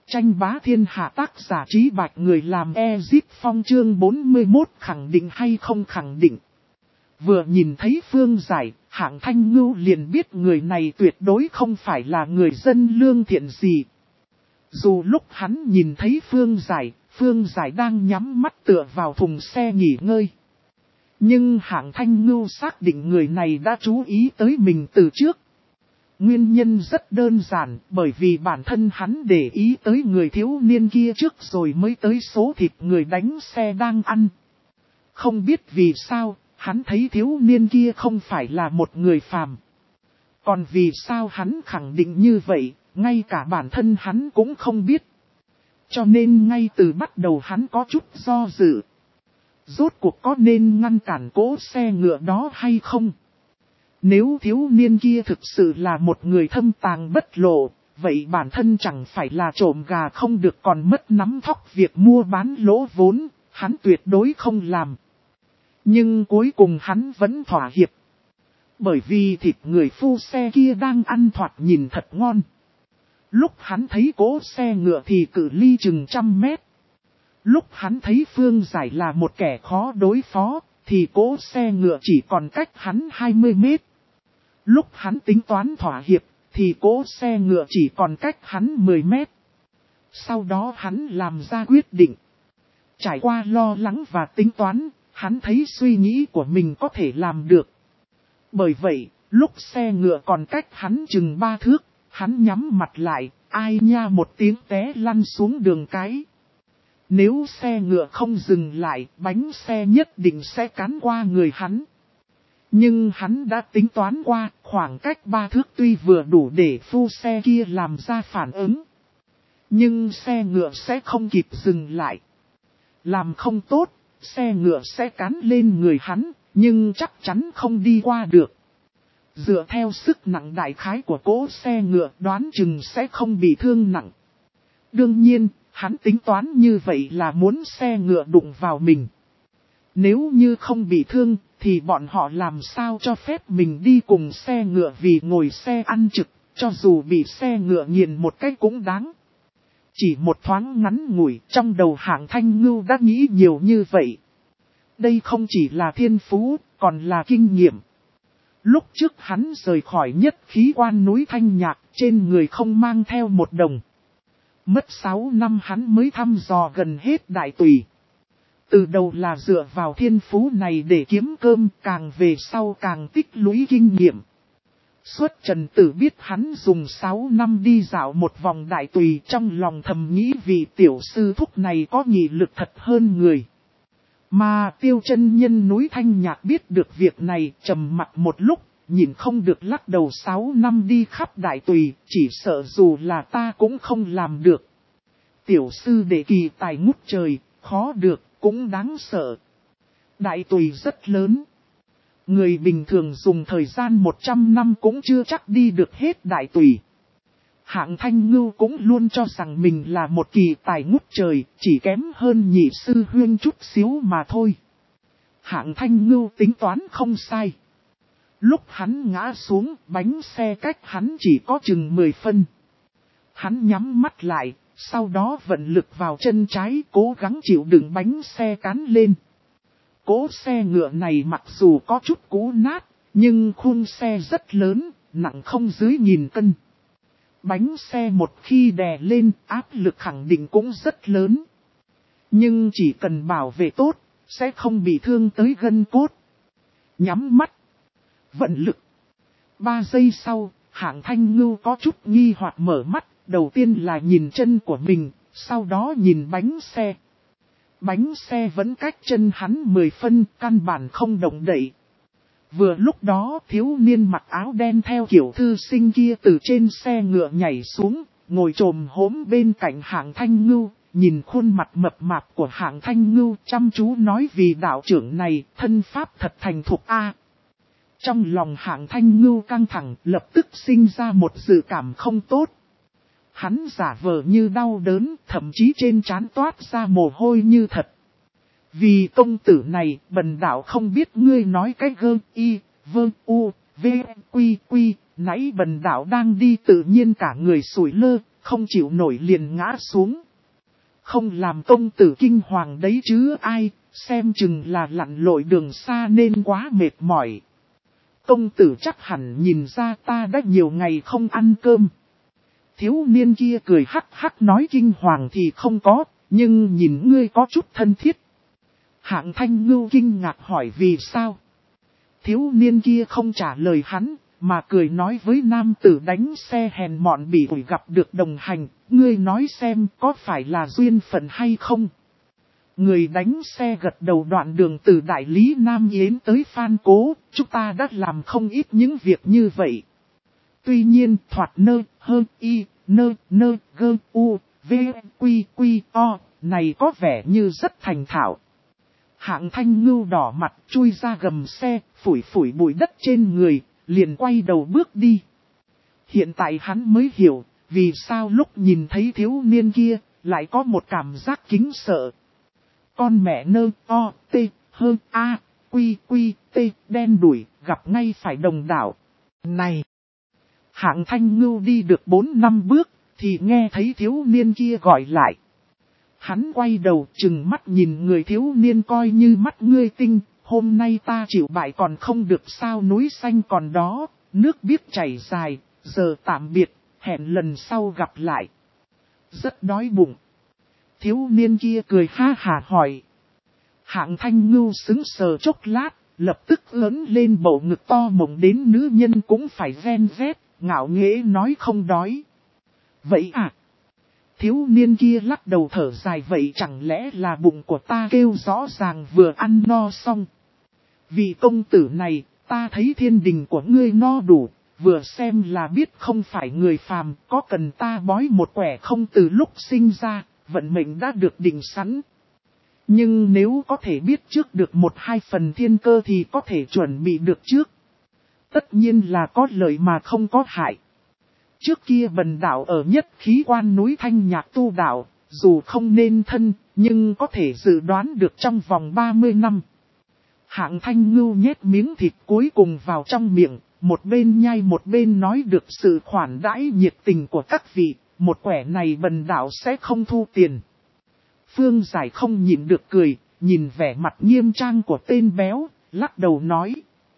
Tranh bá thiên hạ tác giả Trí Bạch người làm Ezip Phong chương 41 khẳng định hay không khẳng định. Vừa nhìn thấy Phương Giải, Hạng Thanh Ngưu liền biết người này tuyệt đối không phải là người dân lương thiện gì. Dù lúc hắn nhìn thấy Phương Giải đang nhắm mắt tựa vào thùng xe nghỉ ngơi. Nhưng Hạng Thanh Ngưu xác định người này đã chú ý tới mình từ trước. Nguyên nhân rất đơn giản, bởi vì bản thân hắn để ý tới người thiếu niên kia trước rồi mới tới số thịt người đánh xe đang ăn. Không biết vì sao, hắn thấy thiếu niên kia không phải là một người phàm. Còn vì sao hắn khẳng định như vậy, ngay cả bản thân hắn cũng không biết. Cho nên ngay từ bắt đầu hắn có chút do dự. Rốt cuộc có nên ngăn cản cỗ xe ngựa đó hay không? Nếu thiếu niên kia thực sự là một người thâm tàng bất lộ, vậy bản thân chẳng phải là trộm gà không được còn mất nắm thóc việc mua bán lỗ vốn, hắn tuyệt đối không làm. Nhưng cuối cùng hắn vẫn thỏa hiệp. Bởi vì thịt người phu xe kia đang ăn thoạt nhìn thật ngon. Lúc hắn thấy cỗ xe ngựa thì cự ly chừng 100 mét. Lúc hắn thấy Phương Giải là một kẻ khó đối phó, thì cỗ xe ngựa chỉ còn cách hắn 20 mét. Lúc hắn tính toán thỏa hiệp, thì cỗ xe ngựa chỉ còn cách hắn 10 mét. Sau đó hắn làm ra quyết định. Trải qua lo lắng và tính toán, hắn thấy suy nghĩ của mình có thể làm được. Bởi vậy, lúc xe ngựa còn cách hắn chừng 3 thước, hắn nhắm mặt lại, ai nha một tiếng té lăn xuống đường cái. Nếu xe ngựa không dừng lại, bánh xe nhất định sẽ cán qua người hắn. Nhưng hắn đã tính toán qua, khoảng cách 3 thước tuy vừa đủ để phu xe kia làm ra phản ứng. Nhưng xe ngựa sẽ không kịp dừng lại. Làm không tốt, xe ngựa sẽ cán lên người hắn, nhưng chắc chắn không đi qua được. Dựa theo sức nặng đại khái của cỗ xe ngựa đoán chừng sẽ không bị thương nặng. Đương nhiên, hắn tính toán như vậy là muốn xe ngựa đụng vào mình. Nếu như không bị thương, thì bọn họ làm sao cho phép mình đi cùng xe ngựa vì ngồi xe ăn trực, cho dù bị xe ngựa nghiền một cái cũng đáng. Chỉ một thoáng ngắn ngủi trong đầu Hạng Thanh Ngưu đã nghĩ nhiều như vậy. Đây không chỉ là thiên phú, còn là kinh nghiệm. Lúc trước hắn rời khỏi nhất khí quan núi Thanh Nhạc, trên người không mang theo một đồng. Mất 6 năm hắn mới thăm dò gần hết Đại Tùy. Từ đầu là dựa vào thiên phú này để kiếm cơm, càng về sau càng tích lũy kinh nghiệm. Suốt Trần Tử biết hắn dùng 6 năm đi dạo một vòng Đại Tùy, trong lòng thầm nghĩ vị tiểu sư thúc này có nghị lực thật hơn người. Mà Tiêu Chân Nhân núi Thanh Nhạc biết được việc này, trầm mặt một lúc, nhìn không được lắc đầu. 6 năm đi khắp Đại Tùy, chỉ sợ dù là ta cũng không làm được. Tiểu sư đệ kỳ tài ngút trời, khó được, cũng đáng sợ. Đại Tùy rất lớn. Người bình thường dùng thời gian 100 năm cũng chưa chắc đi được hết Đại Tùy. Hạng Thanh Ngưu cũng luôn cho rằng mình là một kỳ tài ngút trời, chỉ kém hơn nhị sư huynh chút xíu mà thôi. Hạng Thanh Ngưu tính toán không sai. Lúc hắn ngã xuống, bánh xe cách hắn chỉ có chừng 10 phân. Hắn nhắm mắt lại, sau đó vận lực vào chân trái, cố gắng chịu đựng bánh xe cán lên. Cỗ xe ngựa này mặc dù có chút cũ nát, nhưng khung xe rất lớn, nặng không dưới 1000 cân. Bánh xe một khi đè lên, áp lực khẳng định cũng rất lớn. Nhưng chỉ cần bảo vệ tốt, sẽ không bị thương tới gân cốt. Nhắm mắt. Vận lực. 3 giây sau, Hạng Thanh Ngưu có chút nghi hoặc mở mắt. Đầu tiên là nhìn chân của mình, sau đó nhìn bánh xe. Bánh xe vẫn cách chân hắn 10 phân, căn bản không động đậy. Vừa lúc đó thiếu niên mặc áo đen theo kiểu thư sinh kia từ trên xe ngựa nhảy xuống, ngồi trồm hổm bên cạnh Hạng Thanh Ngưu, nhìn khuôn mặt mập mạp của Hạng Thanh Ngưu chăm chú nói vì đạo trưởng này thân pháp thật thành thục a. Trong lòng Hạng Thanh Ngưu căng thẳng, lập tức sinh ra một dự cảm không tốt. Hắn giả vờ như đau đớn, thậm chí trên trán toát ra mồ hôi như thật. Vì công tử này, bần đạo không biết ngươi nói cái gơ y, vơ u, v, quy, nãy bần đạo đang đi tự nhiên cả người sủi lơ, không chịu nổi liền ngã xuống. Không làm công tử kinh hoàng đấy chứ ai, xem chừng là lặn lội đường xa nên quá mệt mỏi. Công tử chắc hẳn nhìn ra ta đã nhiều ngày không ăn cơm. Thiếu niên kia cười hắc hắc nói kinh hoàng thì không có, nhưng nhìn ngươi có chút thân thiết. Hạng Thanh Ngưu kinh ngạc hỏi vì sao. Thiếu niên kia không trả lời hắn, mà cười nói với nam tử đánh xe hèn mọn bị ủi gặp được đồng hành, ngươi nói xem có phải là duyên phận hay không. Người đánh xe gật đầu đoạn đường từ Đại Lý Nam Yến tới Phan Cố, chúng ta đã làm không ít những việc như vậy. Tuy nhiên thoạt nơ, hơn y, nơ, gơ, u, v, quy, o, này có vẻ như rất thành thạo. Hạng Thanh Ngưu đỏ mặt chui ra gầm xe, phủi phủi bụi đất trên người, liền quay đầu bước đi. Hiện tại hắn mới hiểu, vì sao lúc nhìn thấy thiếu niên kia, lại có một cảm giác kính sợ. Con mẹ nơ, o, t, hơn a, quy, t, đen đủi, gặp ngay phải đồng đảo. Này! Hạng Thanh Ngưu đi được 4 năm bước, thì nghe thấy thiếu niên kia gọi lại. Hắn quay đầu chừng mắt nhìn người thiếu niên coi như mắt ngươi tinh, hôm nay ta chịu bại còn không được sao núi xanh còn đó, nước biết chảy dài, giờ tạm biệt, hẹn lần sau gặp lại. Rất đói bụng. Thiếu niên kia cười ha hả hỏi. Hạng Thanh Ngưu sững sờ chốc lát, lập tức lớn lên bầu ngực to mộng đến nữ nhân cũng phải ven vét, ngạo nghễ nói không đói. Vậy à? Thiếu niên kia lắc đầu thở dài vậy chẳng lẽ là bụng của ta kêu rõ ràng vừa ăn no xong. Vị công tử này, ta thấy thiên đình của ngươi no đủ, vừa xem là biết không phải người phàm, có cần ta bói một quẻ không từ lúc sinh ra, vận mệnh đã được định sẵn. Nhưng nếu có thể biết trước được 1-2 phần thiên cơ thì có thể chuẩn bị được trước. Tất nhiên là có lợi mà không có hại. Trước kia bần đạo ở nhất khí quan núi Thanh Nhạc tu đạo, dù không nên thân, nhưng có thể dự đoán được trong vòng 30 năm. Hạng Thanh Ngưu nhét miếng thịt cuối cùng vào trong miệng, một bên nhai một bên nói được sự khoản đãi nhiệt tình của các vị, một quẻ này bần đạo sẽ không thu tiền. Phương Giải không nhịn được cười, nhìn vẻ mặt nghiêm trang của tên béo, lắc đầu nói.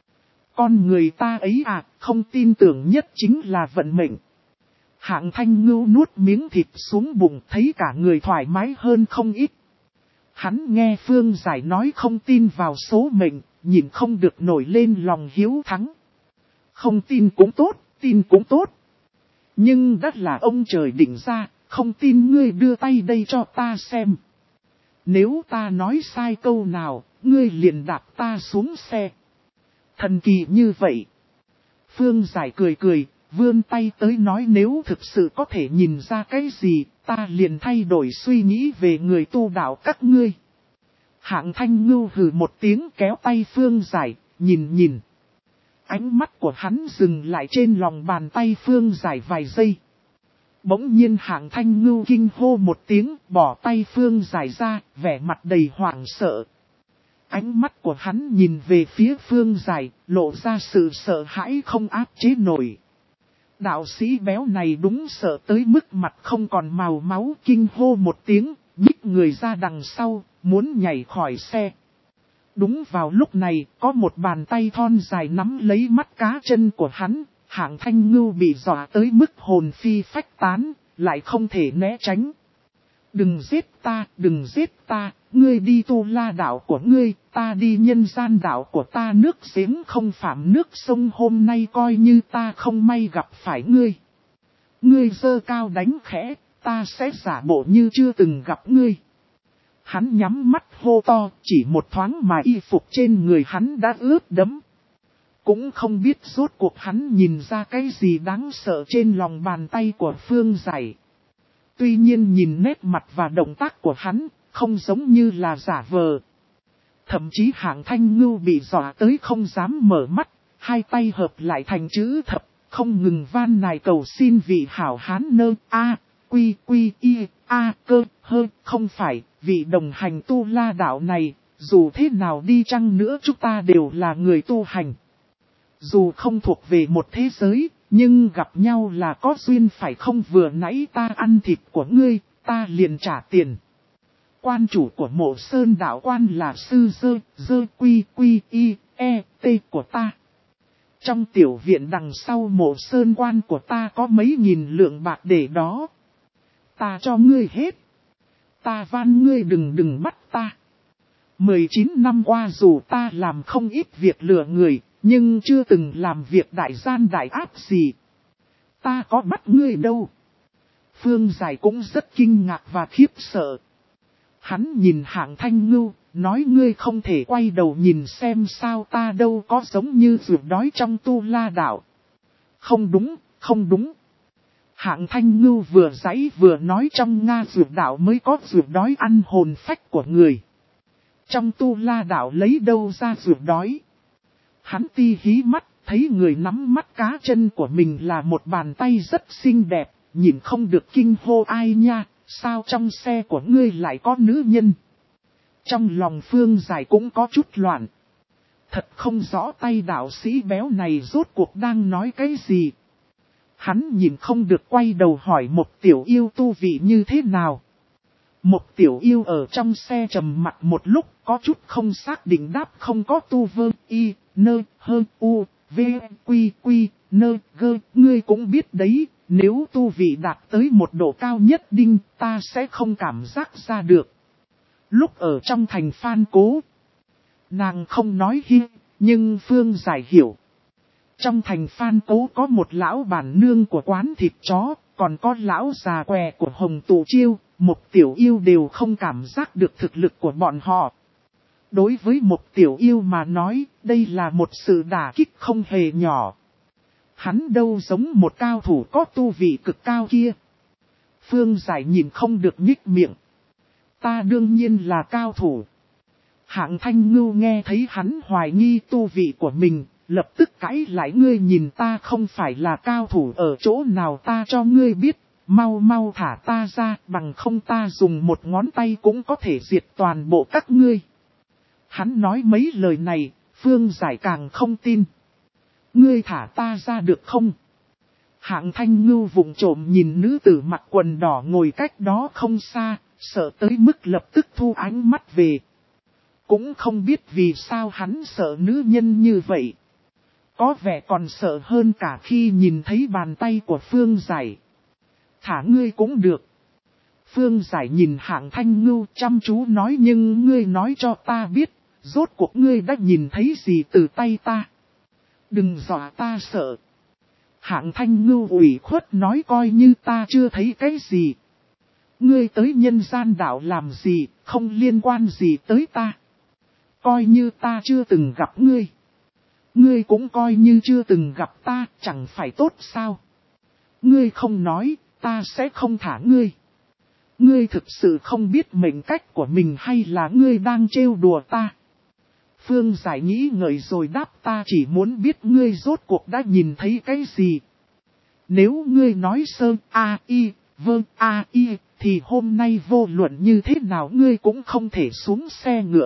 Con người ta ấy à, không tin tưởng nhất chính là vận mệnh. Hạng Thanh Ngưu nuốt miếng thịt xuống bụng thấy cả người thoải mái hơn không ít. Hắn nghe Phương Giải nói không tin vào số mệnh, nhìn không được nổi lên lòng hiếu thắng. Không tin cũng tốt, tin cũng tốt. Nhưng đã là ông trời định ra, không tin ngươi đưa tay đây cho ta xem. Nếu ta nói sai câu nào, ngươi liền đạp ta xuống xe. Thần kỳ như vậy. Phương Giải cười cười, vươn tay tới nói nếu thực sự có thể nhìn ra cái gì, ta liền thay đổi suy nghĩ về người tu đạo các ngươi. Hạng Thanh Ngưu hừ một tiếng kéo tay Phương Giải, nhìn. Ánh mắt của hắn dừng lại trên lòng bàn tay Phương Giải vài giây. Bỗng nhiên Hạng Thanh Ngưu kinh hô một tiếng, bỏ tay Phương Giải ra, vẻ mặt đầy hoảng sợ. Ánh mắt của hắn nhìn về phía Phương Giải, lộ ra sự sợ hãi không áp chế nổi. Đạo sĩ béo này đúng sợ tới mức mặt không còn màu máu, kinh hô một tiếng, nhích người ra đằng sau, muốn nhảy khỏi xe. Đúng vào lúc này, có một bàn tay thon dài nắm lấy mắt cá chân của hắn, Hạng Thanh Ngưu bị dọa tới mức hồn phi phách tán, lại không thể né tránh. Đừng giết ta, ngươi đi tu la đạo của ngươi, ta đi nhân gian đạo của ta, nước giếng không phạm nước sông, hôm nay coi như ta không may gặp phải ngươi. Ngươi giơ cao đánh khẽ, ta sẽ giả bộ như chưa từng gặp ngươi. Hắn nhắm mắt hô to, chỉ một thoáng mà y phục trên người hắn đã ướt đẫm. Cũng không biết rốt cuộc hắn nhìn ra cái gì đáng sợ trên lòng bàn tay của Phương Giải. Tuy nhiên nhìn nét mặt và động tác của hắn, không giống như là giả vờ. Thậm chí Hạng Thanh Ngưu bị dọa tới không dám mở mắt, hai tay hợp lại thành chữ thập, không ngừng van nài cầu xin vị hảo hán nơ a, quy y, a cơ hơ, không phải, vị đồng hành tu la đạo này, dù thế nào đi chăng nữa chúng ta đều là người tu hành. Dù không thuộc về một thế giới, Nhưng gặp nhau là có duyên phải không, vừa nãy ta ăn thịt của ngươi, ta liền trả tiền. Quan chủ của Mộ Sơn đạo quan là sư dơ quy quy y e t của ta. Trong tiểu viện đằng sau Mộ Sơn quan của ta có mấy nghìn lượng bạc để đó. Ta cho ngươi hết. Ta van ngươi đừng bắt ta. 19 năm qua dù ta làm không ít việc lừa người, nhưng chưa từng làm việc đại gian đại ác gì. Ta có bắt ngươi đâu. Phương Giải cũng rất kinh ngạc và khiếp sợ. Hắn nhìn Hạng Thanh Ngưu, nói ngươi không thể quay đầu nhìn xem sao, ta đâu có giống như ruột đói trong Tu La Đạo. Không đúng, không đúng. Hạng Thanh Ngưu vừa giãy vừa nói trong Nga ruột đạo mới có ruột đói ăn hồn phách của người. Trong Tu La Đạo lấy đâu ra ruột đói. Hắn ti hí mắt, thấy người nắm mắt cá chân của mình là một bàn tay rất xinh đẹp, nhìn không được kinh hô ai nha, sao trong xe của ngươi lại có nữ nhân. Trong lòng Phương Giải cũng có chút loạn. Thật không rõ tay đạo sĩ béo này rốt cuộc đang nói cái gì. Hắn nhìn không được quay đầu hỏi một tiểu yêu tu vị như thế nào. Một tiểu yêu ở trong xe trầm mặt một lúc, có chút không xác định đáp không có tu vơ y, nơ, hơ, u, v, quy, quy, nơ, gơ. Ngươi cũng biết đấy, nếu tu vị đạt tới một độ cao nhất định, ta sẽ không cảm giác ra được. Lúc ở trong thành Phan Cố, nàng không nói hi, nhưng Phương Giải hiểu. Trong thành Phan Cố có một lão bản nương của quán thịt chó, còn có lão già què của Hồng Tụ Chiêu, một tiểu yêu đều không cảm giác được thực lực của bọn họ. Đối với một tiểu yêu mà nói, đây là một sự đả kích không hề nhỏ. Hắn đâu giống một cao thủ có tu vị cực cao kia. Phương Giải nhìn không được nhích miệng. Ta đương nhiên là cao thủ. Hạng Thanh Ngưu nghe thấy hắn hoài nghi tu vị của mình, lập tức cãi lại, ngươi nhìn ta không phải là cao thủ ở chỗ nào, ta cho ngươi biết, mau mau thả ta ra, bằng không ta dùng một ngón tay cũng có thể diệt toàn bộ các ngươi. Hắn nói mấy lời này, Phương Giải càng không tin. Ngươi thả ta ra được không? Hạng Thanh Ngưu vụng trộm nhìn nữ tử mặc quần đỏ ngồi cách đó không xa, sợ tới mức lập tức thu ánh mắt về. Cũng không biết vì sao hắn sợ nữ nhân như vậy. Có vẻ còn sợ hơn cả khi nhìn thấy bàn tay của Phương Giải. Thả ngươi cũng được. Phương Giải nhìn Hạng Thanh Ngưu chăm chú nói, nhưng ngươi nói cho ta biết, rốt cuộc ngươi đã nhìn thấy gì từ tay ta. Đừng dọa ta sợ. Hạng Thanh Ngưu ủy khuất nói, coi như ta chưa thấy cái gì. Ngươi tới nhân gian đảo làm gì, không liên quan gì tới ta. Coi như ta chưa từng gặp ngươi. Ngươi cũng coi như chưa từng gặp ta, chẳng phải tốt sao. Ngươi không nói, ta sẽ không thả ngươi. Ngươi thực sự không biết mệnh cách của mình hay là ngươi đang trêu đùa ta? Phương Giải nghĩ ngợi rồi đáp, ta chỉ muốn biết ngươi rốt cuộc đã nhìn thấy cái gì. Nếu ngươi nói sơ a i, vơ a i, thì hôm nay vô luận như thế nào ngươi cũng không thể xuống xe ngựa.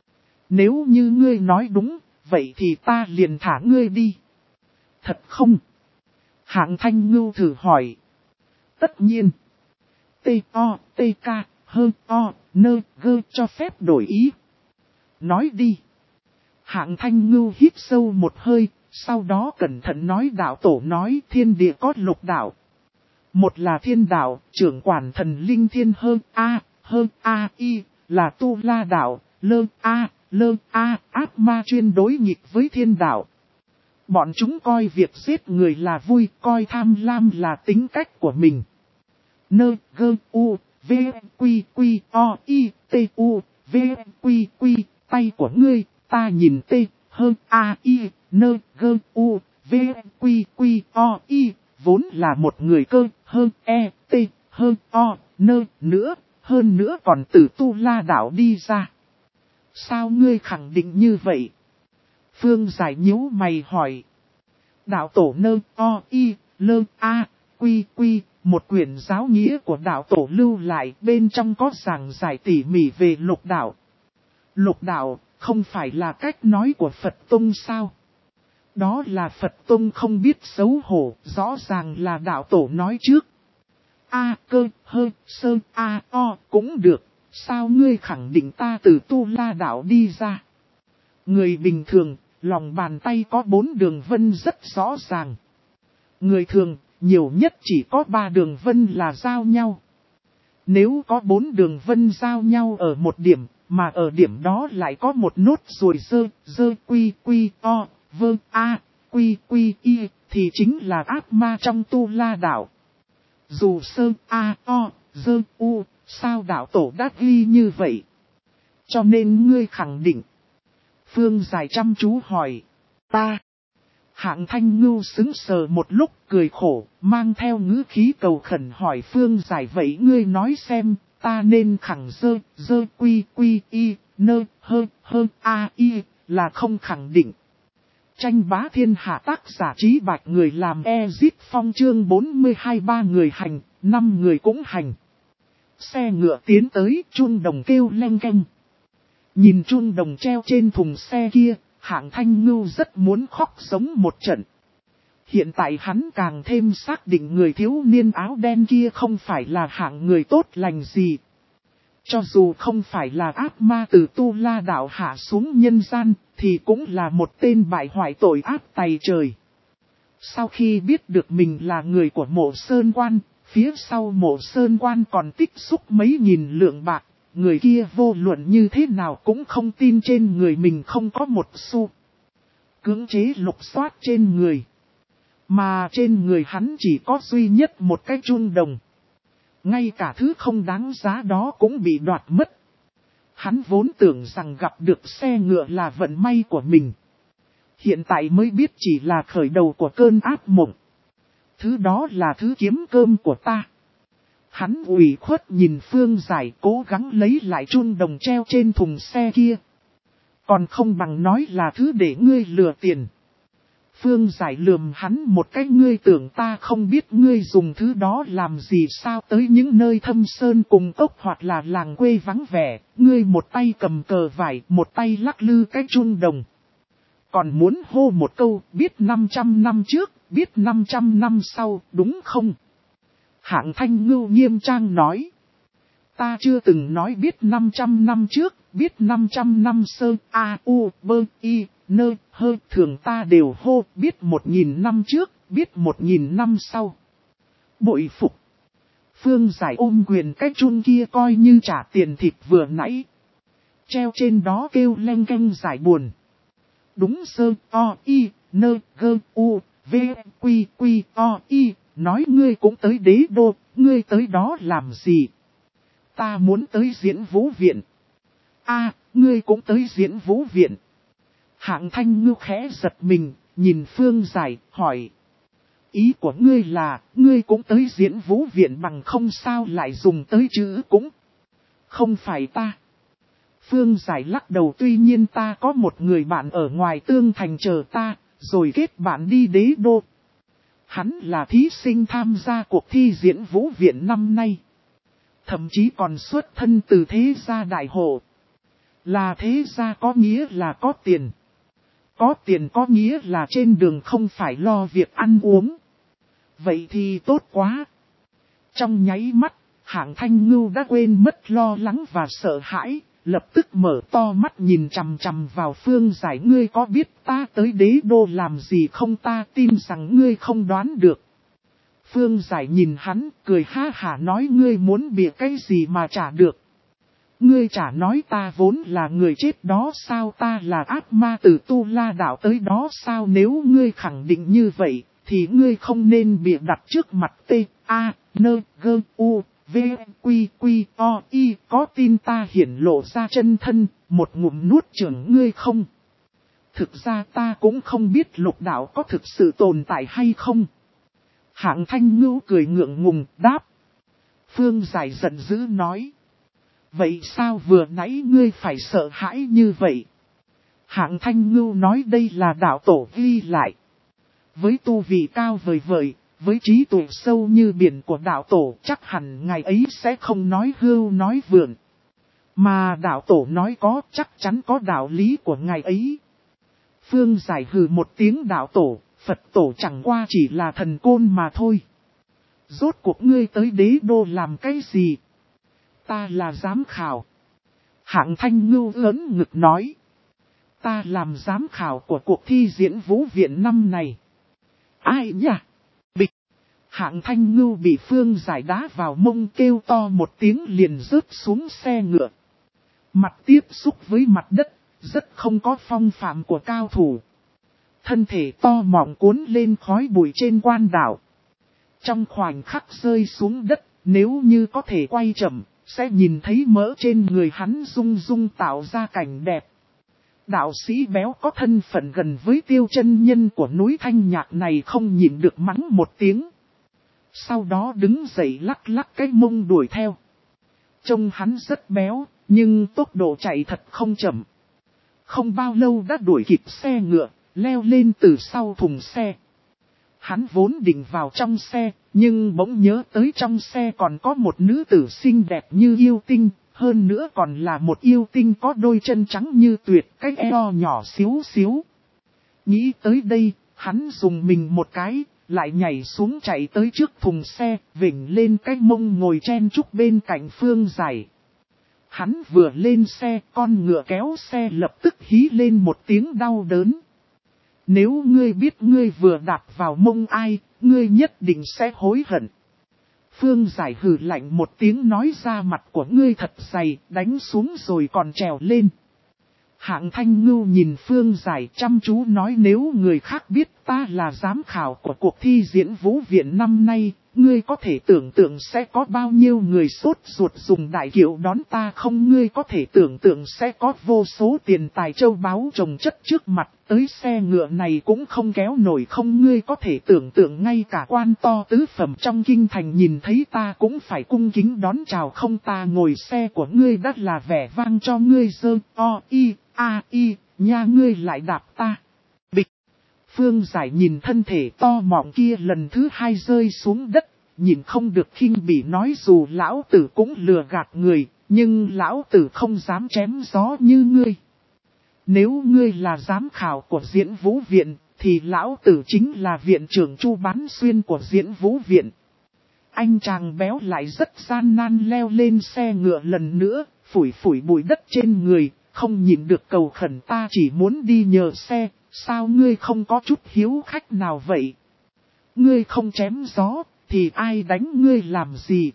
Nếu như ngươi nói đúng, vậy thì ta liền thả ngươi đi. Thật không? Hạng Thanh Ngưu thử hỏi. Tất nhiên. T-O-T-K, H-O-N-G cho phép đổi ý. Nói đi. Hạng Thanh Ngưu hít sâu một hơi, sau đó cẩn thận nói, đạo tổ nói thiên địa có lục đạo. Một là thiên đạo, trưởng quản thần linh thiên hơn A-I, là Tu La đạo, lơ-A, ác ma chuyên đối nghịch với thiên đạo. Bọn chúng coi việc giết người là vui, coi tham lam là tính cách của mình. N-G-U-V-Q-Q-O-I-T-U, V-Q-Q, tay của ngươi, ta nhìn T-H-A-I, N-G-U-V-Q-Q-O-I, vốn là một người cơ, hơn E-T, hơn O-N nữa, hơn nữa còn từ Tu La đạo đi ra. Sao ngươi khẳng định như vậy? Phương Giải nhíu mày hỏi. Đạo tổ N-O-I-L-A-Q-Q, một quyển giáo nghĩa của đạo tổ lưu lại, bên trong có giảng giải tỉ mỉ về lục đạo. Lục đạo không phải là cách nói của Phật Tông sao? Đó là Phật Tông không biết xấu hổ, rõ ràng là đạo tổ nói trước. A cơ, hơ, sơ, a, o, cũng được, sao ngươi khẳng định ta từ Tu La đạo đi ra? Người bình thường, lòng bàn tay có 4 đường vân rất rõ ràng. Người thường, nhiều nhất chỉ có 3 đường vân là giao nhau. Nếu có 4 đường vân giao nhau ở một điểm, mà ở điểm đó lại có một nốt ruồi dơ quy quy o, vơ a, quy quy y, thì chính là ác ma trong Tu La đạo. Dù sơ a o, dơ u, sao đạo tổ đã ghi như vậy? Cho nên ngươi khẳng định. Phương Giải chăm chú hỏi. Ta. Hạng Thanh Ngưu sững sờ một lúc cười khổ, mang theo ngữ khí cầu khẩn hỏi Phương Giải vậy ngươi nói xem, ta nên khẳng dơ quy quy y, nơ hơ a y, là không khẳng định. Tranh bá thiên hạ tác giả Trí Bạch người làm Ezip Phong chương 42 3 người hành, 5 người cũng hành. Xe ngựa tiến tới, chuông đồng kêu leng keng. Nhìn chuông đồng treo trên thùng xe kia, Hạng Thanh Ngưu rất muốn khóc giống một trận. Hiện tại hắn càng thêm xác định người thiếu niên áo đen kia không phải là hạng người tốt lành gì. Cho dù không phải là ác ma từ Tu La đạo hạ xuống nhân gian, thì cũng là một tên bại hoại tội ác tày trời. Sau khi biết được mình là người của Mộ Sơn Quan, phía sau Mộ Sơn Quan còn tích xúc mấy nghìn lượng bạc, người kia vô luận như thế nào cũng không tin trên người mình không có một xu. Cưỡng chế lục soát trên người. Mà trên người hắn chỉ có duy nhất một cái chuông đồng. Ngay cả thứ không đáng giá đó cũng bị đoạt mất. Hắn vốn tưởng rằng gặp được xe ngựa là vận may của mình. Hiện tại mới biết chỉ là khởi đầu của cơn ác mộng. Thứ đó là thứ kiếm cơm của ta. Hắn ủy khuất nhìn Phương Giải cố gắng lấy lại chuông đồng treo trên thùng xe kia. Còn không bằng nói là thứ để ngươi lừa tiền. Phương Giải lườm hắn một cái ngươi tưởng ta không biết ngươi dùng thứ đó làm gì sao tới những nơi thâm sơn cùng cốc hoặc là làng quê vắng vẻ, ngươi một tay cầm cờ vải, một tay lắc lư cái chuông đồng. Còn muốn hô một câu biết 500 năm trước, biết 500 năm sau, đúng không? Hạng Thanh Ngưu nghiêm trang nói. Ta chưa từng nói biết 500 năm trước, biết 500 năm sơ, a, u, bơ, y, nơ, hơ, thường ta đều hô, biết 1000 năm trước, biết 1000 năm sau. Bội phục. Phương Giải ôm quyền cái chun kia coi như trả tiền thịt vừa nãy. Treo trên đó kêu leng keng giải buồn. Đúng sơ, o, y, nơ, gơ, u, v, quy, quy, o, y, nói ngươi cũng tới đế đô, ngươi tới đó làm gì? Ta muốn tới diễn vũ viện. A, ngươi cũng tới diễn vũ viện. Hạng Thanh Ngưu khẽ giật mình, nhìn Phương Giải, hỏi. Ý của ngươi là, ngươi cũng tới diễn vũ viện bằng không sao lại dùng tới chữ cũng. Không phải ta. Phương Giải lắc đầu tuy nhiên ta có một người bạn ở ngoài tương thành chờ ta, rồi kết bạn đi đế đô. Hắn là thí sinh tham gia cuộc thi diễn vũ viện năm nay. Thậm chí còn xuất thân từ thế gia đại hộ. Là thế gia có nghĩa là có tiền. Có tiền có nghĩa là trên đường không phải lo việc ăn uống. Vậy thì tốt quá. Trong nháy mắt, Hạng Thanh Ngưu đã quên mất lo lắng và sợ hãi, lập tức mở to mắt nhìn chằm chằm vào Phương Giải. Ngươi có biết ta tới đế đô làm gì không? Ta tin rằng ngươi không đoán được. Phương Giải nhìn hắn, cười ha hả nói ngươi muốn bịa cái gì mà trả được. Ngươi chả nói ta vốn là người chết đó sao, ta là ác ma từ Tu La đạo tới đó sao? Nếu ngươi khẳng định như vậy, thì ngươi không nên bịa đặt trước mặt T, A, N, G, U, V, Quy, Quy, O, Y. Có tin ta hiển lộ ra chân thân, một ngụm nuốt chửng ngươi không? Thực ra ta cũng không biết lục đạo có thực sự tồn tại hay không. Hạng Thanh Ngưu cười ngượng ngùng đáp. Phương Giải giận dữ nói. Vậy sao vừa nãy ngươi phải sợ hãi như vậy? Hạng Thanh Ngưu nói đây là đạo tổ ghi lại. Với tu vị cao vời vời, với trí tuệ sâu như biển của đạo tổ chắc hẳn ngày ấy sẽ không nói hưu nói vượn. Mà đạo tổ nói có chắc chắn có đạo lý của ngày ấy. Phương Giải hừ một tiếng đạo tổ, Phật tổ chẳng qua chỉ là thần côn mà thôi. Rốt cuộc ngươi tới đế đô làm cái gì? Ta là giám khảo. Hạng Thanh Ngưu lớn ngực nói. Ta làm giám khảo của cuộc thi diễn vũ viện năm này. Ai nhỉ? Bịch. Hạng Thanh Ngưu bị Phương Giải đá vào mông kêu to một tiếng liền rớt xuống xe ngựa. Mặt tiếp xúc với mặt đất, rất không có phong phạm của cao thủ. Thân thể to mọng cuốn lên khói bụi trên quan đảo. Trong khoảnh khắc rơi xuống đất, nếu như có thể quay chậm, sẽ nhìn thấy mỡ trên người hắn rung rung tạo ra cảnh đẹp. Đạo sĩ béo có thân phận gần với Tiêu chân nhân của núi Thanh Nhạc này không nhịn được mắng một tiếng. Sau đó đứng dậy lắc lắc cái mông đuổi theo. Trông hắn rất béo, nhưng tốc độ chạy thật không chậm. Không bao lâu đã đuổi kịp xe ngựa, leo lên từ sau thùng xe. Hắn vốn định vào trong xe, nhưng bỗng nhớ tới trong xe còn có một nữ tử xinh đẹp như yêu tinh, hơn nữa còn là một yêu tinh có đôi chân trắng như tuyệt, cái eo nhỏ xíu xíu. Nghĩ tới đây, hắn dùng mình một cái, lại nhảy xuống chạy tới trước thùng xe, vểnh lên cái mông ngồi chen chúc bên cạnh Phương Giải. Hắn vừa lên xe, con ngựa kéo xe lập tức hí lên một tiếng đau đớn. Nếu ngươi biết ngươi vừa đạp vào mông ai, ngươi nhất định sẽ hối hận. Phương Giải hừ lạnh một tiếng nói ra mặt của ngươi thật dày, đánh xuống rồi còn trèo lên. Hạng Thanh Ngưu nhìn Phương Giải chăm chú nói nếu người khác biết ta là giám khảo của cuộc thi diễn vũ viện năm nay, ngươi có thể tưởng tượng sẽ có bao nhiêu người sốt ruột dùng đại kiệu đón ta không? Ngươi có thể tưởng tượng sẽ có vô số tiền tài châu báu trồng chất trước mặt, tới xe ngựa này cũng không kéo nổi không? Ngươi có thể tưởng tượng ngay cả quan to tứ phẩm trong kinh thành nhìn thấy ta cũng phải cung kính đón chào không? Ta ngồi xe của ngươi đắt là vẻ vang cho ngươi dơ, nha ngươi lại đạp ta. Bịch. Phương Giải nhìn thân thể to mọng kia lần thứ hai rơi xuống đất, nhìn không được khinh bỉ nói dù lão tử cũng lừa gạt người, nhưng lão tử không dám chém gió như ngươi. Nếu ngươi là giám khảo của diễn vũ viện, thì lão tử chính là viện trưởng Chu Bán Xuyên của diễn vũ viện. Anh chàng béo lại rất gian nan leo lên xe ngựa lần nữa, phủi phủi bụi đất trên người, không nhìn được cầu khẩn ta chỉ muốn đi nhờ xe, sao ngươi không có chút hiếu khách nào vậy? Ngươi không chém gió, thì ai đánh ngươi làm gì?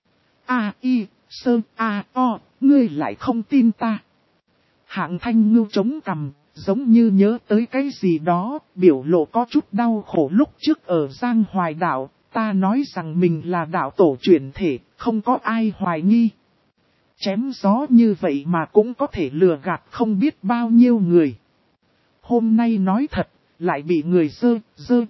Ngươi lại không tin ta. Hạng Thanh Ngưu chống cằm, giống như nhớ tới cái gì đó, biểu lộ có chút đau khổ lúc trước ở Giang Hoài Đạo, ta nói rằng mình là đạo tổ chuyển thể, không có ai hoài nghi. Chém gió như vậy mà cũng có thể lừa gạt không biết bao nhiêu người. Hôm nay nói thật, lại bị người dơ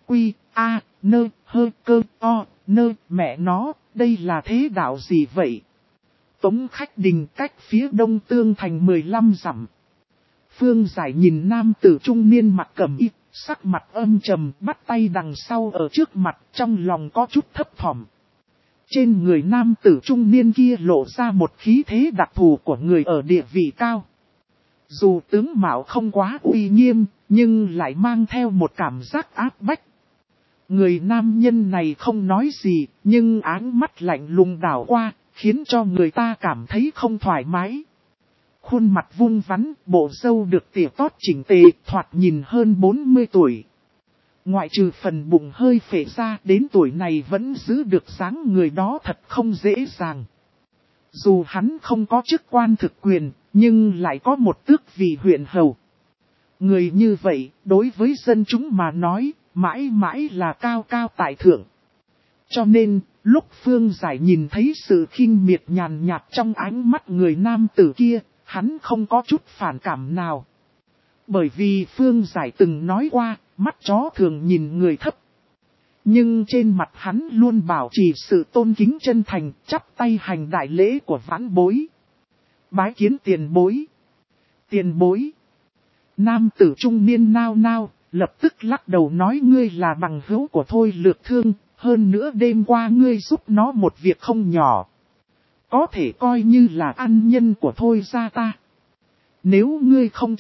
mẹ nó, đây là thế đạo gì vậy? Tống Khách Đình cách phía đông Tương Thành 15 dặm. Phương Giải nhìn nam tử trung niên mặc cẩm y, sắc mặt âm trầm bắt tay đằng sau ở trước mặt, trong lòng có chút thấp thỏm. Trên người nam tử trung niên kia lộ ra một khí thế đặc thù của người ở địa vị cao. Dù tướng mạo không quá uy nghiêm, nhưng lại mang theo một cảm giác áp bách. Người nam nhân này không nói gì, nhưng áng mắt lạnh lùng đảo qua, khiến cho người ta cảm thấy không thoải mái. Khuôn mặt vuông vắn, bộ râu được tỉa tót chỉnh tề, thoạt nhìn hơn 40 tuổi. Ngoại trừ phần bụng hơi phệ ra, đến tuổi này vẫn giữ được dáng người đó thật không dễ dàng. Dù hắn không có chức quan thực quyền, nhưng lại có một tước vị huyện hầu. Người như vậy, đối với dân chúng mà nói, mãi mãi là cao cao tại thượng. Cho nên, lúc Phương Giải nhìn thấy sự khinh miệt nhàn nhạt trong ánh mắt người nam tử kia, hắn không có chút phản cảm nào. Bởi vì Phương Giải từng nói qua, mắt chó thường nhìn người thấp. Nhưng trên mặt hắn luôn bảo trì sự tôn kính chân thành, chắp tay hành đại lễ của vãn bối. Bái kiến tiền bối. Tiền bối. Nam tử trung niên nao nao, lập tức lắc đầu nói ngươi là bằng hữu của Thôi Lược Thương, hơn nữa đêm qua ngươi giúp nó một việc không nhỏ. Có thể coi như là ăn nhân của Thôi gia ta. Nếu ngươi không chê,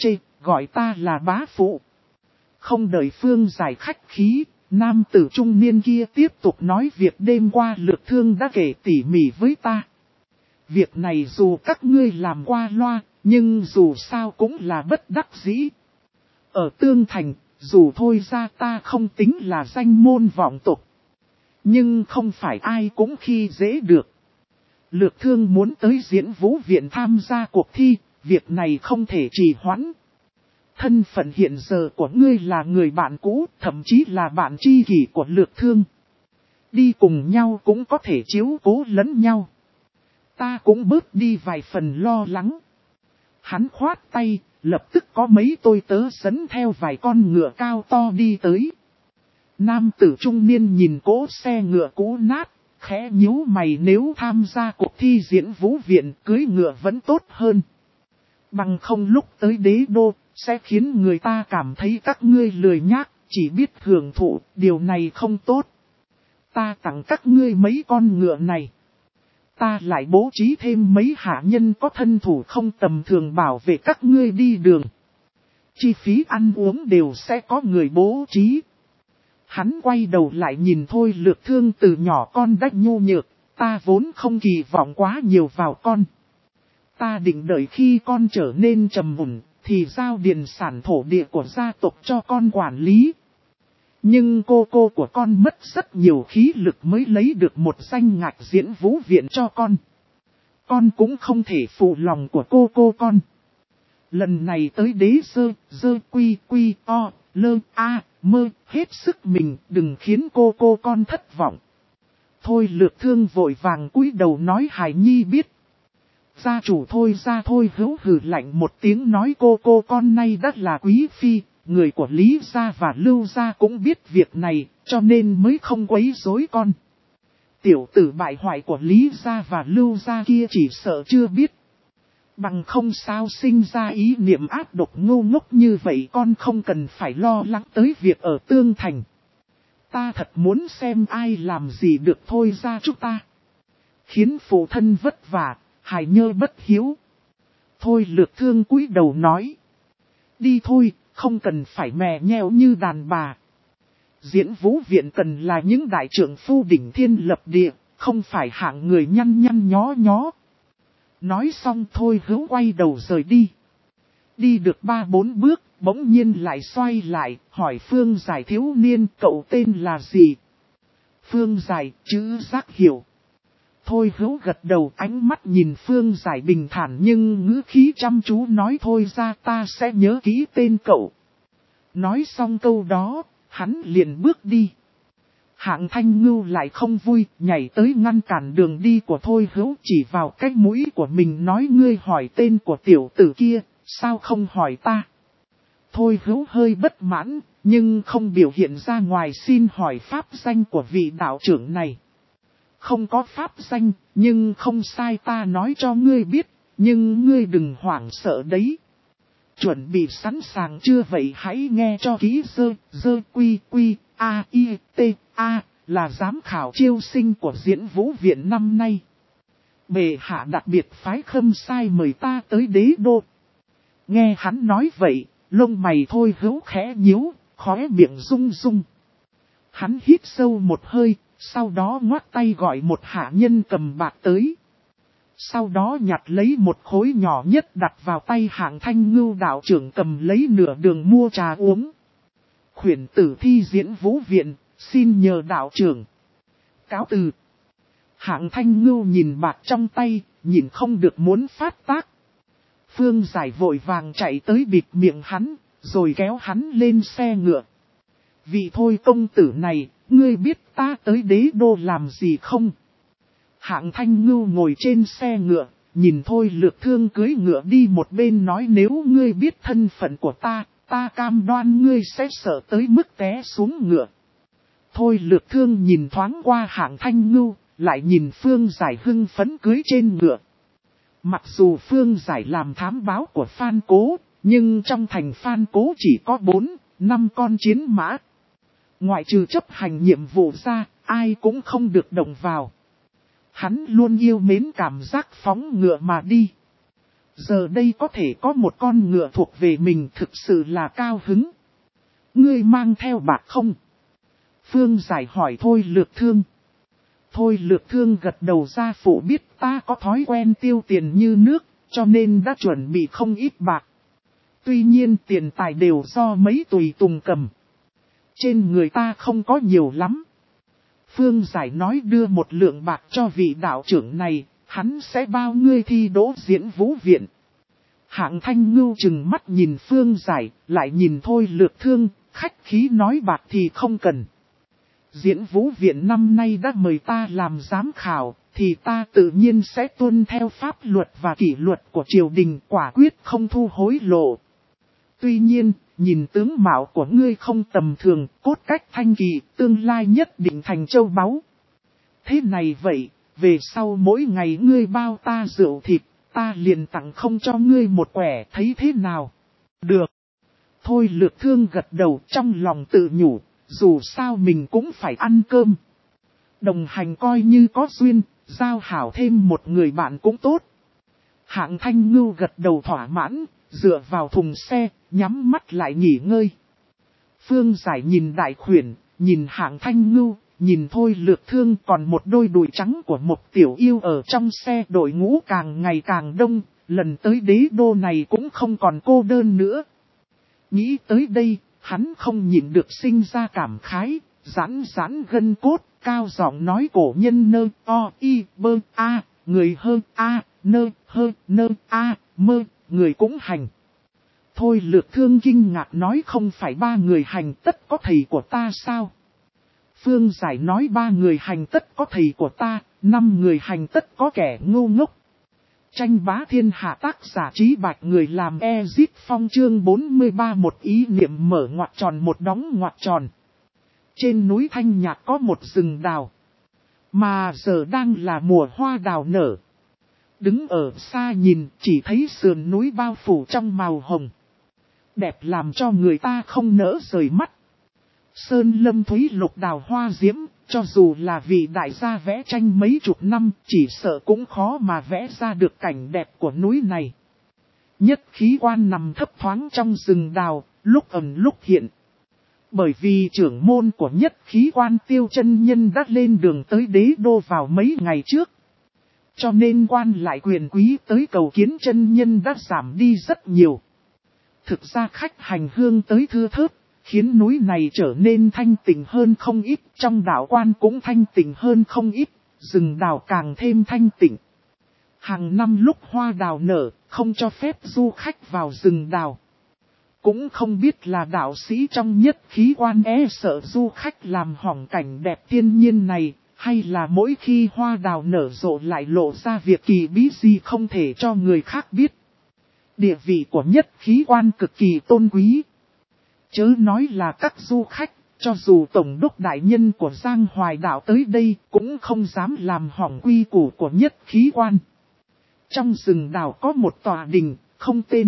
gọi ta là bá phụ. Không đợi Phương Giải khách khí, nam tử trung niên kia tiếp tục nói việc đêm qua Lược Thương đã kể tỉ mỉ với ta. Việc này dù các ngươi làm qua loa, nhưng dù sao cũng là bất đắc dĩ. Ở Tương Thành, dù thôi ra ta không tính là danh môn vọng tộc, nhưng không phải ai cũng khi dễ được. Lược Thương muốn tới Diễn Vũ Viện tham gia cuộc thi, việc này không thể trì hoãn. Thân phận hiện giờ của ngươi là người bạn cũ, thậm chí là bạn tri kỷ của Lược Thương. Đi cùng nhau cũng có thể chiếu cố lẫn nhau. Ta cũng bớt đi vài phần lo lắng. Hắn khoát tay, lập tức có mấy tôi tớ dẫn theo vài con ngựa cao to đi tới. Nam tử trung niên nhìn cỗ xe ngựa cũ nát, khẽ nhíu mày, nếu tham gia cuộc thi Diễn Vũ Viện cưới ngựa vẫn tốt hơn. Bằng không lúc tới đế đô, sẽ khiến người ta cảm thấy các ngươi lười nhác, chỉ biết hưởng thụ, điều này không tốt. Ta tặng các ngươi mấy con ngựa này. Ta lại bố trí thêm mấy hạ nhân có thân thủ không tầm thường bảo vệ các ngươi đi đường. Chi phí ăn uống đều sẽ có người bố trí. Hắn quay đầu lại nhìn Thôi Lược Thương, từ nhỏ con đã nhu nhược, ta vốn không kỳ vọng quá nhiều vào con. Ta định đợi khi con trở nên trầm ổn, thì giao điền sản thổ địa của gia tộc cho con quản lý. Nhưng cô của con mất rất nhiều khí lực mới lấy được một danh ngạch Diễn Vũ Viện cho con. Con cũng không thể phụ lòng của cô con. Lần này tới đế dơ quy o, lơ a, mơ, hết sức mình, đừng khiến cô con thất vọng. Thôi Lược Thương vội vàng cúi đầu nói hài nhi biết. Gia chủ Thôi ra Thôi Hữu hừ lạnh một tiếng nói cô con nay đã là quý phi, người của Lý gia và Lưu gia cũng biết việc này, cho nên mới không quấy rối con. Tiểu tử bại hoại của Lý gia và Lưu gia kia chỉ sợ chưa biết. Bằng không sao sinh ra ý niệm ác độc ngu ngốc như vậy, con không cần phải lo lắng tới việc ở Tương Thành. Ta thật muốn xem ai làm gì được Thôi ra chúng ta. Khiến phụ thân vất vả, hài nhơ bất hiếu. Thôi Lược Thương cúi đầu nói. Đi thôi, không cần phải mè nheo như đàn bà. Diễn Vũ Viện cần là những đại trưởng phu đỉnh thiên lập địa, không phải hạng người nhăn nhó. Nói xong Thôi Hữu quay đầu rời đi. Đi được 3-4 bước, bỗng nhiên lại xoay lại, hỏi Phương Giải thiếu niên cậu tên là gì? Phương Giải, chữ giác hiểu. Thôi Hữu gật đầu, ánh mắt nhìn Phương Giải bình thản nhưng ngữ khí chăm chú nói thôi ra ta sẽ nhớ kỹ tên cậu. Nói xong câu đó, hắn liền bước đi. Hạng Thanh Ngưu lại không vui, nhảy tới ngăn cản đường đi của Thôi Hữu, chỉ vào cái mũi của mình nói ngươi hỏi tên của tiểu tử kia, sao không hỏi ta? Thôi Hữu hơi bất mãn, nhưng không biểu hiện ra ngoài, xin hỏi pháp danh của vị đạo trưởng này. Không có pháp danh, nhưng không sai ta nói cho ngươi biết, nhưng ngươi đừng hoảng sợ đấy. Chuẩn bị sẵn sàng chưa vậy hãy nghe cho kỹ dơ quy a i t a là giám khảo chiêu sinh của Diễn Vũ Viện năm nay. Bệ hạ đặc biệt phái Khâm Sai mời ta tới đế đô. Nghe hắn nói vậy, lông mày Thôi Hữu khẽ nhíu, khóe miệng rung. Hắn hít sâu một hơi, sau đó ngoắt tay gọi một hạ nhân cầm bạc tới. Sau đó nhặt lấy một khối nhỏ nhất đặt vào tay Hạng Thanh Ngưu đạo trưởng, cầm lấy nửa đường mua trà uống. Khuyển tử thi Diễn Vũ Viện, xin nhờ đạo trưởng. Cáo từ. Hạng Thanh Ngưu nhìn bạc trong tay, nhìn không được muốn phát tác. Phương Giải vội vàng chạy tới bịt miệng hắn, rồi kéo hắn lên xe ngựa. Vì Thôi công tử này, ngươi biết ta tới đế đô làm gì không? Hạng Thanh Ngưu ngồi trên xe ngựa, nhìn Thôi Lược Thương cưỡi ngựa đi một bên nói nếu ngươi biết thân phận của ta cam đoan ngươi sẽ sợ tới mức té xuống ngựa. Thôi Lược Thương nhìn thoáng qua Hạng Thanh Ngưu, lại nhìn Phương Giải hưng phấn cưỡi trên ngựa. Mặc dù Phương Giải làm thám báo của Phan Cố, nhưng trong thành Phan Cố chỉ có 4-5 con chiến mã. Ngoại trừ chấp hành nhiệm vụ ra, ai cũng không được động vào. Hắn luôn yêu mến cảm giác phóng ngựa mà đi. Giờ đây có thể có một con ngựa thuộc về mình thực sự là cao hứng. Ngươi mang theo bạc không? Phương Giải hỏi Thôi Lược Thương. Thôi Lược Thương gật đầu ra phụ biết ta có thói quen tiêu tiền như nước, cho nên đã chuẩn bị không ít bạc. Tuy nhiên tiền tài đều do mấy tùy tùng cầm. Trên người ta không có nhiều lắm. Phương Giải nói đưa một lượng bạc cho vị đạo trưởng này, hắn sẽ bao ngươi thi đỗ diễn vũ viện. Hạng Thanh Ngưu chừng mắt nhìn Phương Giải, lại nhìn Thôi Lược Thương, khách khí nói bạc thì không cần. Diễn vũ viện năm nay đã mời ta làm giám khảo, thì ta tự nhiên sẽ tuân theo pháp luật và kỷ luật của triều đình, quả quyết không thu hối lộ. Tuy nhiên, nhìn tướng mạo của ngươi không tầm thường, cốt cách thanh kỳ, tương lai nhất định thành châu báu. Thế này vậy, về sau mỗi ngày ngươi bao ta rượu thịt, ta liền tặng không cho ngươi một quẻ, thấy thế nào? Được. Thôi Lược Thương gật đầu trong lòng tự nhủ, dù sao mình cũng phải ăn cơm. Đồng hành coi như có duyên, giao hảo thêm một người bạn cũng tốt. Hạng Thanh Ngưu gật đầu thỏa mãn, dựa vào thùng xe, nhắm mắt lại nghỉ ngơi. Phương Giải nhìn Đại Khuyển, nhìn Hạng Thanh Ngưu, nhìn Thôi Lược Thương, còn một đôi đùi trắng của một tiểu yêu ở trong xe. Đội ngũ càng ngày càng đông, lần tới đế đô này cũng không còn cô đơn nữa. Nghĩ tới đây, hắn không nhịn được sinh ra cảm khái, giãn gân cốt, cao giọng nói cổ nhân nơ o y bơ a, người hơn a, nơ hơ nơ a, mơ, người cũng hành. Thôi Lược Thương kinh ngạc nói không phải 3 người hành tất có thầy của ta sao? Phương Giải nói 3 người hành tất có thầy của ta, 5 người hành tất có kẻ ngu ngốc. Tranh bá thiên hạ tác giả Trí Bạch người làm Ezip Phong chương 43 một ý niệm mở ngoặc tròn một đóng ngoặc tròn. Trên núi Thanh Nhạc có một rừng đào. Mà giờ đang là mùa hoa đào nở. Đứng ở xa nhìn chỉ thấy sườn núi bao phủ trong màu hồng. Đẹp làm cho người ta không nỡ rời mắt. Sơn lâm thúy lục đào hoa diễm, cho dù là vị đại gia vẽ tranh mấy chục năm, chỉ sợ cũng khó mà vẽ ra được cảnh đẹp của núi này. Nhất khí quan nằm thấp thoáng trong rừng đào, lúc ẩn lúc hiện. Bởi vì trưởng môn của nhất khí quan Tiêu Chân Nhân đã lên đường tới đế đô vào mấy ngày trước. Cho nên quan lại quyền quý tới cầu kiến chân nhân đã giảm đi rất nhiều. Thực ra khách hành hương tới thưa thớt, khiến núi này trở nên thanh tịnh hơn không ít, trong đạo quan cũng thanh tịnh hơn không ít, rừng đào càng thêm thanh tịnh. Hàng năm lúc hoa đào nở, không cho phép du khách vào rừng đào. Cũng không biết là đạo sĩ trong nhất khí quan sợ du khách làm hỏng cảnh đẹp thiên nhiên này, hay là mỗi khi hoa đào nở rộ lại lộ ra việc kỳ bí gì không thể cho người khác biết. Địa vị của nhất khí quan cực kỳ tôn quý. Chớ nói là các du khách, cho dù tổng đốc đại nhân của Giang Hoài Đạo tới đây cũng không dám làm hỏng quy củ của nhất khí quan. Trong rừng đào có một tòa đình, không tên.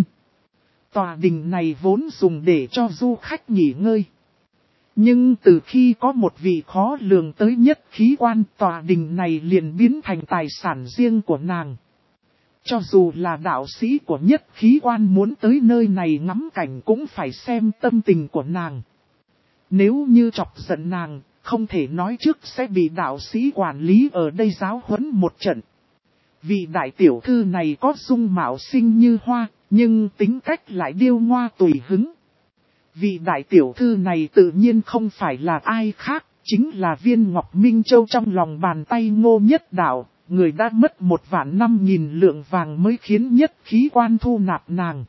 Tòa đình này vốn dùng để cho du khách nghỉ ngơi. Nhưng từ khi có một vị khó lường tới nhất khí quan, tòa đình này liền biến thành tài sản riêng của nàng. Cho dù là đạo sĩ của nhất khí quan muốn tới nơi này ngắm cảnh cũng phải xem tâm tình của nàng. Nếu như chọc giận nàng, không thể nói trước sẽ bị đạo sĩ quản lý ở đây giáo huấn một trận. Vị đại tiểu thư này có dung mạo xinh như hoa, nhưng tính cách lại điêu ngoa tùy hứng. Vị đại tiểu thư này tự nhiên không phải là ai khác, chính là Viên Ngọc Minh Châu trong lòng bàn tay Ngô Nhất Đạo, người đã mất 1.500.000 lượng vàng mới khiến nhất khí quan thu nạp nàng.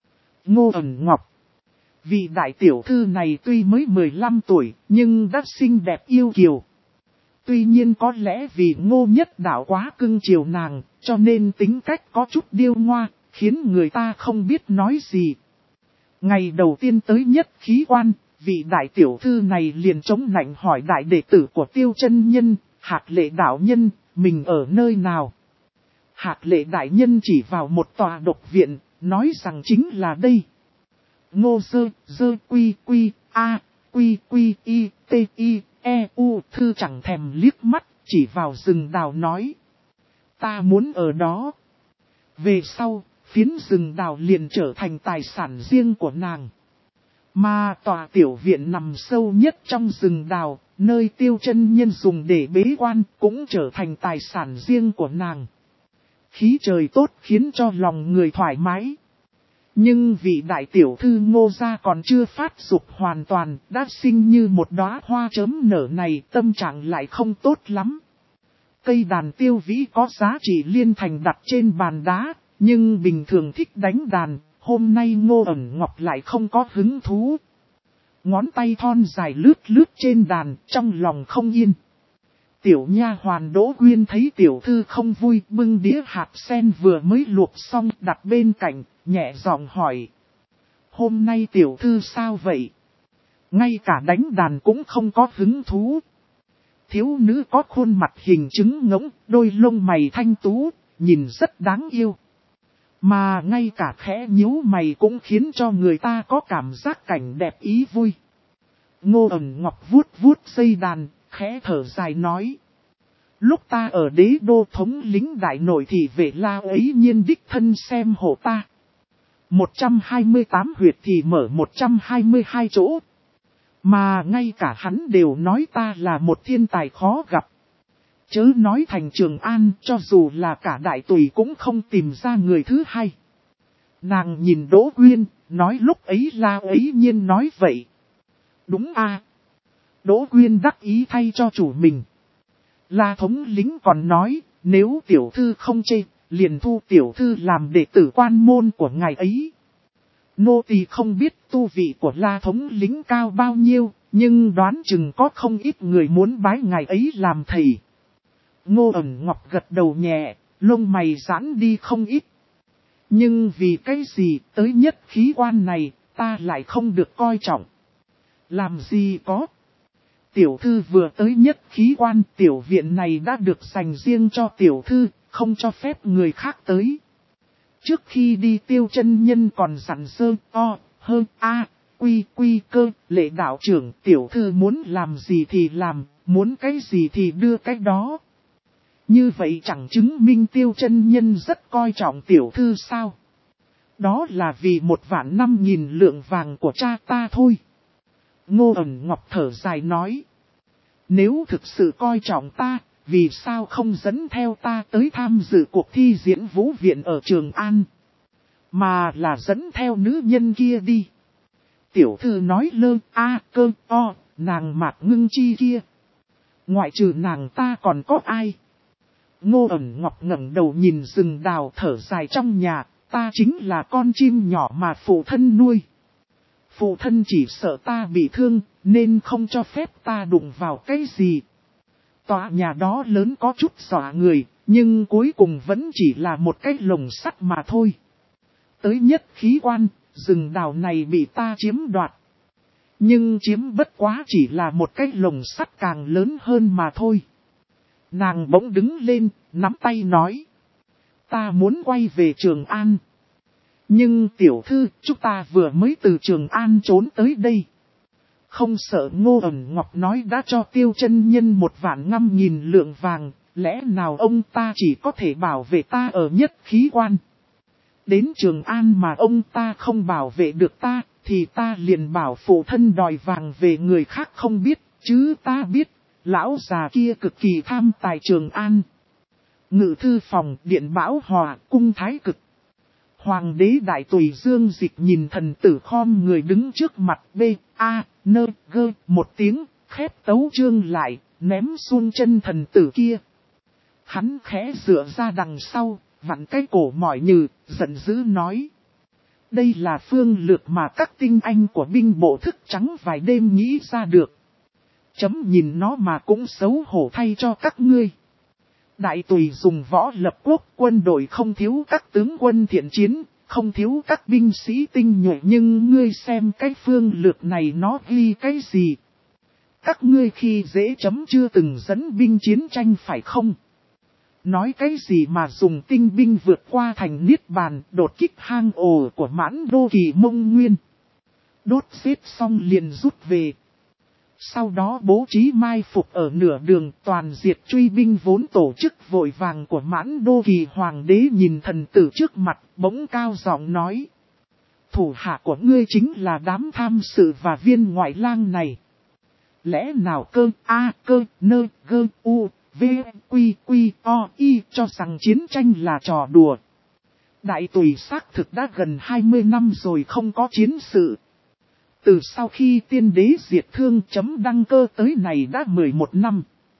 Ngô Ẩn Ngọc. Vị đại tiểu thư này tuy mới 15 tuổi, nhưng đã xinh đẹp yêu kiều. Tuy nhiên có lẽ vì Ngô Nhất Đạo quá cưng chiều nàng, cho nên tính cách có chút điêu ngoa, khiến người ta không biết nói gì. Ngày đầu tiên tới nhất khí quan, vị đại tiểu thư này liền chống nạnh hỏi đại đệ tử của Tiêu Chân Nhân, Hạc Lệ đạo nhân, mình ở nơi nào? Hạc Lệ đại nhân chỉ vào một tòa độc viện, nói rằng chính là đây. Ngô dơ quy quy a quy quy y t i e u thư chẳng thèm liếc mắt, chỉ vào rừng đào nói. Ta muốn ở đó. Về sau, phiến rừng đào liền trở thành tài sản riêng của nàng. Mà tòa tiểu viện nằm sâu nhất trong rừng đào, nơi Tiêu Chân Nhân dùng để bế quan cũng trở thành tài sản riêng của nàng. Khí trời tốt khiến cho lòng người thoải mái. Nhưng vị đại tiểu thư Ngô gia còn chưa phát dục hoàn toàn, đã sinh như một đóa hoa chớm nở này, tâm trạng lại không tốt lắm. Cây đàn tiêu vĩ có giá trị liên thành đặt trên bàn đá, nhưng bình thường thích đánh đàn, hôm nay Ngô Ẩn Ngọc lại không có hứng thú. Ngón tay thon dài lướt lướt trên đàn, trong lòng không yên. Tiểu nha hoàn Đỗ Quyên thấy tiểu thư không vui, bưng đĩa hạt sen vừa mới luộc xong đặt bên cạnh, nhẹ giọng hỏi. Hôm nay tiểu thư sao vậy? Ngay cả đánh đàn cũng không có hứng thú. Thiếu nữ có khuôn mặt hình trứng ngỗng, đôi lông mày thanh tú, nhìn rất đáng yêu. Mà ngay cả khẽ nhíu mày cũng khiến cho người ta có cảm giác cảnh đẹp ý vui. Ngô Ẩn Ngọc vuốt vuốt dây đàn, khẽ thở dài nói. Lúc ta ở đế đô thống lính đại nội thì vệ La ấy nhiên đích thân xem hộ ta. 128 huyệt thì mở 122 chỗ. Mà ngay cả hắn đều nói ta là một thiên tài khó gặp. Chớ nói thành Trường An, cho dù là cả đại tùy cũng không tìm ra người thứ hai. Nàng nhìn Đỗ Quyên, nói lúc ấy La ấy nhiên nói vậy. Đúng à. Đỗ Quyên đắc ý thay cho chủ mình. La thống lính còn nói, nếu tiểu thư không chê, liền thu tiểu thư làm đệ tử quan môn của ngài ấy. Nô tỳ không biết tu vị của La thống lính cao bao nhiêu, nhưng đoán chừng có không ít người muốn bái ngài ấy làm thầy. Ngô Ẩn Ngọc gật đầu nhẹ, lông mày giãn đi không ít. Nhưng vì cái gì tới nhất khí quan này, ta lại không được coi trọng. Làm gì có. Tiểu thư vừa tới nhất khí quan, tiểu viện này đã được dành riêng cho tiểu thư, không cho phép người khác tới. Trước khi đi Tiêu Chân Nhân còn dặn sơ, quy cơ, lệ đạo trưởng, tiểu thư muốn làm gì thì làm, muốn cái gì thì đưa cái đó. Như vậy chẳng chứng minh Tiêu Chân Nhân rất coi trọng tiểu thư sao? Đó là vì 1.500.000 lượng vàng của cha ta thôi. Ngô Ẩn Ngọc thở dài nói. Nếu thực sự coi trọng ta, vì sao không dẫn theo ta tới tham dự cuộc thi diễn vũ viện ở Trường An? Mà là dẫn theo nữ nhân kia đi. Tiểu thư nói lơ, nàng Mạc Ngưng Chi kia. Ngoại trừ nàng ta còn có ai? Ngô Ẩn Ngọc ngẩng đầu nhìn rừng đào thở dài trong nhà, ta chính là con chim nhỏ mà phụ thân nuôi. Phụ thân chỉ sợ ta bị thương, nên không cho phép ta đụng vào cái gì. Tòa nhà đó lớn có chút dọa người, nhưng cuối cùng vẫn chỉ là một cái lồng sắt mà thôi. Tới nhất khí quan, rừng đào này bị ta chiếm đoạt. Nhưng chiếm bất quá chỉ là một cái lồng sắt càng lớn hơn mà thôi. Nàng bỗng đứng lên, nắm tay nói. Ta muốn quay về Trường An. Nhưng tiểu thư, chúng ta vừa mới từ Trường An trốn tới đây. Không sợ. Ngô Ẩn Ngọc nói đã cho Tiêu Chân Nhân 1.500.000 lượng vàng, lẽ nào ông ta chỉ có thể bảo vệ ta ở nhất khí quan. Đến Trường An mà ông ta không bảo vệ được ta, thì ta liền bảo phụ thân đòi vàng về người khác không biết, chứ ta biết, lão già kia cực kỳ tham tài Trường An. Ngự thư phòng, điện Bảo Hòa, cung Thái Cực. Hoàng đế đại tùy Dương Dịch nhìn thần tử khom người đứng trước mặt một tiếng, khép tấu chương lại, ném xuông chân thần tử kia. Hắn khẽ dựa ra đằng sau, vặn cái cổ mỏi nhừ, giận dữ nói. Đây là phương lược mà các tinh anh của binh bộ thức trắng vài đêm nghĩ ra được. Chấm nhìn nó mà cũng xấu hổ thay cho các ngươi. Đại tùy dùng võ lập quốc, quân đội không thiếu các tướng quân thiện chiến, không thiếu các binh sĩ tinh nhuệ, nhưng ngươi xem cái phương lược này nó ghi cái gì? Các ngươi khi dễ chấm chưa từng dẫn binh chiến tranh phải không? Nói cái gì mà dùng tinh binh vượt qua thành Niết Bàn, đột kích hang ổ của Mãn Đô Kỳ Mông Nguyên. Đốt xếp xong liền rút về. Sau đó bố trí mai phục ở nửa đường, toàn diệt truy binh vốn tổ chức vội vàng của Mãn Đô Kỳ hoàng đế nhìn thần tử trước mặt, bỗng cao giọng nói. Thủ hạ của ngươi chính là đám tham sự và viên ngoại lang này. Lẽ nào cơ nơ gơ u v quy quy o y cho rằng chiến tranh là trò đùa. Đại tùy xác thực đã gần 20 năm rồi không có chiến sự. Từ sau khi tiên đế diệt Thương chấm đăng cơ tới này đã 11 năm.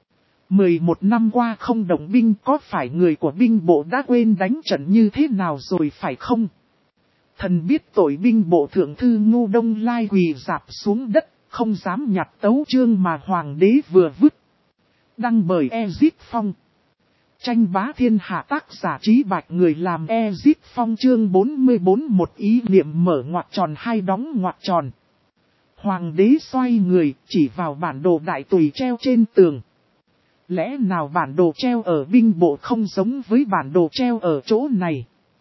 11 năm qua không động binh, có phải người của binh bộ đã quên đánh trận như thế nào rồi phải không? Thần biết tội, binh bộ thượng thư Ngô Đông Lai quỳ rạp xuống đất, không dám nhặt tấu chương mà hoàng đế vừa vứt. Đăng bởi Ezip Phong. Tranh bá thiên hạ, tác giả Trí Bạch, người làm Ezip Phong. Chương 44, một ý niệm mở ngoặc tròn hai đóng ngoặc tròn. Hoàng đế xoay người, chỉ vào bản đồ đại tùy treo trên tường. Lẽ nào bản đồ treo ở binh bộ không giống với bản đồ treo ở chỗ này?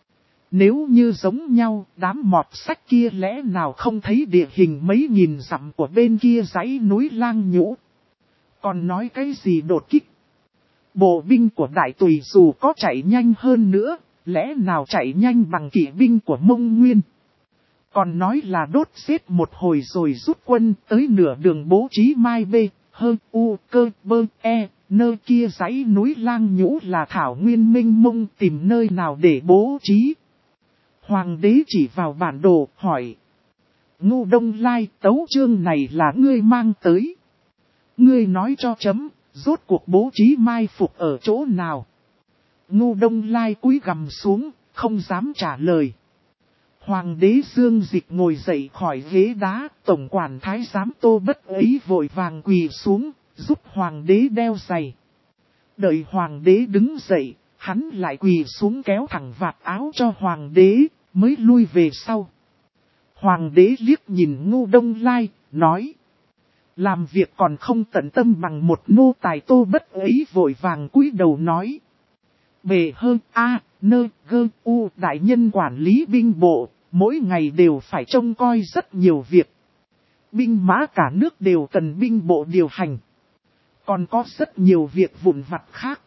Nếu như giống nhau, đám mọt sách kia lẽ nào không thấy địa hình mấy nghìn dặm của bên kia dãy núi Lang Nhũ? Còn nói cái gì đột kích? Bộ binh của đại tùy dù có chạy nhanh hơn nữa, lẽ nào chạy nhanh bằng kỵ binh của Mông Nguyên? Còn nói là đốt xếp một hồi rồi rút quân tới nửa đường bố trí mai bê, hơ, u, cơ, bơ, e, nơi kia dãy núi Lang Nhũ là thảo nguyên minh mông, tìm nơi nào để bố trí. Hoàng đế chỉ vào bản đồ, hỏi. Ngô Đông Lai, tấu chương này là ngươi mang tới. Ngươi nói cho chấm, rốt cuộc bố trí mai phục ở chỗ nào? Ngô Đông Lai cúi gằm xuống, không dám trả lời. Hoàng đế Dương Dịch ngồi dậy khỏi ghế đá, tổng quản thái giám Tô Bất ấy vội vàng quỳ xuống, giúp hoàng đế đeo giày. Đợi hoàng đế đứng dậy, hắn lại quỳ xuống kéo thẳng vạt áo cho hoàng đế, mới lui về sau. Hoàng đế liếc nhìn Ngô Đông Lai, nói. Làm việc còn không tận tâm bằng một nô tài. Tô Bất ấy vội vàng cúi đầu nói. Bề hơn nơ gơ u đại nhân quản lý binh bộ, mỗi ngày đều phải trông coi rất nhiều việc. Binh mã cả nước đều cần binh bộ điều hành. Còn có rất nhiều việc vụn vặt khác.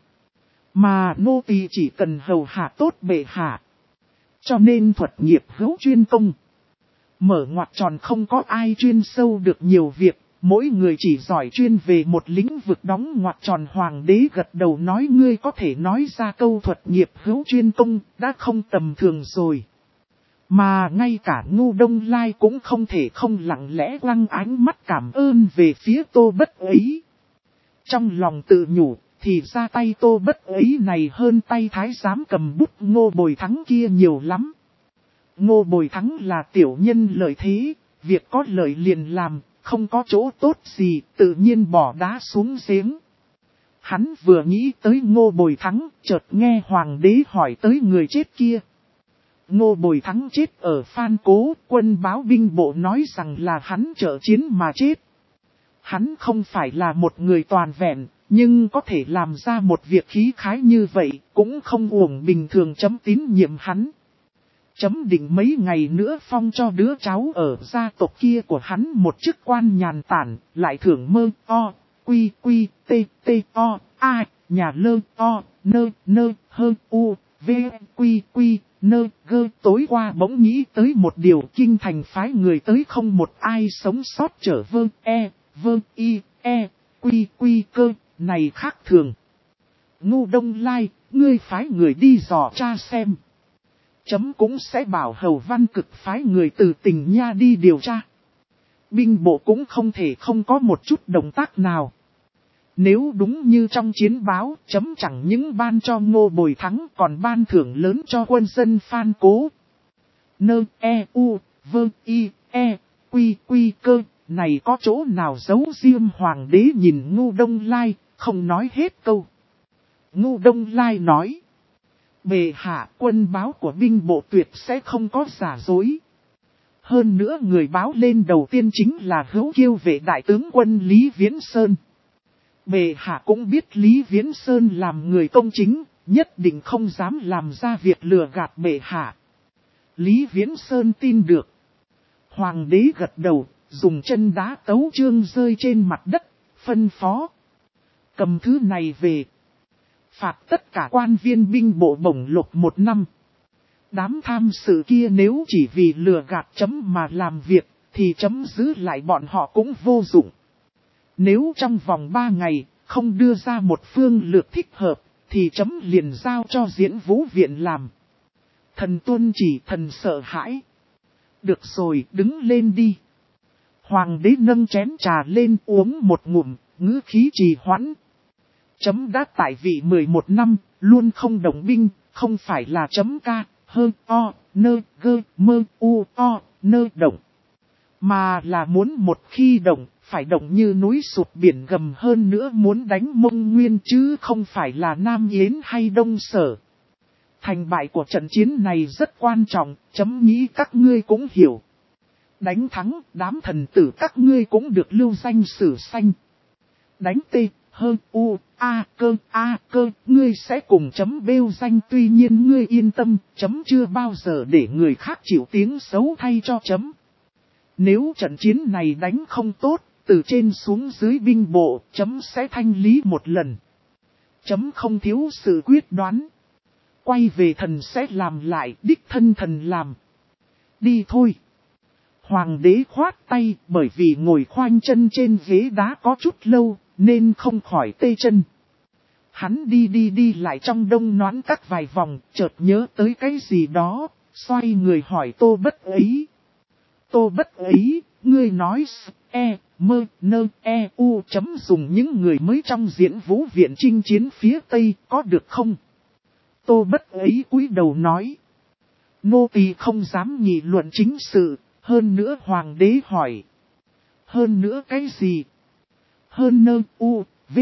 Mà nô tỳ chỉ cần hầu hạ tốt bệ hạ. Cho nên thuật nghiệp hữu chuyên công. Mở ngoặc tròn không có ai chuyên sâu được nhiều việc. Mỗi người chỉ giỏi chuyên về một lĩnh vực, đóng ngoặc tròn. Hoàng đế gật đầu nói, ngươi có thể nói ra câu thuật nghiệp hữu chuyên công đã không tầm thường rồi. Mà ngay cả Ngô Đông Lai cũng không thể không lặng lẽ quăng ánh mắt cảm ơn về phía Tô Bất ấy. Trong lòng tự nhủ, thì ra tay Tô Bất ấy này hơn tay thái giám cầm bút Ngô Bồi Thắng kia nhiều lắm. Ngô Bồi Thắng là tiểu nhân lợi thế, việc có lợi liền làm, không có chỗ tốt gì, tự nhiên bỏ đá xuống giếng. Hắn vừa nghĩ tới Ngô Bồi Thắng, chợt nghe hoàng đế hỏi tới người chết kia. Ngô Bồi Thắng chết ở Phan Cố, quân báo binh bộ nói rằng là hắn trợ chiến mà chết. Hắn không phải là một người toàn vẹn, nhưng có thể làm ra một việc khí khái như vậy, cũng không uổng bình thường chấm tín nhiệm hắn. Chấm định mấy ngày nữa phong cho đứa cháu ở gia tộc kia của hắn một chức quan nhàn tản, lại thưởng mơ o, quy quy, t o, a, nhà lơ o, nơ hơ u, v quy quy, nơ gơ. Tối qua bỗng nghĩ tới một điều, kinh thành phái người tới không một ai sống sót trở quy quy cơ, này khác thường. Ngô Đông Lai, ngươi phái người đi dò tra xem. Chấm cũng sẽ bảo Hầu Văn Cực phái người từ Tỉnh Nha đi điều tra. Binh bộ cũng không thể không có một chút động tác nào. Nếu đúng như trong chiến báo, chấm chẳng những ban cho Ngô Bồi Thắng còn ban thưởng lớn cho quân dân Phan Cố. Nơ e u vơ y e quy quy cơ, này có chỗ nào giấu riêng? Hoàng đế nhìn Ngô Đông Lai, không nói hết câu. Ngô Đông Lai nói. Bệ hạ, quân báo của binh bộ tuyệt sẽ không có giả dối. Hơn nữa người báo lên đầu tiên chính là Hữu Kiêu vệ đại tướng quân Lý Viễn Sơn. Bệ hạ cũng biết Lý Viễn Sơn làm người công chính, nhất định không dám làm ra việc lừa gạt bệ hạ. Lý Viễn Sơn tin được. Hoàng đế gật đầu, dùng chân đá tấu chương rơi trên mặt đất, phân phó. Cầm thứ này về. Phạt tất cả quan viên binh bộ bổng lộc 1 năm. Đám tham sự kia nếu chỉ vì lừa gạt chấm mà làm việc, thì chấm giữ lại bọn họ cũng vô dụng. Nếu trong vòng 3 ngày, không đưa ra một phương lược thích hợp, thì chấm liền giao cho Diễn Vũ Viện làm. Thần tuân chỉ, thần sợ hãi. Được rồi, đứng lên đi. Hoàng đế nâng chén trà lên uống một ngụm, ngữ khí trì hoãn. Chấm đã tại vị 11 năm, luôn không động binh, không phải là chấm ca, hơn o, nơ, gơ, mơ, u, o, nơ động. Mà là muốn một khi động, phải động như núi sụt biển gầm, hơn nữa muốn đánh Mông Nguyên chứ không phải là Nam Yến hay Đông Sở. Thành bại của trận chiến này rất quan trọng, chấm nghĩ các ngươi cũng hiểu. Đánh thắng, đám thần tử các ngươi cũng được lưu danh sử xanh. Đánh tê, hơn u, cơ, ngươi sẽ cùng chấm bêu danh, tuy nhiên ngươi yên tâm, chấm chưa bao giờ để người khác chịu tiếng xấu thay cho chấm. Nếu trận chiến này đánh không tốt, từ trên xuống dưới binh bộ, chấm sẽ thanh lý một lần. Chấm không thiếu sự quyết đoán. Quay về thần sẽ làm lại, đích thân thần làm. Đi thôi. Hoàng đế khoát tay, bởi vì ngồi khoanh chân trên ghế đá có chút lâu, nên không khỏi tê chân. Hắn đi lại trong đông nhoáng các vài vòng, chợt nhớ tới cái gì đó, xoay người hỏi Tô Bất Ấy. Tô Bất Ấy, ngươi nói chấm dùng những người mới trong Diễn Vũ Viện chinh chiến phía Tây có được không? Tô Bất Ấy cúi đầu nói. Nô tỳ không dám nghị luận chính sự, hơn nữa hoàng đế hỏi. Hơn nữa cái gì? Hơn nơ u, v,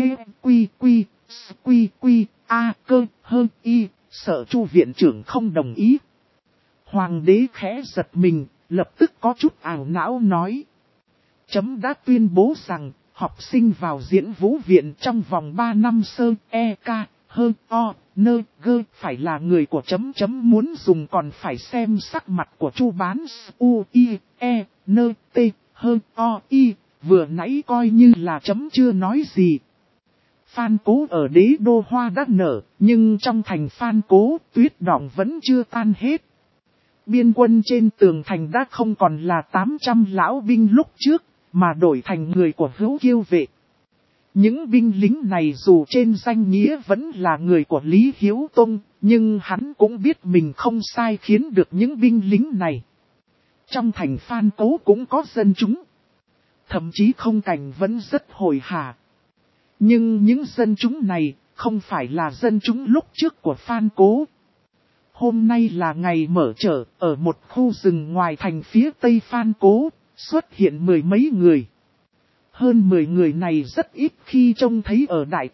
quy, a cơ, hơn y, sợ Chu viện trưởng không đồng ý. Hoàng đế khẽ giật mình, lập tức có chút ảo não nói. Chấm đã tuyên bố rằng, học sinh vào Diễn Vũ Viện trong vòng 3 năm sơ, hơn o, nơ, gơ, phải là người của chấm muốn dùng còn phải xem sắc mặt của Chu bán, u, i, e, nơ, t, hơn o, i, vừa nãy coi như là chấm chưa nói gì. Phan Cố ở đế đô hoa đã nở, nhưng trong thành Phan Cố, tuyết đọng vẫn chưa tan hết. Biên quân trên tường thành đã không còn là 800 lão binh lúc trước, mà đổi thành người của Hữu Kiêu vệ. Những binh lính này dù trên danh nghĩa vẫn là người của Lý Hiếu Tông, nhưng hắn cũng biết mình không sai khiến được những binh lính này. Trong thành Phan Cố cũng có dân chúng. Thậm chí không cảnh vẫn rất hồi hả. Nhưng những dân chúng này không phải là dân chúng lúc trước của Phan Cố. Hôm nay là ngày mở chợ, ở một khu rừng ngoài thành phía tây Phan Cố, xuất hiện 10 mấy người. Hơn 10 người này rất ít khi trông thấy ở đại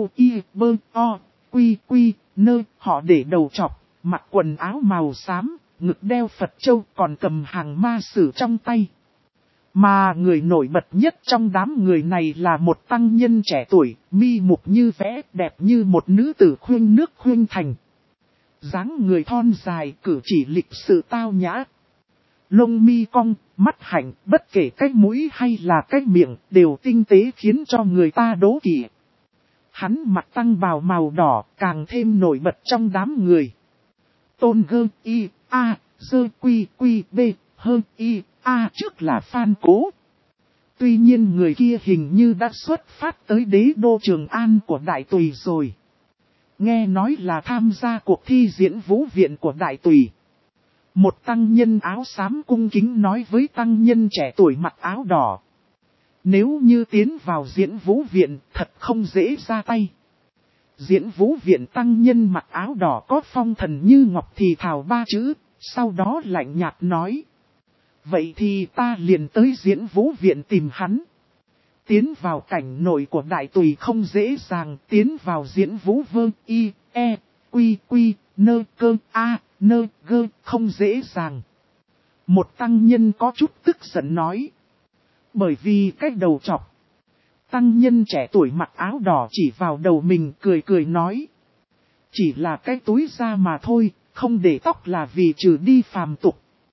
TUI nơ, họ để đầu trọc, mặc quần áo màu xám, ngực đeo Phật châu còn cầm hàng ma sử trong tay. Mà người nổi bật nhất trong đám người này là một tăng nhân trẻ tuổi, mi mục như vẽ, đẹp như một nữ tử khuyên nước khuyên thành. Dáng người thon dài, cử chỉ lịch sự tao nhã. Lông mi cong, mắt hạnh, bất kể cái mũi hay là cái miệng, đều tinh tế khiến cho người ta đố kỵ. Hắn mặc tăng bào màu đỏ, càng thêm nổi bật trong đám người. Tôn Gơ Y, A, Dơ Quy B, Hơn Y, A trước là Phan Cố. Tuy nhiên người kia hình như đã xuất phát tới đế đô Trường An của Đại Tùy rồi. Nghe nói là tham gia cuộc thi Diễn Vũ Viện của Đại Tùy. Một tăng nhân áo xám cung kính nói với tăng nhân trẻ tuổi mặc áo đỏ. Nếu như tiến vào Diễn Vũ Viện thật không dễ ra tay. Diễn Vũ Viện tăng nhân mặc áo đỏ có phong thần như ngọc thì thào 3 chữ, sau đó lạnh nhạt nói. Vậy thì ta liền tới Diễn Vũ Viện tìm hắn. Tiến vào cảnh nội của Đại Tùy không dễ dàng, tiến vào Diễn Vũ Vương Y, E, Quy, nơ, cơ, A, nơ, gơ, không dễ dàng. Một tăng nhân có chút tức giận nói. Bởi vì cái đầu trọc. Tăng nhân trẻ tuổi mặc áo đỏ chỉ vào đầu mình cười nói. Chỉ là cái túi da mà thôi, không để tóc là vì trừ đi phàm tục.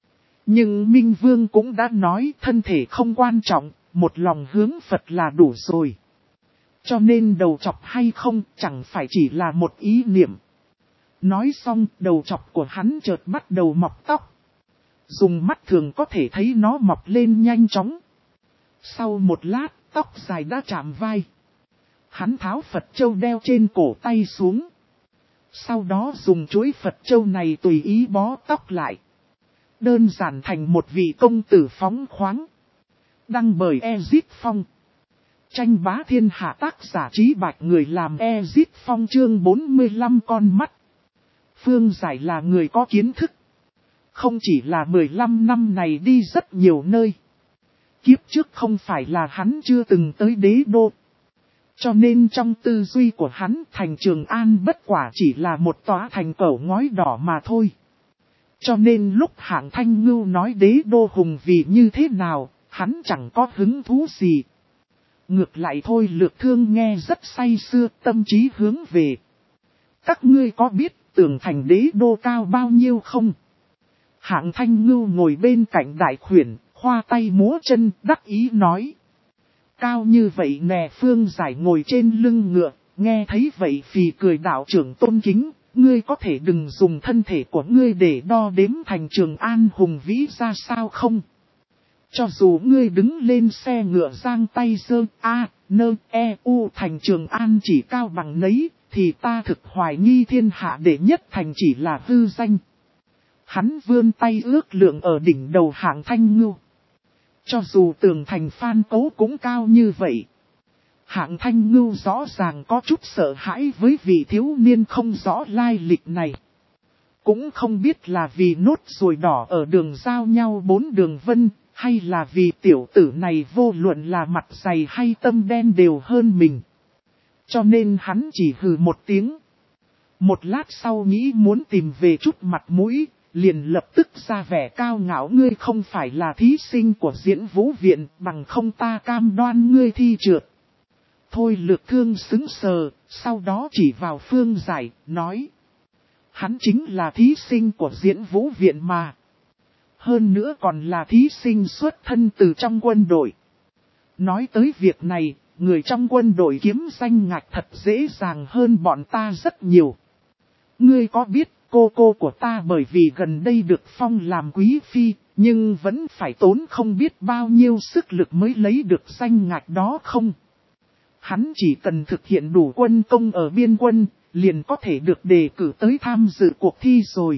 Nhưng Minh Vương cũng đã nói thân thể không quan trọng, một lòng hướng Phật là đủ rồi. Cho nên đầu chọc hay không chẳng phải chỉ là một ý niệm. Nói xong đầu chọc của hắn chợt bắt đầu mọc tóc. Dùng mắt thường có thể thấy nó mọc lên nhanh chóng. Sau một lát tóc dài đã chạm vai. Hắn tháo Phật châu đeo trên cổ tay xuống. Sau đó dùng chuỗi Phật châu này tùy ý bó tóc lại. Đơn giản thành một vị công tử phóng khoáng. Đăng bởi Ezip Phong. Tranh bá thiên hạ tác giả Trí Bạch người làm Ezip Phong chương 45 con mắt. Phương Giải là người có kiến thức. Không chỉ là 15 năm này đi rất nhiều nơi. Kiếp trước không phải là hắn chưa từng tới đế đô. Cho nên trong tư duy của hắn thành Trường An bất quả chỉ là một tòa thành cẩu ngói đỏ mà thôi. Cho nên lúc Hạng Thanh Ngưu nói đế đô hùng vì như thế nào, hắn chẳng có hứng thú gì. Ngược lại thôi Lược Thương nghe rất say sưa, tâm trí hướng về. Các ngươi có biết tường thành đế đô cao bao nhiêu không? Hạng Thanh Ngưu ngồi bên cạnh đại khuyển, khoa tay múa chân, đắc ý nói. Cao như vậy nè. Phương Giải ngồi trên lưng ngựa, nghe thấy vậy phì cười đạo trưởng tôn kính. Ngươi có thể đừng dùng thân thể của ngươi để đo đếm thành Trường An hùng vĩ ra sao không? Cho dù ngươi đứng lên xe ngựa giang tay giơ thành Trường An chỉ cao bằng nấy, thì ta thực hoài nghi thiên hạ đệ nhất thành chỉ là hư danh. Hắn vươn tay ước lượng ở đỉnh đầu Hạng Thanh Ngưu. Cho dù tường thành Phan Cấu cũng cao như vậy. Hạng Thanh Ngưu rõ ràng có chút sợ hãi với vị thiếu niên không rõ lai lịch này. Cũng không biết là vì nốt ruồi đỏ ở đường giao nhau 4 đường vân, hay là vì tiểu tử này vô luận là mặt dày hay tâm đen đều hơn mình. Cho nên hắn chỉ hừ một tiếng. Một lát sau nghĩ muốn tìm về chút mặt mũi, liền lập tức ra vẻ cao ngạo. Ngươi không phải là thí sinh của Diễn Vũ Viện, bằng không ta cam đoan ngươi thi trượt. Thôi Lược Thương sững sờ, sau đó chỉ vào Phương Giải, nói. Hắn chính là thí sinh của Diễn Vũ Viện mà. Hơn nữa còn là thí sinh xuất thân từ trong quân đội. Nói tới việc này, người trong quân đội kiếm danh ngạch thật dễ dàng hơn bọn ta rất nhiều. Ngươi có biết cô của ta bởi vì gần đây được phong làm quý phi, nhưng vẫn phải tốn không biết bao nhiêu sức lực mới lấy được danh ngạch đó không? Hắn chỉ cần thực hiện đủ quân công ở biên quân, liền có thể được đề cử tới tham dự cuộc thi rồi.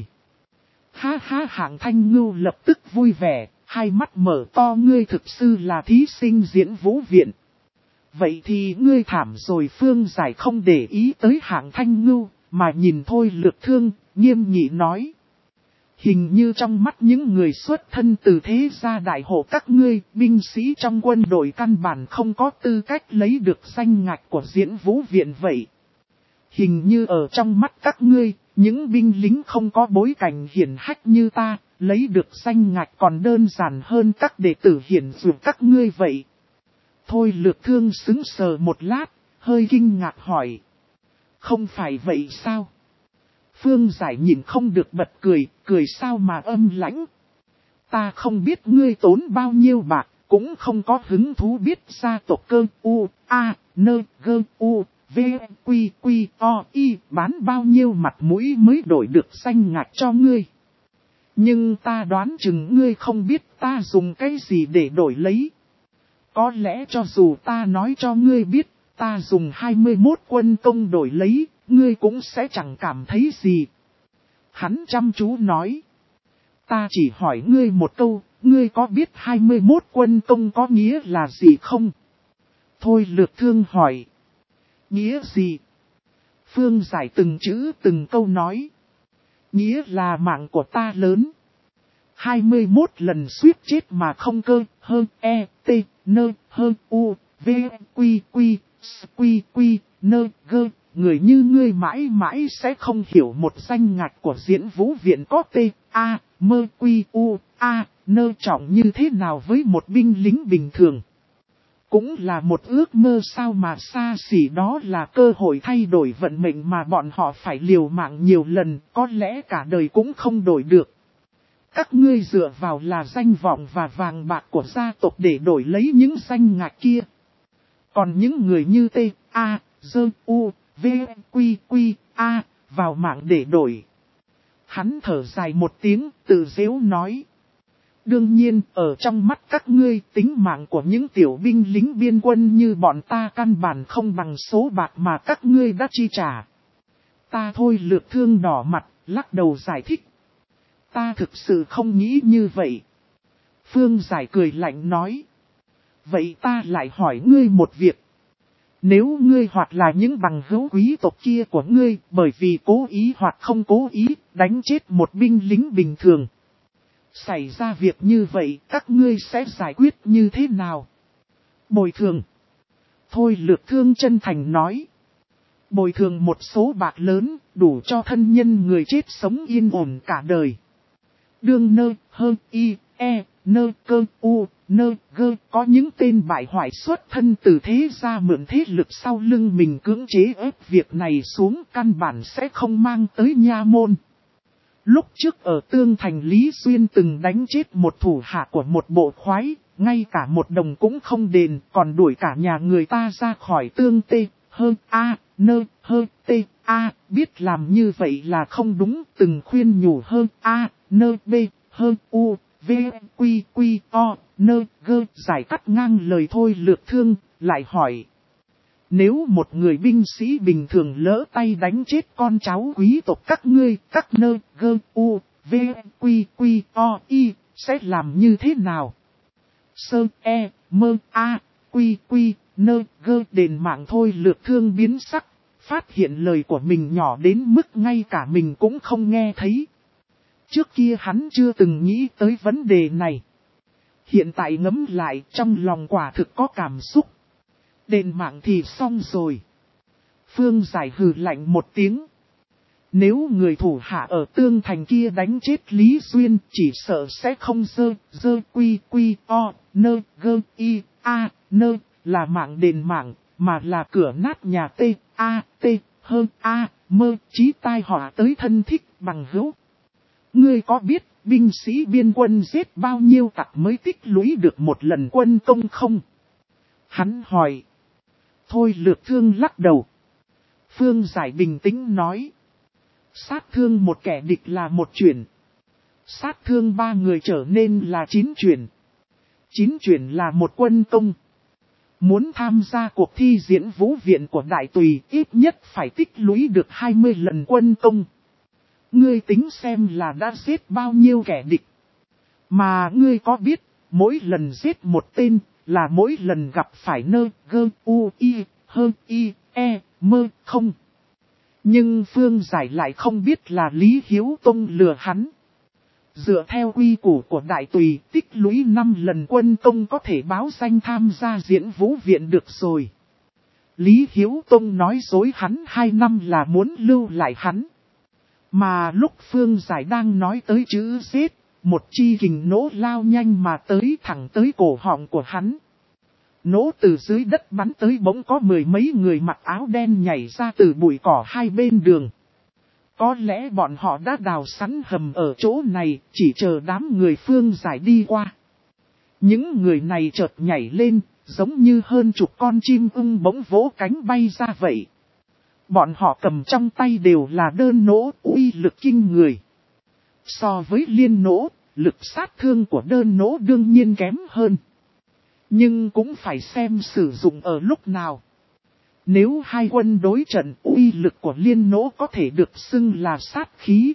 Ha ha, Hạng Thanh Ngưu lập tức vui vẻ, hai mắt mở to. Ngươi thực sự là thí sinh Diễn Vũ Viện. Vậy thì ngươi thảm rồi. Phương Giải không để ý tới Hạng Thanh Ngưu, mà nhìn Thôi Lược Thương, nghiêm nghị nói. Hình như trong mắt những người xuất thân từ thế gia đại hộ các ngươi, binh sĩ trong quân đội căn bản không có tư cách lấy được danh ngạch của Diễn Vũ Viện vậy. Hình như ở trong mắt các ngươi, những binh lính không có bối cảnh hiển hách như ta, lấy được danh ngạch còn đơn giản hơn các đệ tử hiển dụ các ngươi vậy. Thôi Lược Thương sững sờ một lát, hơi kinh ngạc hỏi. Không phải vậy sao? Phương Giải nhìn không được bật cười, cười sao mà âm lãnh. Ta không biết ngươi tốn bao nhiêu bạc, cũng không có hứng thú biết gia tộc Cơ U-A-N-G-U-V-Q-Q-O-I bán bao nhiêu mặt mũi mới đổi được danh ngạch cho ngươi. Nhưng ta đoán chừng ngươi không biết ta dùng cái gì để đổi lấy. Có lẽ cho dù ta nói cho ngươi biết, ta dùng 21 quân công đổi lấy, ngươi cũng sẽ chẳng cảm thấy gì. Hắn chăm chú nói. Ta chỉ hỏi ngươi một câu, ngươi có biết 21 quân công có nghĩa là gì không? Thôi Lược Thương hỏi. Nghĩa gì? Phương Giải từng chữ từng câu nói. Nghĩa là mạng của ta lớn. 21 lần suýt chết mà không cơ, hơn E-T, nơ, hơn U-V-Quy-Quy, nơ, gơ. Người như ngươi mãi mãi sẽ không hiểu một danh ngạch của Diễn Vũ Viện có T-A-Mơ-Quy-U-A, nơ trọng như thế nào với một binh lính bình thường. Cũng là một ước mơ sao mà xa xỉ, đó là cơ hội thay đổi vận mệnh mà bọn họ phải liều mạng nhiều lần, có lẽ cả đời cũng không đổi được. các ngươi dựa vào là danh vọng và vàng bạc của gia tộc để đổi lấy những danh ngạch kia. Còn những người như T, A, Dơ, U, V, Quy, Quy, A, vào mạng để đổi. Hắn thở dài một tiếng, tự giễu nói. Đương nhiên, ở trong mắt các ngươi, tính mạng của những tiểu binh lính biên quân như bọn ta căn bản không bằng số bạc mà các ngươi đã chi trả. Ta Thôi Lược Thương đỏ mặt, lắc đầu giải thích. Ta thực sự không nghĩ như vậy. Phương Giải cười lạnh nói. Vậy ta lại hỏi ngươi một việc. Nếu ngươi hoặc là những bằng hữu quý tộc kia của ngươi bởi vì cố ý hoặc không cố ý đánh chết một binh lính bình thường. Xảy ra việc như vậy các ngươi sẽ giải quyết như thế nào? Bồi thường. Thôi Lược Thương chân thành nói. Bồi thường một số bạc lớn đủ cho thân nhân người chết sống yên ổn cả đời. Đương nơ, hơ, y, e, nơ, cơ, u, nơ, gơ có những tên bại hoại xuất thân từ thế gia mượn thế lực sau lưng mình cưỡng chế ép việc này xuống căn bản sẽ không mang tới nha môn. Lúc trước ở Tương Thành Lý Xuyên từng đánh chết một thủ hạ của một bộ khoái, ngay cả một đồng cũng không đền còn đuổi cả nhà người ta ra khỏi Tương Tê, hơ, a, nơ, hơ, tê, a, biết làm như vậy là không đúng từng khuyên nhủ hơ, a, nơ, b, hơ, u. V, quy, quy, o, nơ, gơ, giải cắt ngang lời Thôi Lược Thương, lại hỏi. Nếu một người binh sĩ bình thường lỡ tay đánh chết con cháu quý tộc các ngươi, các nơ, gơ, u, v, quy, quy, o, y, sẽ làm như thế nào? Sơ, e, mơ, a, quy, quy, nơ, gơ đền mạng Thôi Lược Thương biến sắc, phát hiện lời của mình nhỏ đến mức ngay cả mình cũng không nghe thấy. Trước kia hắn chưa từng nghĩ tới vấn đề này. Hiện tại ngẫm lại trong lòng quả thực có cảm xúc. Đền mạng thì xong rồi. Phương Giải hừ lạnh một tiếng. Nếu người thủ hạ ở Tương Thành kia đánh chết Lý Xuyên chỉ sợ sẽ không dơ quy quy o nơ gơ y a nơ là mạng đền mạng mà là cửa nát nhà t a t hơ a mơ chí tai họa tới thân thích bằng hữu. Ngươi có biết binh sĩ biên quân giết bao nhiêu tặc mới tích lũy được một lần quân công không? Hắn hỏi. Thôi Lược Thương lắc đầu. Phương Giải bình tĩnh nói. Sát thương một kẻ địch là một chuyện. Sát thương 3 người trở nên là 9 chuyện. 9 chuyện là một quân công. Muốn tham gia cuộc thi diễn vũ viện của Đại Tùy ít nhất phải tích lũy được 20 lần quân công. Ngươi tính xem là đã giết bao nhiêu kẻ địch. Mà ngươi có biết, mỗi lần giết một tên, là mỗi lần gặp phải nơ, gơ, u, y, hơ, y, e, mơ, không. Nhưng Phương Giải lại không biết là Lý Hiếu Tông lừa hắn. Dựa theo quy củ của Đại Tùy, tích lũy 5 lần quân công có thể báo danh tham gia diễn vũ viện được rồi. Lý Hiếu Tông nói dối hắn 2 năm là muốn lưu lại hắn. Mà lúc Phương Giải đang nói tới chữ giết, một chi kình nỗ lao nhanh mà tới thẳng tới cổ họng của hắn. Nỗ từ dưới đất bắn tới bỗng có 10 mấy người mặc áo đen nhảy ra từ bụi cỏ hai bên đường. Có lẽ bọn họ đã đào sẵn hầm ở chỗ này, chỉ chờ đám người Phương Giải đi qua. Những người này chợt nhảy lên, giống như hơn chục con chim ưng bỗng vỗ cánh bay ra vậy. Bọn họ cầm trong tay đều là đơn nỗ uy lực kinh người. So với liên nỗ, lực sát thương của đơn nỗ đương nhiên kém hơn. Nhưng cũng phải xem sử dụng ở lúc nào. Nếu hai quân đối trận uy lực của liên nỗ có thể được xưng là sát khí.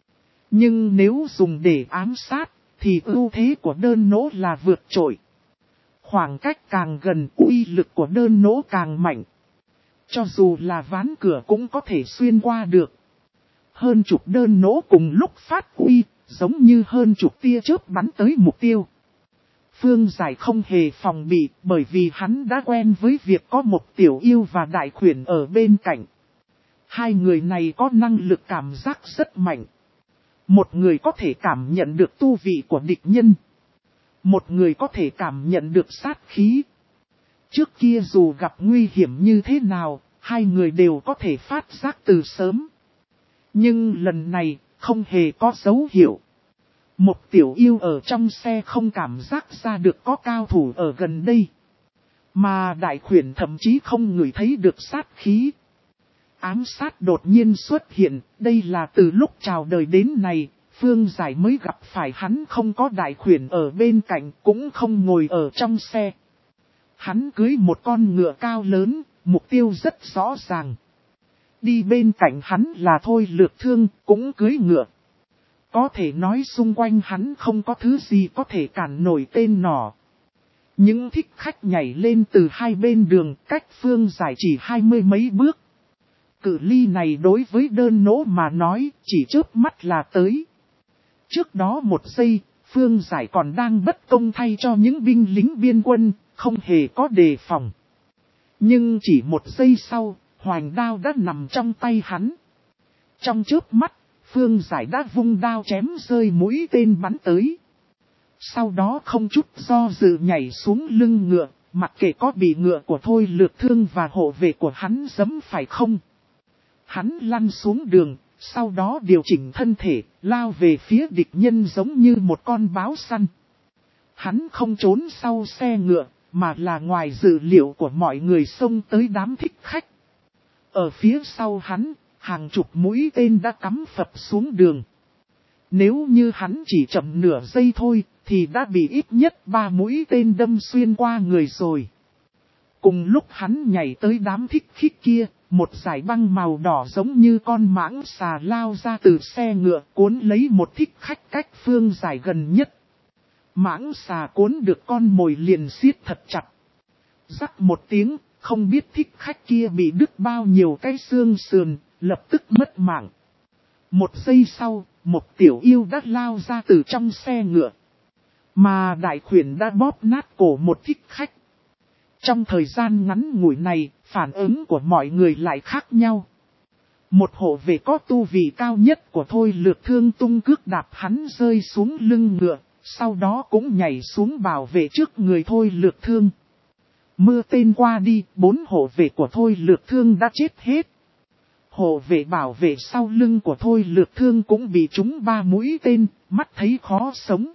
Nhưng nếu dùng để ám sát, thì ưu thế của đơn nỗ là vượt trội. Khoảng cách càng gần uy lực của đơn nỗ càng mạnh. Cho dù là ván cửa cũng có thể xuyên qua được. Hơn chục đơn nỗ cùng lúc phát uy, giống như hơn chục tia chớp bắn tới mục tiêu. Phương Giải không hề phòng bị bởi vì hắn đã quen với việc có một tiểu yêu và đại khuyển ở bên cạnh. Hai người này có năng lực cảm giác rất mạnh. Một người có thể cảm nhận được tu vị của địch nhân. Một người có thể cảm nhận được sát khí. Trước kia dù gặp nguy hiểm như thế nào, hai người đều có thể phát giác từ sớm. Nhưng lần này, không hề có dấu hiệu. Một tiểu yêu ở trong xe không cảm giác ra được có cao thủ ở gần đây. Mà đại khuyển thậm chí không ngửi thấy được sát khí. Ám sát đột nhiên xuất hiện, đây là từ lúc chào đời đến này, Phương Giải mới gặp phải hắn không có đại khuyển ở bên cạnh, cũng không ngồi ở trong xe. Hắn cưới một con ngựa cao lớn, mục tiêu rất rõ ràng. Đi bên cạnh hắn là Thôi Lược Thương, cũng cưới ngựa. Có thể nói xung quanh hắn không có thứ gì có thể cản nổi tên nỏ. Những thích khách nhảy lên từ hai bên đường, cách Phương Giải chỉ 20 mấy bước. Cự ly này đối với đơn nỗ mà nói, chỉ chớp mắt là tới. Trước đó một giây, Phương Giải còn đang bất công thay cho những binh lính biên quân, không hề có đề phòng. Nhưng chỉ một giây sau, hoành đao đã nằm trong tay hắn. Trong chớp mắt, Phương Giải đã vung đao chém rơi mũi tên bắn tới. Sau đó không chút do dự nhảy xuống lưng ngựa, mặc kệ có bị ngựa của Thôi Lược Thương và hộ vệ của hắn giẫm phải không. Hắn lăn xuống đường, sau đó điều chỉnh thân thể, lao về phía địch nhân giống như một con báo săn. Hắn không trốn sau xe ngựa, mà là ngoài dự liệu của mọi người xông tới đám thích khách. Ở phía sau hắn, hàng chục mũi tên đã cắm phập xuống đường. Nếu như hắn chỉ chậm nửa giây thôi, thì đã bị ít nhất 3 mũi tên đâm xuyên qua người rồi. Cùng lúc hắn nhảy tới đám thích khách kia, một dải băng màu đỏ giống như con mãng xà lao ra từ xe ngựa cuốn lấy một thích khách cách Phương Giải gần nhất. Mãng xà cuốn được con mồi liền siết thật chặt. Rắc một tiếng, không biết thích khách kia bị đứt bao nhiêu cái xương sườn, lập tức mất mạng. Một giây sau, một tiểu yêu đã lao ra từ trong xe ngựa. Mà đại khuyển đã bóp nát cổ một thích khách. Trong thời gian ngắn ngủi này, phản ứng của mọi người lại khác nhau. Một hộ vệ có tu vị cao nhất của Thôi Lược Thương tung cước đạp hắn rơi xuống lưng ngựa, sau đó cũng nhảy xuống bảo vệ trước người Thôi Lược Thương. Mưa tên qua đi, 4 hộ vệ của Thôi Lược Thương đã chết hết. Hộ vệ bảo vệ sau lưng của Thôi Lược Thương cũng bị trúng 3 mũi tên, mắt thấy khó sống.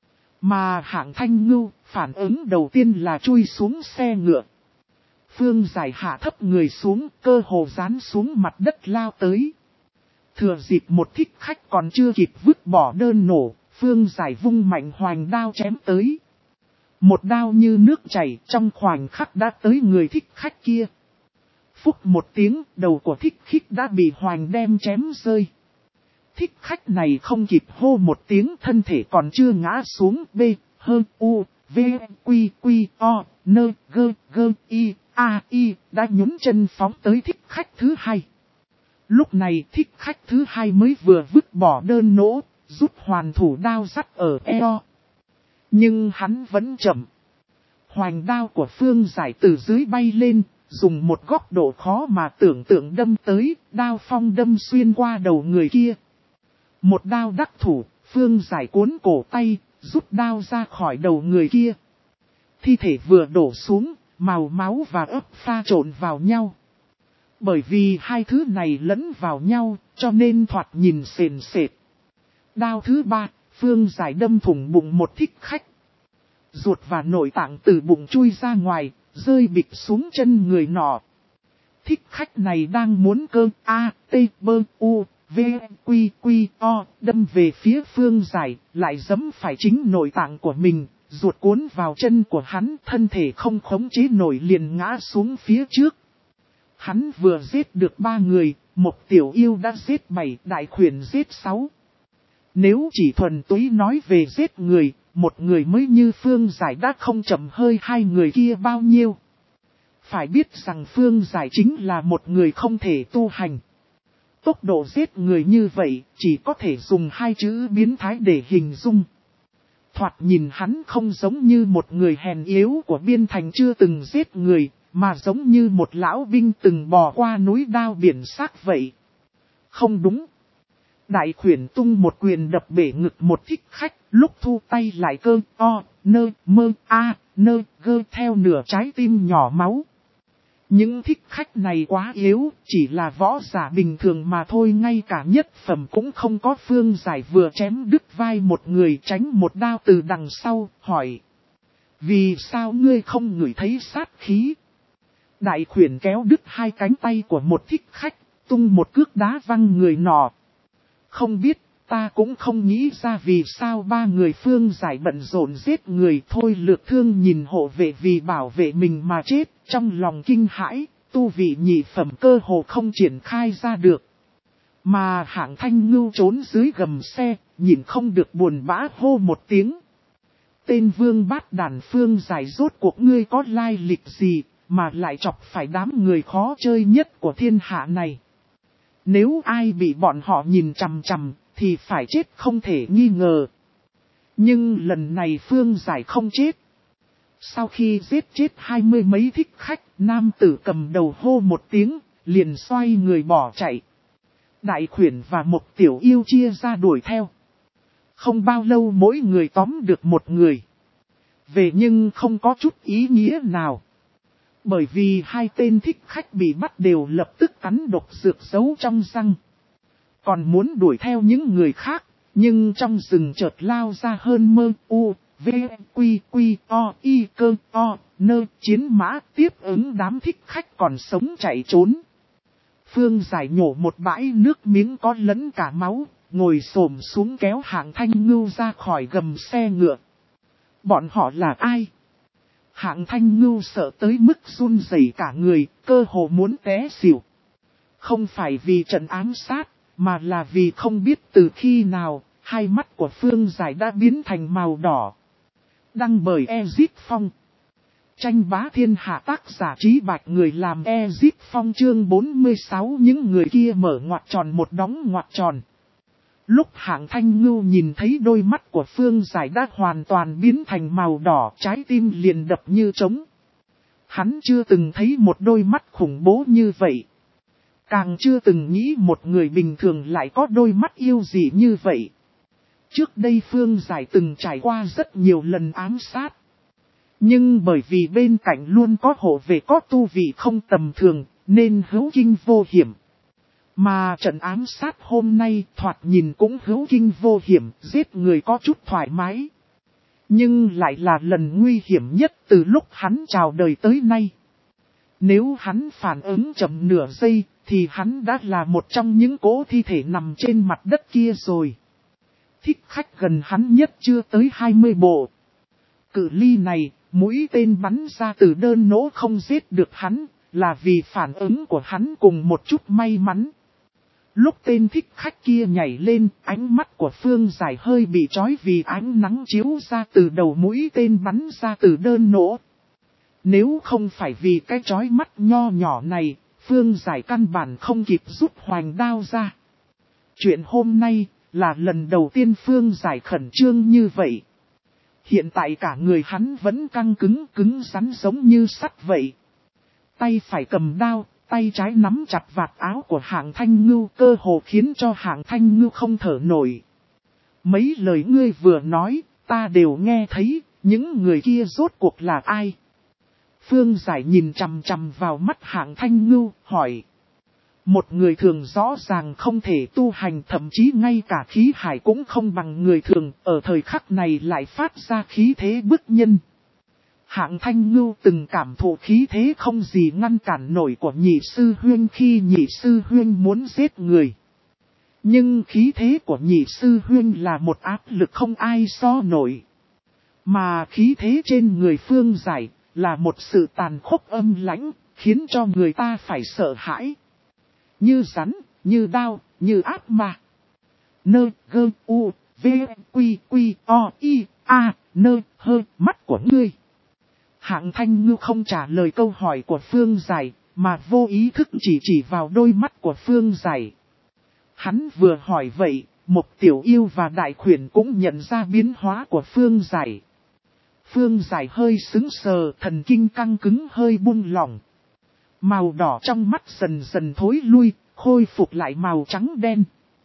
Mà Hạng Thanh Ngưu, phản ứng đầu tiên là chui xuống xe ngựa. Phương Giải hạ thấp người xuống, cơ hồ dán xuống mặt đất lao tới. Thừa dịp một thích khách còn chưa kịp vứt bỏ đơn nổ, Phương Giải vung mạnh hoành đao chém tới. Một đao như nước chảy trong khoảnh khắc đã tới người thích khách kia. Phúc một tiếng, đầu của thích khách đã bị hoành đem chém rơi. Thích khách này không kịp hô một tiếng, thân thể còn chưa ngã xuống. B, H, U, V, Quy, Quy, O, N, G, G, I, A, I đã nhún chân phóng tới thích khách thứ hai. Lúc này thích khách thứ hai mới vừa vứt bỏ đơn nỗ, rút hoàn thủ đao sắt ở eo. Nhưng hắn vẫn chậm. Hoành đao của Phương Giải từ dưới bay lên, dùng một góc độ khó mà tưởng tượng đâm tới, đao phong đâm xuyên qua đầu người kia. Một đao đắc thủ, Phương Giải cuốn cổ tay, rút đao ra khỏi đầu người kia. Thi thể vừa đổ xuống, màu máu và ớt pha trộn vào nhau. Bởi vì hai thứ này lẫn vào nhau, cho nên thoạt nhìn sền sệt. Đao thứ ba, Phương Giải đâm thủng bụng một thích khách. Ruột và nội tạng từ bụng chui ra ngoài, rơi bịch xuống chân người nọ. Thích khách này đang muốn cơ A, T, B, U, V, Quy, Quy, O, đâm về phía Phương Giải, lại giẫm phải chính nội tạng của mình, ruột cuốn vào chân của hắn, thân thể không khống chế nổi liền ngã xuống phía trước. Hắn vừa giết được 3 người, một tiểu yêu đã giết 7, đại khuyển giết 6. Nếu chỉ thuần túy nói về giết người, một người mới như Phương Giải đã không chậm hơi 2 người kia bao nhiêu. Phải biết rằng Phương Giải chính là một người không thể tu hành. Tốc độ giết người như vậy, chỉ có thể dùng 2 chữ biến thái để hình dung. Thoạt nhìn hắn không giống như một người hèn yếu của biên thành chưa từng giết người, mà giống như một lão binh từng bò qua núi đao biển xác vậy. Không đúng. Đại khuyển tung một quyền đập bể ngực một thích khách, lúc thu tay lại cơ, o, nơ, mơ, a, nơ, gơ theo nửa trái tim nhỏ máu. Những thích khách này quá yếu, chỉ là võ giả bình thường mà thôi, ngay cả nhất phẩm cũng không có. Phương Giải vừa chém đứt vai một người, tránh một đao từ đằng sau, hỏi. Vì sao ngươi không ngửi thấy sát khí? Đại khuyển kéo đứt hai cánh tay của một thích khách, tung một cước đá văng người nọ. Không biết, ta cũng không nghĩ ra vì sao ba người Phương Giải bận rộn giết người. Thôi Lược Thương nhìn hộ vệ vì bảo vệ mình mà chết, trong lòng kinh hãi, tu vị nhị phẩm cơ hồ không triển khai ra được. Mà Hạng Thanh Ngưu trốn dưới gầm xe, nhìn không được buồn bã hô một tiếng. Tên vương bát đàn Phương Giải, rốt cuộc ngươi có lai lịch gì, mà lại chọc phải đám người khó chơi nhất của thiên hạ này. Nếu ai bị bọn họ nhìn chằm chằm, thì phải chết không thể nghi ngờ. Nhưng lần này Phương Giải không chết. Sau khi giết chết 20 mấy thích khách, nam tử cầm đầu hô một tiếng, liền xoay người bỏ chạy. Đại khuyển và một tiểu yêu chia ra đuổi theo. Không bao lâu mỗi người tóm được một người. Về nhưng không có chút ý nghĩa nào. Bởi vì hai tên thích khách bị bắt đều lập tức cắn độc dược giấu trong răng. Còn muốn đuổi theo những người khác, nhưng trong rừng chợt lao ra hơn mơ u, v, quy, quy, o, y, cơ, o, nơ, chiến mã tiếp ứng đám thích khách còn sống chạy trốn. Phương Giải nhổ một bãi nước miếng có lẫn cả máu, ngồi xổm xuống kéo Hạng Thanh Ngưu ra khỏi gầm xe ngựa. Bọn họ là ai? Hạng Thanh Ngưu sợ tới mức run rẩy cả người, cơ hồ muốn té xỉu. Không phải vì trận ám sát, mà là vì không biết từ khi nào, hai mắt của Phương Giải đã biến thành màu đỏ. Đăng bởi Ezip Phong. Tranh bá thiên hạ, tác giả Trí Bạch, người làm Ezip Phong. Chương 46. Những người kia mở ngoặc tròn một đóng ngoặc tròn. Lúc Hạng Thanh Ngưu nhìn thấy đôi mắt của Phương Giải đã hoàn toàn biến thành màu đỏ, trái tim liền đập như trống. Hắn chưa từng thấy một đôi mắt khủng bố như vậy. Càng chưa từng nghĩ một người bình thường lại có đôi mắt yêu dị như vậy. Trước đây Phương Giải từng trải qua rất nhiều lần ám sát. Nhưng bởi vì bên cạnh luôn có hộ vệ có tu vị không tầm thường, nên hữu kinh vô hiểm. Mà trận ám sát hôm nay thoạt nhìn cũng hữu kinh vô hiểm, giết người có chút thoải mái. Nhưng lại là lần nguy hiểm nhất từ lúc hắn chào đời tới nay. Nếu hắn phản ứng chậm nửa giây, thì hắn đã là một trong những cỗ thi thể nằm trên mặt đất kia rồi. Thích khách gần hắn nhất chưa tới 20 bộ. Cự ly này, mũi tên bắn ra từ đơn nỗ không giết được hắn, là vì phản ứng của hắn cùng một chút may mắn. Lúc tên thích khách kia nhảy lên, ánh mắt của Phương Giải hơi bị chói vì ánh nắng chiếu ra từ đầu mũi tên bắn ra từ đơn nỗ. Nếu không phải vì cái chói mắt nho nhỏ này, Phương Giải căn bản không kịp rút hoành đao ra. Chuyện hôm nay là lần đầu tiên Phương Giải khẩn trương như vậy. Hiện tại cả người hắn vẫn căng cứng rắn giống như sắt vậy. Tay phải cầm đao, tay trái nắm chặt vạt áo của Hạng Thanh Ngưu, cơ hồ khiến cho Hạng Thanh Ngưu không thở nổi. Mấy lời ngươi vừa nói, ta đều nghe thấy, những người kia rốt cuộc là ai? Phương Giải nhìn chằm chằm vào mắt Hạng Thanh Ngưu, hỏi. Một người thường rõ ràng không thể tu hành, thậm chí ngay cả khí hải cũng không bằng người thường, ở thời khắc này lại phát ra khí thế bức nhân. Hạng Thanh Ngưu từng cảm thụ khí thế không gì ngăn cản nổi của nhị sư huynh khi nhị sư huynh muốn giết người. Nhưng khí thế của nhị sư huynh là một áp lực không ai so nổi. Mà khí thế trên người Phương Giải là một sự tàn khốc âm lãnh, khiến cho người ta phải sợ hãi. Như rắn, như đao, như ác ma. Nơ, gơ, u, v, quy, quy, o, y, a, nơ, hơ, mắt của ngươi. Hạng Thanh Ngưu không trả lời câu hỏi của Phương Giải, mà vô ý thức chỉ vào đôi mắt của Phương Giải. Hắn vừa hỏi vậy, một tiểu yêu và đại khuyển cũng nhận ra biến hóa của Phương Giải. Phương Giải hơi sững sờ, thần kinh căng cứng hơi buông lỏng. Màu đỏ trong mắt dần dần thối lui, khôi phục lại màu trắng đen.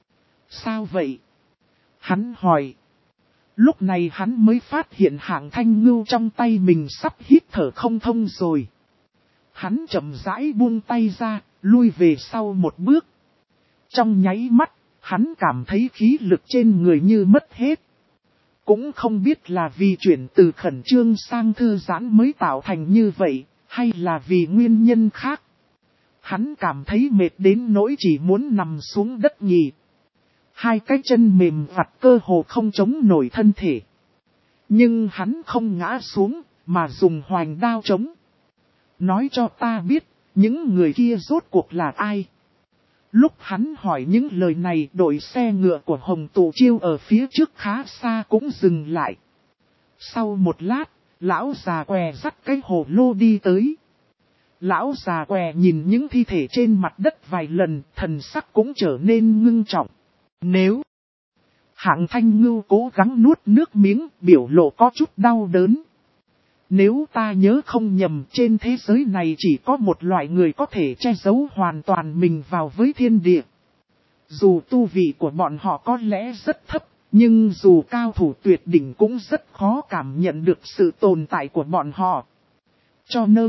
Sao vậy? Hắn hỏi. Lúc này hắn mới phát hiện Hạng Thanh Ngưu trong tay mình sắp hít thở không thông rồi. Hắn chậm rãi buông tay ra, lui về sau một bước. Trong nháy mắt, hắn cảm thấy khí lực trên người như mất hết. Cũng không biết là vì chuyển từ khẩn trương sang thư giãn mới tạo thành như vậy, hay là vì nguyên nhân khác. Hắn cảm thấy mệt đến nỗi chỉ muốn nằm xuống đất nhì. Hai cái chân mềm vặt cơ hồ không chống nổi thân thể. Nhưng hắn không ngã xuống, mà dùng hoành đao chống. Nói cho ta biết, những người kia rốt cuộc là ai? Lúc hắn hỏi những lời này, đội xe ngựa của Hồng Tụ Chiêu ở phía trước khá xa cũng dừng lại. Sau một lát, lão già què dắt cái hồ lô đi tới. Lão già què nhìn những thi thể trên mặt đất vài lần, thần sắc cũng trở nên ngưng trọng. Nếu Hạng Thanh Ngưu cố gắng nuốt nước miếng, biểu lộ có chút đau đớn. Nếu ta nhớ không nhầm, trên thế giới này chỉ có một loại người có thể che giấu hoàn toàn mình vào với thiên địa. Dù tu vị của bọn họ có lẽ rất thấp, nhưng dù cao thủ tuyệt đỉnh cũng rất khó cảm nhận được sự tồn tại của bọn họ. Cho nên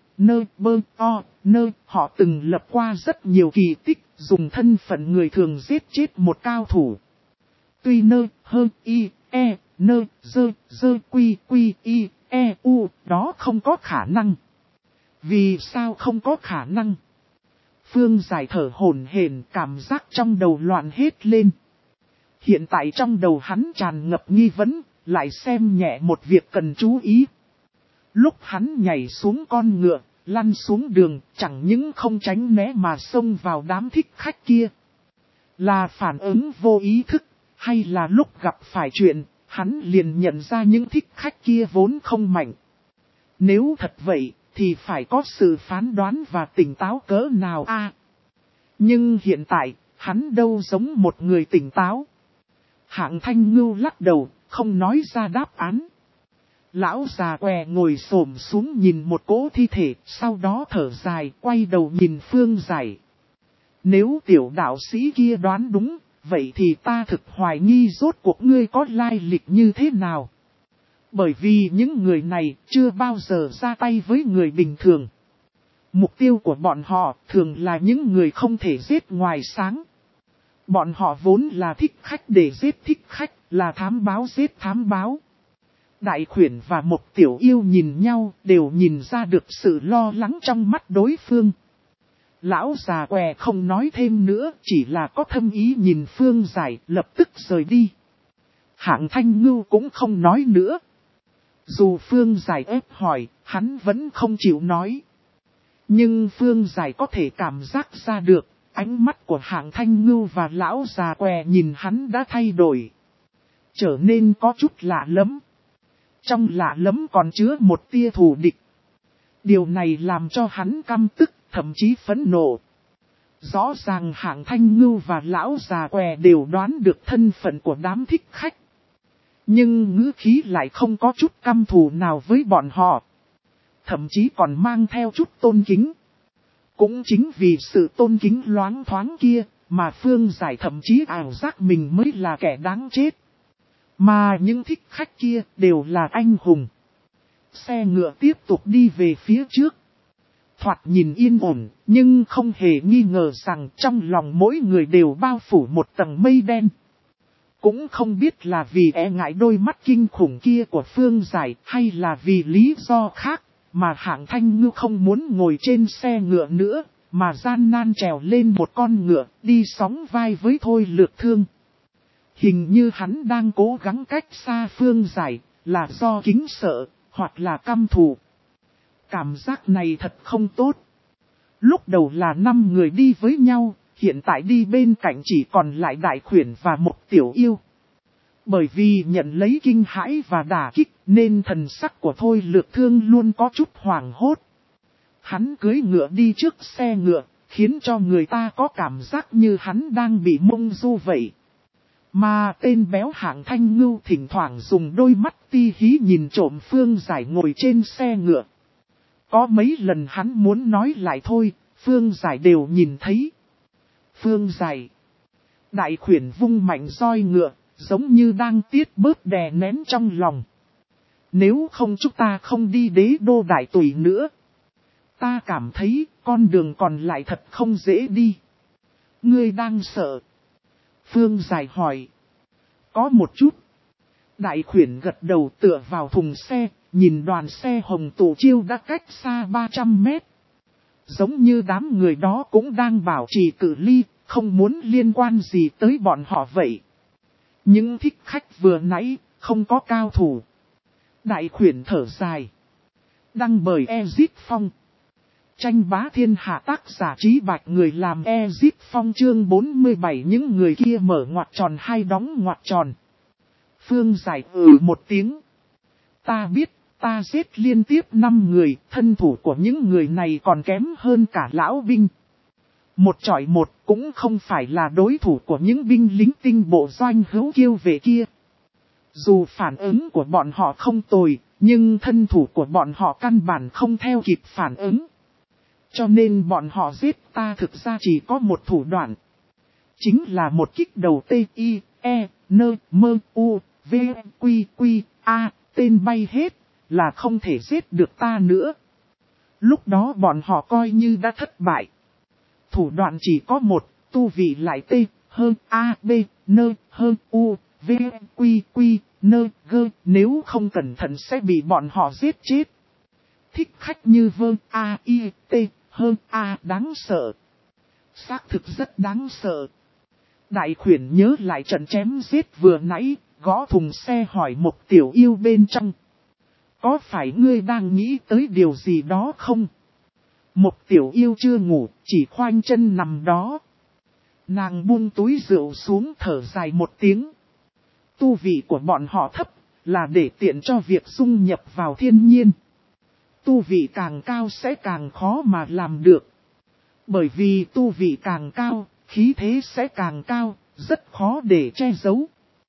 họ từng lập qua rất nhiều kỳ tích, dùng thân phận người thường giết chết một cao thủ. Tuy đó không có khả năng. Vì sao không có khả năng? Phương Giải thở hổn hển, cảm giác trong đầu loạn hết lên. Hiện tại trong đầu hắn tràn ngập nghi vấn, lại xem nhẹ một việc cần chú ý. Lúc hắn nhảy xuống con ngựa, lăn xuống đường, chẳng những không tránh né mà xông vào đám thích khách kia. Là phản ứng vô ý thức, hay là lúc gặp phải chuyện, hắn liền nhận ra những thích khách kia vốn không mạnh. Nếu thật vậy, thì phải có sự phán đoán và tỉnh táo cỡ nào a? Nhưng hiện tại, hắn đâu giống một người tỉnh táo. Hạng Thanh Ngưu lắc đầu, không nói ra đáp án. Lão già què ngồi xổm xuống nhìn một cỗ thi thể, sau đó thở dài, quay đầu nhìn Phương Giải. Nếu tiểu đạo sĩ kia đoán đúng, vậy thì ta thực hoài nghi rốt cuộc ngươi có lai lịch như thế nào. Bởi vì những người này chưa bao giờ ra tay với người bình thường. Mục tiêu của bọn họ thường là những người không thể giết ngoài sáng. Bọn họ vốn là thích khách để giết thích khách, là thám báo giết thám báo. Đại khuyển và một tiểu yêu nhìn nhau, đều nhìn ra được sự lo lắng trong mắt đối phương. Lão già què không nói thêm nữa, chỉ là có thâm ý nhìn Phương Giải, lập tức rời đi. Hạng Thanh Ngưu cũng không nói nữa. Dù Phương Giải ép hỏi, hắn vẫn không chịu nói. Nhưng Phương Giải có thể cảm giác ra được, ánh mắt của Hạng Thanh Ngưu và lão già què nhìn hắn đã thay đổi. Trở nên có chút lạ lắm. Trong lạ lắm còn chứa một tia thù địch. Điều này làm cho hắn căm tức, thậm chí phẫn nộ. Rõ ràng Hạng Thanh Ngưu và lão già què đều đoán được thân phận của đám thích khách. Nhưng ngữ khí lại không có chút căm thù nào với bọn họ. Thậm chí còn mang theo chút tôn kính. Cũng chính vì sự tôn kính loáng thoáng kia, mà Phương Giải thậm chí ảo giác mình mới là kẻ đáng chết. Mà những thích khách kia đều là anh hùng. Xe ngựa tiếp tục đi về phía trước. Thoạt nhìn yên ổn, nhưng không hề nghi ngờ rằng trong lòng mỗi người đều bao phủ một tầng mây đen. Cũng không biết là vì e ngại đôi mắt kinh khủng kia của Phương Giải hay là vì lý do khác, mà Hạng Thanh Ngưu không muốn ngồi trên xe ngựa nữa, mà gian nan trèo lên một con ngựa, đi sóng vai với Thôi Lược Thương. Hình như hắn đang cố gắng cách xa Phương Giải, là do kính sợ, hoặc là căm thù. Cảm giác này thật không tốt. Lúc đầu là 5 người đi với nhau, hiện tại đi bên cạnh chỉ còn lại Đại Khuyển và một tiểu yêu. Bởi vì nhận lấy kinh hãi và đả kích nên thần sắc của Thôi Lược Thương luôn có chút hoảng hốt. Hắn cưỡi ngựa đi trước xe ngựa, khiến cho người ta có cảm giác như hắn đang bị mông du vậy. Mà tên béo Hạng Thanh Ngưu thỉnh thoảng dùng đôi mắt ti hí nhìn trộm Phương Giải ngồi trên xe ngựa. Có mấy lần hắn muốn nói lại thôi, Phương Giải đều nhìn thấy. Phương Giải. Đại Khuyển vung mạnh roi ngựa, giống như đang tiết bớt đè nén trong lòng. Nếu không chúng ta không đi đế đô Đại Tùy nữa. Ta cảm thấy con đường còn lại thật không dễ đi. Ngươi đang sợ? Phương Giải hỏi. Có một chút. Đại khuyển gật đầu tựa vào thùng xe, nhìn đoàn xe hồng tổ chiêu đã cách xa 300 mét. Giống như đám người đó cũng đang bảo trì cự ly, không muốn liên quan gì tới bọn họ vậy. Những thích khách vừa nãy, không có cao thủ. Đại khuyển thở dài. Đăng bởi Ezip Phong. Tranh bá thiên hạ tác giả Trí Bạch người làm Ezip Phong chương 47 những người kia mở ngoặc tròn hay đóng ngoặc tròn. Phương Giải một tiếng. Ta biết, ta giết liên tiếp 5 người, thân thủ của những người này còn kém hơn cả lão binh. Một chọi một cũng không phải là đối thủ của những binh lính tinh bộ doanh hữu kiêu về kia. Dù phản ứng của bọn họ không tồi, nhưng thân thủ của bọn họ căn bản không theo kịp phản ứng. Cho nên bọn họ giết ta thực ra chỉ có một thủ đoạn. Chính là một kích đầu T-I-E-N-M-U-V-Q-Q-A, tên bay hết, là không thể giết được ta nữa. Lúc đó bọn họ coi như đã thất bại. Thủ đoạn chỉ có một, tu vị lại T-H-A-B-N-H-U-V-Q-Q-N-G, nếu không cẩn thận sẽ bị bọn họ giết chết. Thích khách như A-I-T, A đáng sợ. Xác thực rất đáng sợ. Đại khuyển nhớ lại trận chém giết vừa nãy, gõ thùng xe hỏi một tiểu yêu bên trong. Có phải ngươi đang nghĩ tới điều gì đó không? Một tiểu yêu chưa ngủ, chỉ khoanh chân nằm đó. Nàng buông túi rượu xuống thở dài một tiếng. Tu vị của bọn họ thấp, là để tiện cho việc dung nhập vào thiên nhiên. Tu vị càng cao sẽ càng khó mà làm được. Bởi vì tu vị càng cao, khí thế sẽ càng cao, rất khó để che giấu.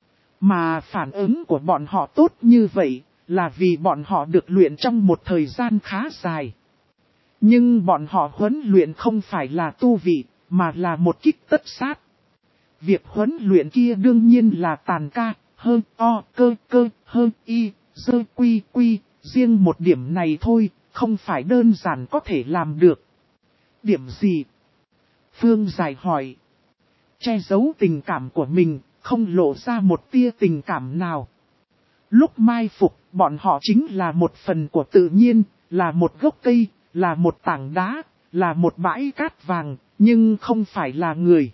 Mà phản ứng của bọn họ tốt như vậy, là vì bọn họ được luyện trong một thời gian khá dài. Nhưng bọn họ huấn luyện không phải là tu vị, mà là một kích tất sát. Việc huấn luyện kia đương nhiên là tàn ca, hơn o, cơ, hơn y, dơ quy, riêng một điểm này thôi, không phải đơn giản có thể làm được. Điểm gì? Phương Giải hỏi. Che giấu tình cảm của mình, không lộ ra một tia tình cảm nào. Lúc mai phục, bọn họ chính là một phần của tự nhiên, là một gốc cây, là một tảng đá, là một bãi cát vàng, nhưng không phải là người.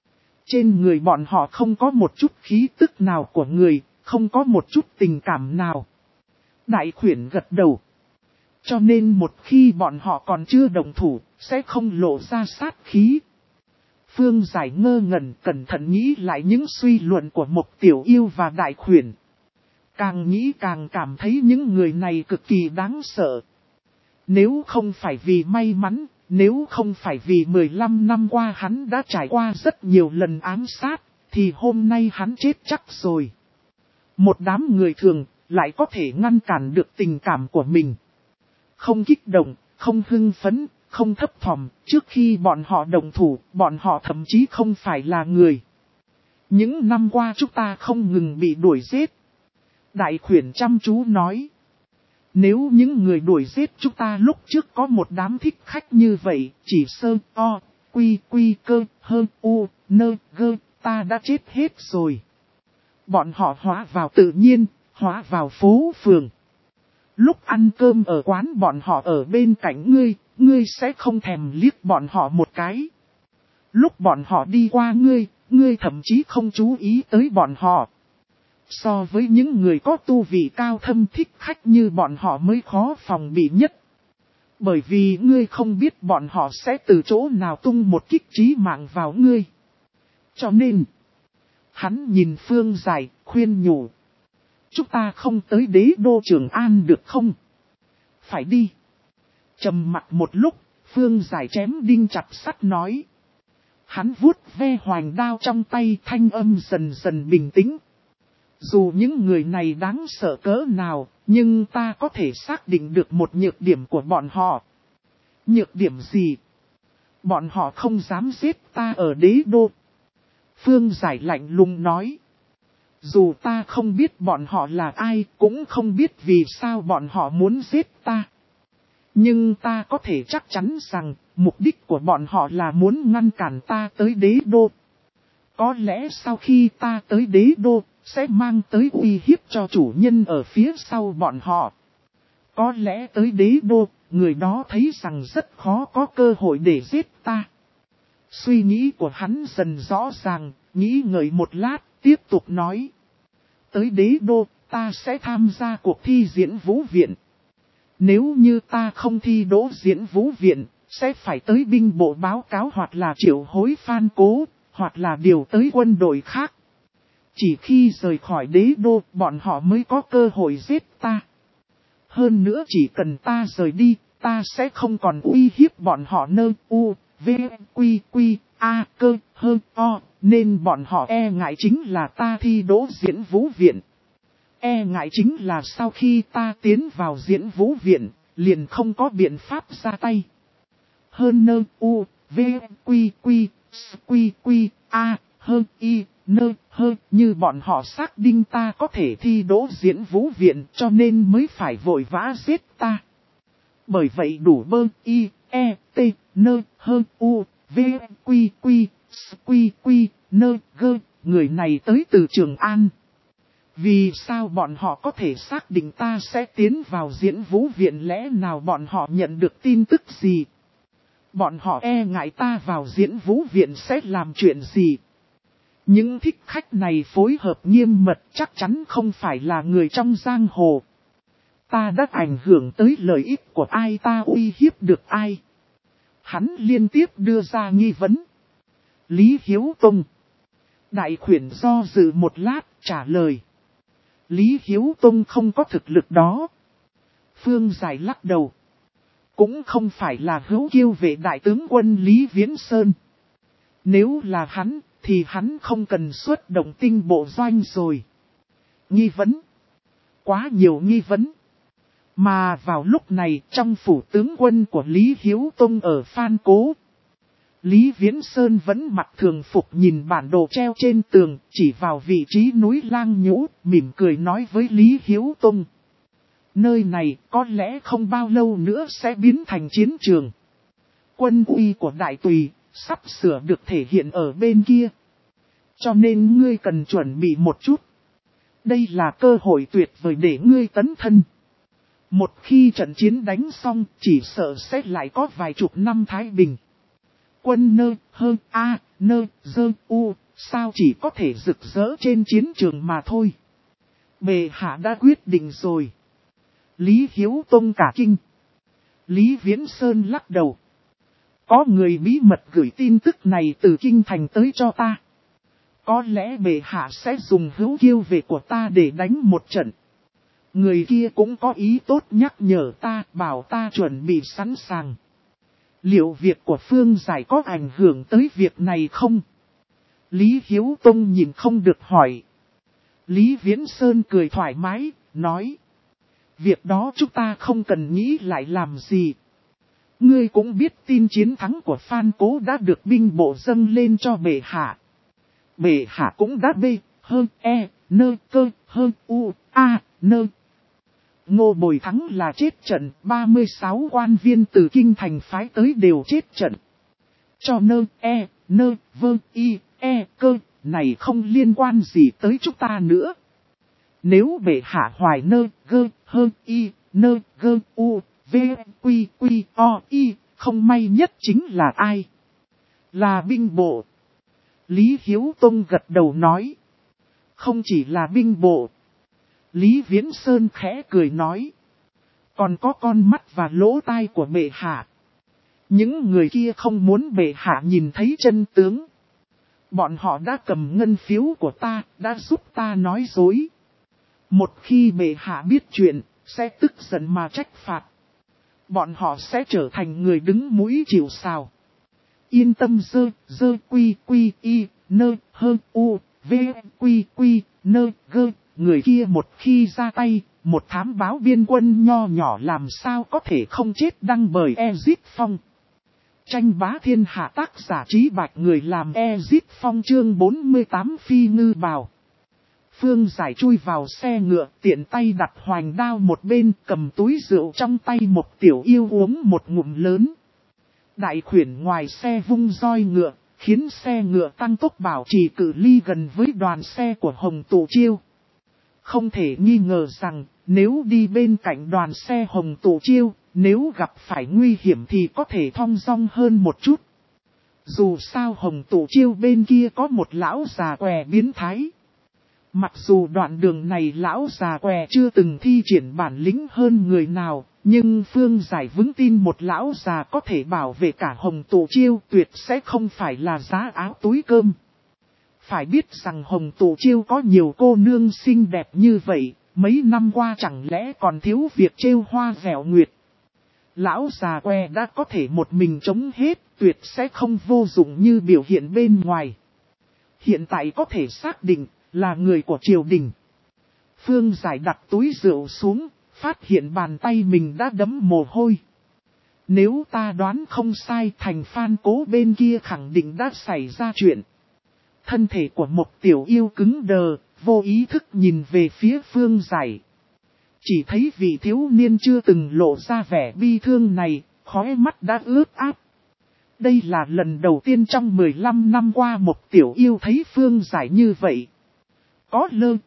Trên người bọn họ không có một chút khí tức nào của người, không có một chút tình cảm nào. Đại khuyển gật đầu. Cho nên một khi bọn họ còn chưa đồng thủ, sẽ không lộ ra sát khí. Phương Giải ngơ ngẩn cẩn thận nghĩ lại những suy luận của một tiểu yêu và đại khuyển. Càng nghĩ càng cảm thấy những người này cực kỳ đáng sợ. Nếu không phải vì may mắn, nếu không phải vì 15 năm qua hắn đã trải qua rất nhiều lần ám sát, thì hôm nay hắn chết chắc rồi. Một đám người thường lại có thể ngăn cản được tình cảm của mình. Không kích động, không hưng phấn, không thấp thỏm, trước khi bọn họ đồng thủ, bọn họ thậm chí không phải là người. Những năm qua chúng ta không ngừng bị đuổi giết. Đại khuyển chăm chú nói. Nếu những người đuổi giết chúng ta lúc trước có một đám thích khách như vậy, chỉ sơ, o, quy, cơ, hơn, u, nơ, gơ, ta đã chết hết rồi. Bọn họ hóa vào tự nhiên, hóa vào phố phường. Lúc ăn cơm ở quán bọn họ ở bên cạnh ngươi sẽ không thèm liếc bọn họ một cái. Lúc bọn họ đi qua ngươi thậm chí không chú ý tới bọn họ. So với những người có tu vị cao thâm thích khách như bọn họ mới khó phòng bị nhất. Bởi vì ngươi không biết bọn họ sẽ từ chỗ nào tung một kích chí mạng vào ngươi. Cho nên, hắn nhìn Phương Giải, khuyên nhủ. Chúng ta không tới đế đô Trường An được không? Phải đi. Trầm mặc một lúc, Phương Giải chém đinh chặt sắt nói. Hắn vuốt ve hoành đao trong tay, thanh âm dần dần bình tĩnh. Dù những người này đáng sợ cỡ nào, nhưng ta có thể xác định được một nhược điểm của bọn họ. Nhược điểm gì? Bọn họ không dám giết ta ở đế đô. Phương Giải lạnh lùng nói. Dù ta không biết bọn họ là ai, cũng không biết vì sao bọn họ muốn giết ta. Nhưng ta có thể chắc chắn rằng, mục đích của bọn họ là muốn ngăn cản ta tới đế đô. Có lẽ sau khi ta tới đế đô, sẽ mang tới uy hiếp cho chủ nhân ở phía sau bọn họ. Có lẽ tới đế đô, người đó thấy rằng rất khó có cơ hội để giết ta. Suy nghĩ của hắn dần rõ ràng, nghĩ ngợi một lát, tiếp tục nói. Tới đế đô, ta sẽ tham gia cuộc thi diễn vũ viện. Nếu như ta không thi đỗ diễn vũ viện, sẽ phải tới binh bộ báo cáo hoặc là triệu hối Phan Cố, hoặc là điều tới quân đội khác. Chỉ khi rời khỏi đế đô, bọn họ mới có cơ hội giết ta. Hơn nữa chỉ cần ta rời đi, ta sẽ không còn uy hiếp bọn họ nơ u, v, quy, quy, a, cơ, hơn, o, nên bọn họ e ngại chính là ta thi đỗ diễn vũ viện. E ngại chính là sau khi ta tiến vào diễn vũ viện, liền không có biện pháp ra tay. Hơn nơ u, v, quy, quy, quy, quy, a, hơn y, nơ, hơn như bọn họ xác định ta có thể thi đỗ diễn vũ viện cho nên mới phải vội vã giết ta. Bởi vậy đủ bơ, y, e, t, nơ, hơn u, v, quy, quy, quy, quy, nơ, gơ, người này tới từ Trường An. Vì sao bọn họ có thể xác định ta sẽ tiến vào diễn vũ viện, lẽ nào bọn họ nhận được tin tức gì? Bọn họ e ngại ta vào diễn vũ viện sẽ làm chuyện gì? Những thích khách này phối hợp nghiêm mật chắc chắn không phải là người trong giang hồ. Ta đã ảnh hưởng tới lợi ích của ai, ta uy hiếp được ai? Hắn liên tiếp đưa ra nghi vấn. Lý Hiếu Tông. Đại khuyển do dự một lát trả lời. Lý Hiếu Tông không có thực lực đó. Phương Giải lắc đầu. Cũng không phải là Hữu Kiêu vệ đại tướng quân Lý Viễn Sơn. Nếu là hắn, thì hắn không cần xuất động tinh bộ doanh rồi. Nghi vấn. Quá nhiều nghi vấn. Mà vào lúc này trong phủ tướng quân của Lý Hiếu Tông ở Phan Cố. Lý Viễn Sơn vẫn mặc thường phục nhìn bản đồ treo trên tường, chỉ vào vị trí núi Lang Nhũ, mỉm cười nói với Lý Hiếu Tông. Nơi này có lẽ không bao lâu nữa sẽ biến thành chiến trường. Quân uy của Đại Tùy sắp sửa được thể hiện ở bên kia. Cho nên ngươi cần chuẩn bị một chút. Đây là cơ hội tuyệt vời để ngươi tấn thân. Một khi trận chiến đánh xong, chỉ sợ sẽ lại có vài chục năm thái bình. Quân nơ, hơ, a, nơ, dơ, u, sao chỉ có thể rực rỡ trên chiến trường mà thôi. Bệ hạ đã quyết định rồi. Lý Hiếu Tông cả kinh. Lý Viễn Sơn lắc đầu. Có người bí mật gửi tin tức này từ kinh thành tới cho ta. Có lẽ bệ hạ sẽ dùng Hữu Kiêu vệ của ta để đánh một trận. Người kia cũng có ý tốt nhắc nhở ta, bảo ta chuẩn bị sẵn sàng. Liệu việc của Phương Giải có ảnh hưởng tới việc này không? Lý Hiếu Tông nhìn không được hỏi. Lý Viễn Sơn cười thoải mái, nói. Việc đó chúng ta không cần nghĩ lại làm gì. Ngươi cũng biết tin chiến thắng của Phan Cố đã được binh bộ dâng lên cho bệ hạ. Bệ hạ cũng đã bê, hơn, e, nơ, cơ, hơn, u, a, nơ. Ngô Bồi Thắng là chết trận, 36 quan viên từ kinh thành phái tới đều chết trận. Cho nơ, e, nơ, vơ, y, e, cơ, này không liên quan gì tới chúng ta nữa. Nếu bệ hạ hoài nơ, gơ, hơn, y, nơ, gơ, u, v, quy, quy, o, y, không may nhất chính là ai? Là binh bộ. Lý Hiếu Tông gật đầu nói. Không chỉ là binh bộ. Lý Viễn Sơn khẽ cười nói. Còn có con mắt và lỗ tai của bệ hạ. Những người kia không muốn bệ hạ nhìn thấy chân tướng. Bọn họ đã cầm ngân phiếu của ta, đã giúp ta nói dối. Một khi bệ hạ biết chuyện, sẽ tức giận mà trách phạt. Bọn họ sẽ trở thành người đứng mũi chịu sào. Yên tâm dơ quy quy y, nơ, hơ, u, v, quy quy, nơ, gơ. Người kia một khi ra tay, một thám báo biên quân nho nhỏ làm sao có thể không chết đăng bởi Ezip Phong. Tranh bá thiên hạ tác giả Trí Bạch, người làm Ezip Phong, chương 48 Phi Ngư Bào. Phương Giải chui vào xe ngựa, tiện tay đặt hoành đao một bên, cầm túi rượu trong tay một tiểu yêu uống một ngụm lớn. Đại khuyển ngoài xe vung roi ngựa, khiến xe ngựa tăng tốc bảo trì cự ly gần với đoàn xe của Hồng Tụ Chiêu. Không thể nghi ngờ rằng, nếu đi bên cạnh đoàn xe Hồng Tụ Chiêu, nếu gặp phải nguy hiểm thì có thể thong dong hơn một chút. Dù sao Hồng Tụ Chiêu bên kia có một lão già què biến thái. Mặc dù đoạn đường này lão già què chưa từng thi triển bản lĩnh hơn người nào, nhưng Phương Giải vững tin một lão già có thể bảo vệ cả Hồng Tụ Chiêu tuyệt sẽ không phải là giá áo túi cơm. Phải biết rằng Hồng Tụ Chiêu có nhiều cô nương xinh đẹp như vậy, mấy năm qua chẳng lẽ còn thiếu việc trêu hoa vẻo nguyệt. Lão già què đã có thể một mình chống hết, tuyệt sẽ không vô dụng như biểu hiện bên ngoài. Hiện tại có thể xác định là người của triều đình. Phương Giải đặt túi rượu xuống, phát hiện bàn tay mình đã đẫm mồ hôi. Nếu ta đoán không sai, thành Phan Cố bên kia khẳng định đã xảy ra chuyện. Thân thể của một tiểu yêu cứng đờ, vô ý thức nhìn về phía Phương Giải. Chỉ thấy vị thiếu niên chưa từng lộ ra vẻ bi thương này, khóe mắt đã ướt át. Đây là lần đầu tiên trong 15 năm qua một tiểu yêu thấy Phương Giải như vậy. Có lơ,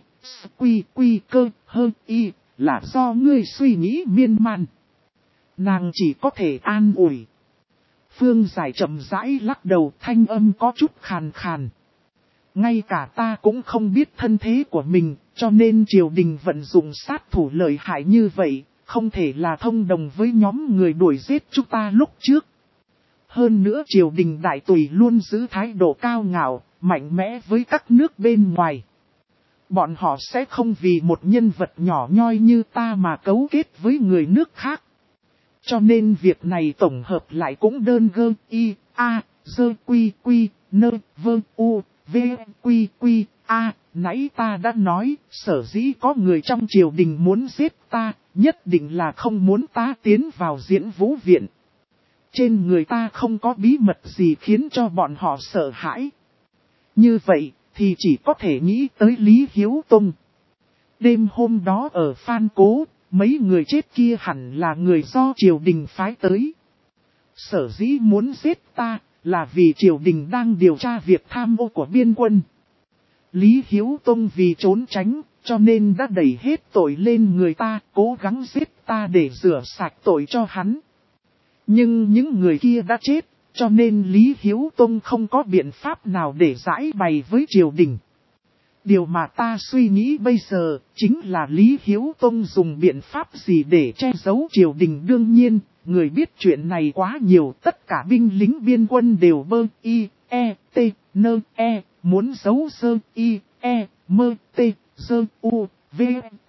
quy cơ, hơn y, là do ngươi suy nghĩ miên man. Nàng chỉ có thể an ủi. Phương Giải chậm rãi lắc đầu, thanh âm có chút khàn khàn. Ngay cả ta cũng không biết thân thế của mình, cho nên triều đình vận dụng sát thủ lợi hại như vậy, không thể là thông đồng với nhóm người đuổi giết chúng ta lúc trước. Hơn nữa triều đình đại tùy luôn giữ thái độ cao ngạo, mạnh mẽ với các nước bên ngoài. Bọn họ sẽ không vì một nhân vật nhỏ nhoi như ta mà cấu kết với người nước khác. Cho nên việc này tổng hợp lại cũng đơn gơ y, a, dơ quy, nơ, vơ, u, v, quy, a. Nãy ta đã nói, sở dĩ có người trong triều đình muốn giết ta, nhất định là không muốn ta tiến vào Diễn Vũ Viện. Trên người ta không có bí mật gì khiến cho bọn họ sợ hãi. Như vậy, thì chỉ có thể nghĩ tới Lý Hiếu Tông. Đêm hôm đó ở Phan Cố, mấy người chết kia hẳn là người do triều đình phái tới. Sở dĩ muốn giết ta, là vì triều đình đang điều tra việc tham ô của biên quân. Lý Hiếu Tông vì trốn tránh, cho nên đã đẩy hết tội lên người ta, cố gắng giết ta để rửa sạch tội cho hắn. Nhưng những người kia đã chết, cho nên Lý Hiếu Tông không có biện pháp nào để giải bày với triều đình. Điều mà ta suy nghĩ bây giờ, chính là Lý Hiếu Tông dùng biện pháp gì để che giấu triều đình. Đương nhiên, người biết chuyện này quá nhiều, tất cả binh lính biên quân đều bơ y, e, t, nơ, e, muốn giấu sơ y, e, mơ, t, sơ, u, v,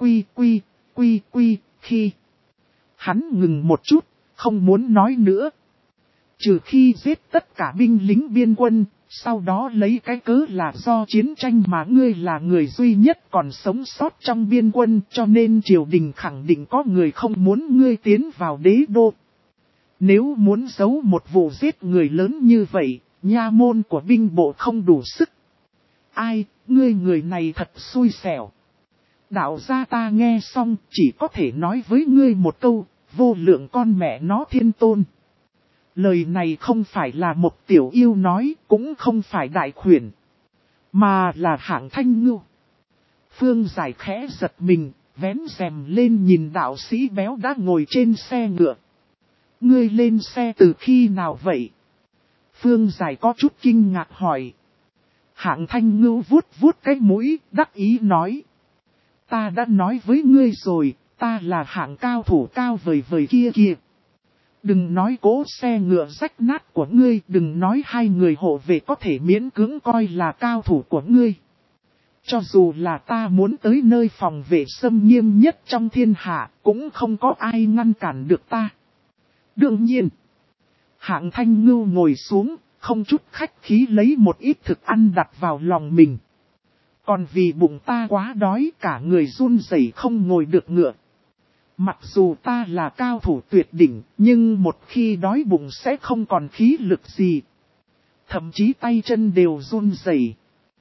quy, khi. Hắn ngừng một chút, không muốn nói nữa. Trừ khi giết tất cả binh lính biên quân, sau đó lấy cái cớ là do chiến tranh mà ngươi là người duy nhất còn sống sót trong biên quân, cho nên triều đình khẳng định có người không muốn ngươi tiến vào đế đô. Nếu muốn giấu một vụ giết người lớn như vậy, nha môn của binh bộ không đủ sức. Ai, ngươi người này thật xui xẻo. Đạo gia ta nghe xong chỉ có thể nói với ngươi một câu, vô lượng con mẹ nó thiên tôn. Lời này không phải là một tiểu yêu nói, cũng không phải đại khuyển, mà là Hạng Thanh Ngưu. Phương Giải khẽ giật mình, vén rèm lên nhìn đạo sĩ béo đã ngồi trên xe ngựa. Ngươi lên xe từ khi nào vậy? Phương Giải có chút kinh ngạc hỏi. Hạng Thanh Ngưu vuốt cái mũi, đắc ý nói. Ta đã nói với ngươi rồi, ta là hạng cao thủ cao vời vời kia kìa. Đừng nói cố xe ngựa rách nát của ngươi, đừng nói hai người hộ vệ có thể miễn cưỡng coi là cao thủ của ngươi. Cho dù là ta muốn tới nơi phòng vệ xâm nghiêm nhất trong thiên hạ, cũng không có ai ngăn cản được ta. Đương nhiên, Hạng Thanh Ngưu ngồi xuống, không chút khách khí lấy một ít thực ăn đặt vào lòng mình. Còn vì bụng ta quá đói, cả người run rẩy không ngồi được ngựa. Mặc dù ta là cao thủ tuyệt đỉnh, nhưng một khi đói bụng sẽ không còn khí lực gì. Thậm chí tay chân đều run rẩy.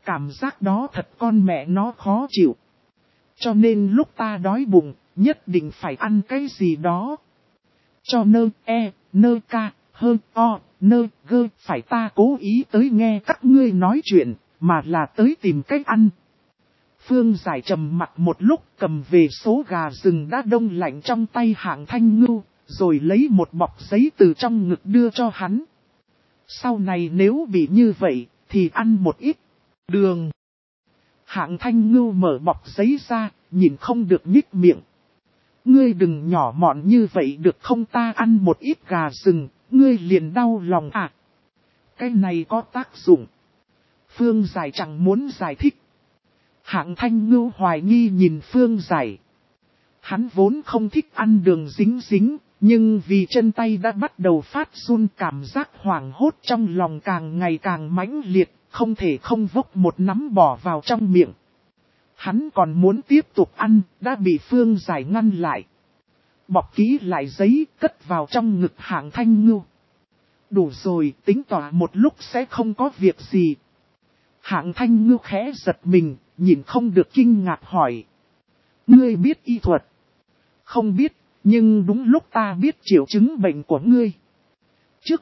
Cảm giác đó thật con mẹ nó khó chịu. Cho nên lúc ta đói bụng, nhất định phải ăn cái gì đó. Cho nơ ca, hơn nơ gơ, phải ta cố ý tới nghe các ngươi nói chuyện, mà là tới tìm cách ăn. Phương Giải trầm mặt một lúc, cầm về số gà rừng đã đông lạnh trong tay Hạng Thanh Ngưu, rồi lấy một bọc giấy từ trong ngực đưa cho hắn. Sau này nếu bị như vậy, thì ăn một ít đường. Hạng Thanh Ngưu mở bọc giấy ra, nhìn không được nhích miệng. Ngươi đừng nhỏ mọn như vậy được không, ta ăn một ít gà rừng, ngươi liền đau lòng à? Cái này có tác dụng. Phương Giải chẳng muốn giải thích. Hạng Thanh Ngưu hoài nghi nhìn Phương Giải. Hắn vốn không thích ăn đường dính dính, nhưng vì chân tay đã bắt đầu phát run, cảm giác hoảng hốt trong lòng càng ngày càng mãnh liệt, không thể không vốc một nắm bỏ vào trong miệng. Hắn còn muốn tiếp tục ăn, đã bị Phương Giải ngăn lại. Bọc kỹ lại giấy, cất vào trong ngực Hạng Thanh Ngưu. Đủ rồi, tính tỏa một lúc sẽ không có việc gì. Hạng Thanh Ngưu khẽ giật mình, nhìn không được kinh ngạc hỏi. Ngươi biết y thuật? Không biết, nhưng đúng lúc ta biết triệu chứng bệnh của ngươi. Trước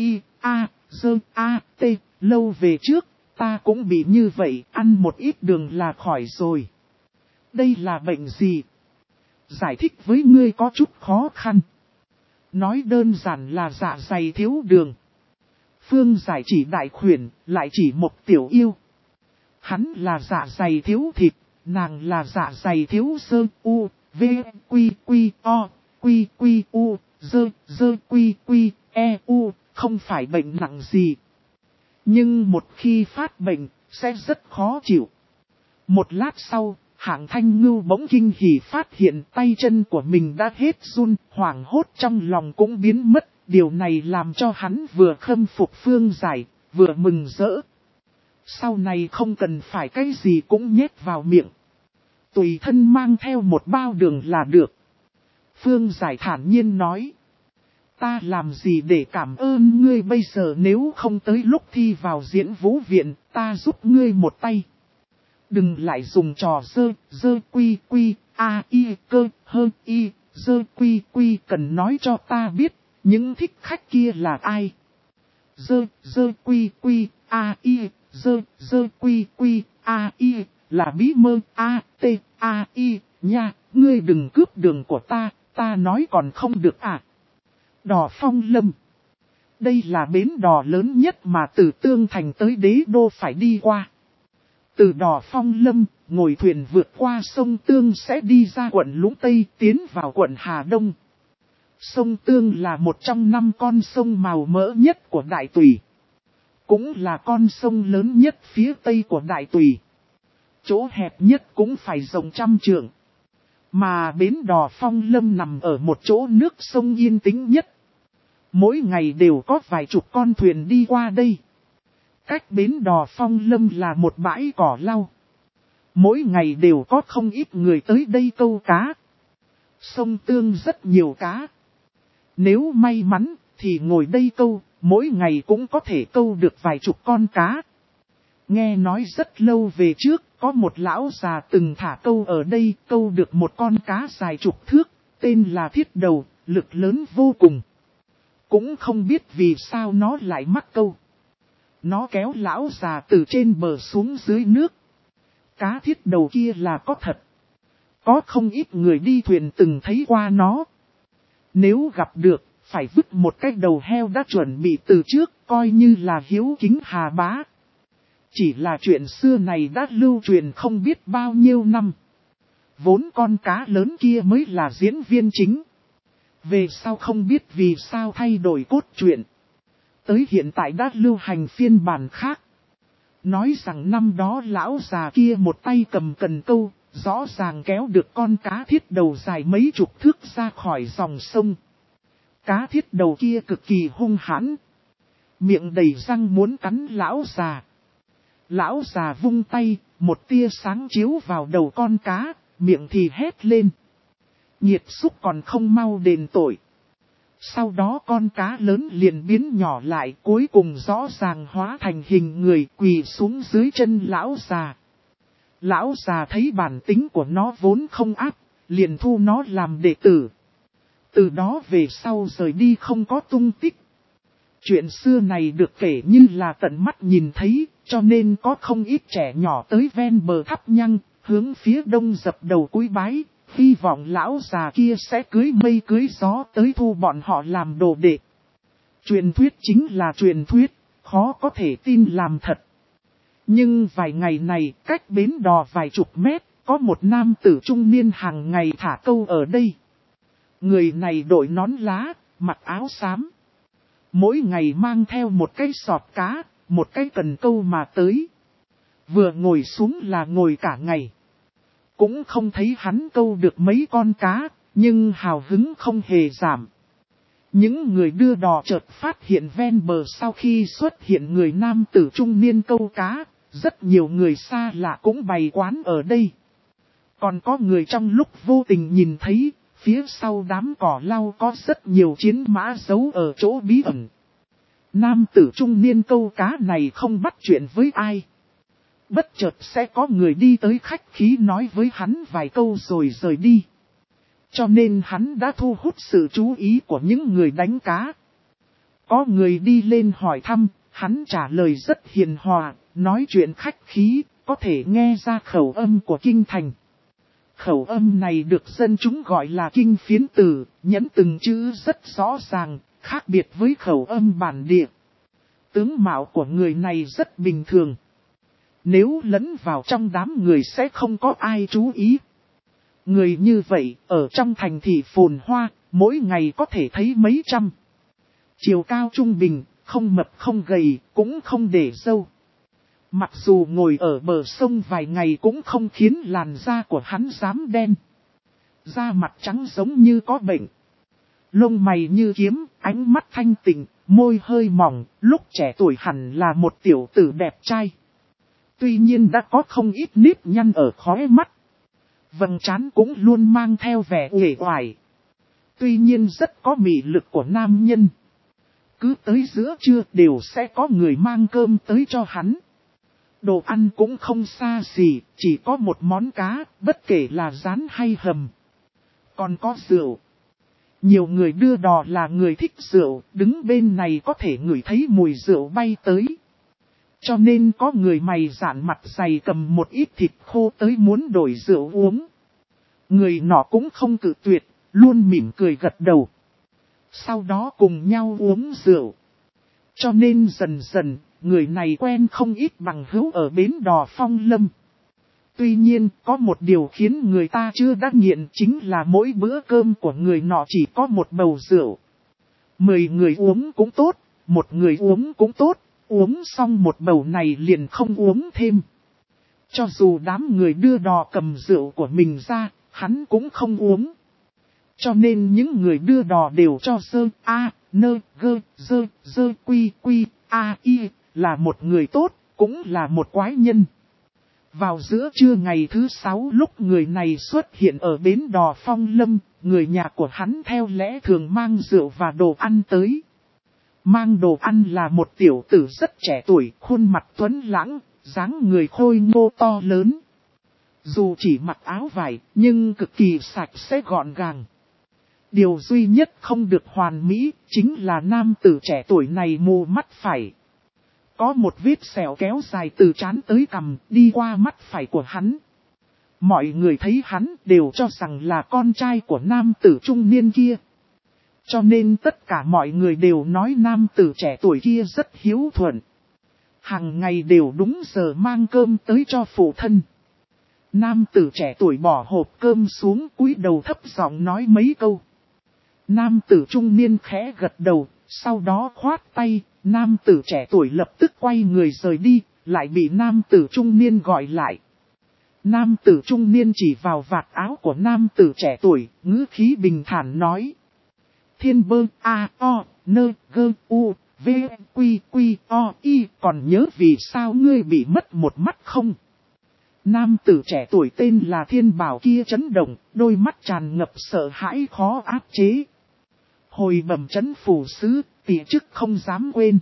K.I.A.D. Lâu về trước, ta cũng bị như vậy, ăn một ít đường là khỏi rồi. Đây là bệnh gì? Giải thích với ngươi có chút khó khăn. Nói đơn giản là dạ dày thiếu đường. Phương Giải chỉ đại khuyển, lại chỉ một tiểu yêu. Hắn là dạ dày thiếu thịt, nàng là dạ dày thiếu sơ u, v, quy quy o, quy quy u, dơ quy quy e u, không phải bệnh nặng gì. Nhưng một khi phát bệnh, sẽ rất khó chịu. Một lát sau, Hạng Thanh Ngưu bỗng kinh hỉ phát hiện tay chân của mình đã hết run, hoảng hốt trong lòng cũng biến mất. Điều này làm cho hắn vừa khâm phục Phương Giải, vừa mừng rỡ. Sau này không cần phải cái gì cũng nhét vào miệng. Tùy thân mang theo một bao đường là được. Phương Giải thản nhiên nói. Ta làm gì để cảm ơn ngươi bây giờ, nếu không tới lúc thi vào diễn vũ viện, ta giúp ngươi một tay. Đừng lại dùng trò dơ quy quy, a y cơ hơ y, dơ quy quy, cần nói cho ta biết, những thích khách kia là ai. Dơ quy quy, a y, dơ quy quy, a y, là bí mơ a t a y, nha, ngươi đừng cướp đường của ta nói còn không được à. Đò Phong Lâm. Đây là bến đò lớn nhất mà từ Tương Thành tới Đế Đô phải đi qua. Từ đò Phong Lâm, ngồi thuyền vượt qua sông Tương sẽ đi ra quận Lũng Tây, tiến vào quận Hà Đông. Sông Tương là một trong 5 con sông màu mỡ nhất của Đại Tùy. Cũng là con sông lớn nhất phía Tây của Đại Tùy. Chỗ hẹp nhất cũng phải rộng 100 trượng. Mà bến đò Phong Lâm nằm ở một chỗ nước sông yên tĩnh nhất. Mỗi ngày đều có vài chục con thuyền đi qua đây. Cách bến đò Phong Lâm là một bãi cỏ lau. Mỗi ngày đều có không ít người tới đây câu cá. Sông Tương rất nhiều cá. Nếu may mắn thì ngồi đây câu, mỗi ngày cũng có thể câu được vài chục con cá. Nghe nói rất lâu về trước, có một lão già từng thả câu ở đây, câu được một con cá dài chục thước, tên là Thiết Đầu, lực lớn vô cùng. Cũng không biết vì sao nó lại mắc câu. Nó kéo lão già từ trên bờ xuống dưới nước. Cá Thiết Đầu kia là có thật. Có không ít người đi thuyền từng thấy qua nó. Nếu gặp được, phải vứt một cái đầu heo đã chuẩn bị từ trước, coi như là hiếu kính Hà Bá. Chỉ là chuyện xưa này đã lưu truyền không biết bao nhiêu năm. Vốn con cá lớn kia mới là diễn viên chính. Về sau không biết vì sao thay đổi cốt truyện. Tới hiện tại đã lưu hành phiên bản khác. Nói rằng năm đó lão già kia một tay cầm cần câu, rõ ràng kéo được con cá Thiết Đầu dài mấy chục thước ra khỏi dòng sông. Cá Thiết Đầu kia cực kỳ hung hãn. Miệng đầy răng muốn cắn lão già. Lão già vung tay, một tia sáng chiếu vào đầu con cá, miệng thì hét lên. Nhiệt xúc còn không mau đền tội. Sau đó con cá lớn liền biến nhỏ lại, cuối cùng rõ ràng hóa thành hình người quỳ xuống dưới chân lão già. Lão già thấy bản tính của nó vốn không áp, liền thu nó làm đệ tử. Từ đó về sau rời đi không có tung tích. Chuyện xưa này được kể như là tận mắt nhìn thấy, cho nên có không ít trẻ nhỏ tới ven bờ thắp nhang, hướng phía đông dập đầu cúi bái, hy vọng lão già kia sẽ cưới mây cưới gió tới thu bọn họ làm đồ đệ. Truyền thuyết chính là truyền thuyết, khó có thể tin làm thật. Nhưng vài ngày này, cách bến đò vài chục mét, có một nam tử trung niên hàng ngày thả câu ở đây. Người này đội nón lá, mặc áo xám. Mỗi ngày mang theo một cái sọt cá, một cái cần câu mà tới. Vừa ngồi xuống là ngồi cả ngày. Cũng không thấy hắn câu được mấy con cá, nhưng hào hứng không hề giảm. Những người đưa đò chợt phát hiện ven bờ sau khi xuất hiện người nam tử trung niên câu cá, rất nhiều người xa lạ cũng bày quán ở đây. Còn có người trong lúc vô tình nhìn thấy, phía sau đám cỏ lau có rất nhiều chiến mã giấu ở chỗ bí ẩn. Nam tử trung niên câu cá này không bắt chuyện với ai. Bất chợt sẽ có người đi tới khách khí nói với hắn vài câu rồi rời đi. Cho nên hắn đã thu hút sự chú ý của những người đánh cá. Có người đi lên hỏi thăm, hắn trả lời rất hiền hòa, nói chuyện khách khí, có thể nghe ra khẩu âm của kinh thành. Khẩu âm này được dân chúng gọi là kinh phiến từ, nhẫn từng chữ rất rõ ràng, khác biệt với khẩu âm bản địa. Tướng mạo của người này rất bình thường. Nếu lẫn vào trong đám người sẽ không có ai chú ý. Người như vậy, ở trong thành thị phồn hoa, mỗi ngày có thể thấy mấy trăm. Chiều cao trung bình, không mập không gầy, cũng không để râu. Mặc dù ngồi ở bờ sông vài ngày cũng không khiến làn da của hắn rám đen. Da mặt trắng giống như có bệnh. Lông mày như kiếm, ánh mắt thanh tịnh, môi hơi mỏng, lúc trẻ tuổi hẳn là một tiểu tử đẹp trai. Tuy nhiên đã có không ít nếp nhăn ở khóe mắt. Vầng trán cũng luôn mang theo vẻ uể oải. Tuy nhiên rất có mị lực của nam nhân. Cứ tới giữa trưa đều sẽ có người mang cơm tới cho hắn. Đồ ăn cũng không xa xỉ, chỉ có một món cá, bất kể là rán hay hầm. Còn có rượu. Nhiều người đưa đò là người thích rượu, đứng bên này có thể ngửi thấy mùi rượu bay tới. Cho nên có người mày dạn mặt dày cầm một ít thịt khô tới muốn đổi rượu uống. Người nọ cũng không cự tuyệt, luôn mỉm cười gật đầu. Sau đó cùng nhau uống rượu. Cho nên dần dần, người này quen không ít bằng hữu ở bến đò Phong Lâm. Tuy nhiên, có một điều khiến người ta chưa đã nghiện chính là mỗi bữa cơm của người nọ chỉ có một bầu rượu. 10 người uống cũng tốt, một người uống cũng tốt, uống xong một bầu này liền không uống thêm. Cho dù đám người đưa đò cầm rượu của mình ra, hắn cũng không uống. Cho nên những người đưa đò đều cho sơ a, nơ, gơ, dơ, quy, a, y, là một người tốt, cũng là một quái nhân. Vào giữa trưa ngày thứ 6 lúc người này xuất hiện ở bến đò Phong Lâm, người nhà của hắn theo lẽ thường mang rượu và đồ ăn tới. Mang đồ ăn là một tiểu tử rất trẻ tuổi, khuôn mặt tuấn lãng, dáng người khôi ngô to lớn. Dù chỉ mặc áo vải, nhưng cực kỳ sạch sẽ gọn gàng. Điều duy nhất không được hoàn mỹ, chính là nam tử trẻ tuổi này mù mắt phải. Có một vết sẹo kéo dài từ trán tới cằm, đi qua mắt phải của hắn. Mọi người thấy hắn đều cho rằng là con trai của nam tử trung niên kia. Cho nên tất cả mọi người đều nói nam tử trẻ tuổi kia rất hiếu thuận. Hàng ngày đều đúng giờ mang cơm tới cho phụ thân. Nam tử trẻ tuổi bỏ hộp cơm xuống cúi đầu thấp giọng nói mấy câu. Nam tử trung niên khẽ gật đầu, sau đó khoát tay, nam tử trẻ tuổi lập tức quay người rời đi, lại bị nam tử trung niên gọi lại. Nam tử trung niên chỉ vào vạt áo của nam tử trẻ tuổi, ngữ khí bình thản nói. Thiên bơ a o nơ gơ u v quy o y, còn nhớ vì sao ngươi bị mất một mắt không? Nam tử trẻ tuổi tên là Thiên Bảo kia chấn động, đôi mắt tràn ngập sợ hãi khó áp chế. Hồi bẩm trấn phủ sứ, tỷ chức không dám quên.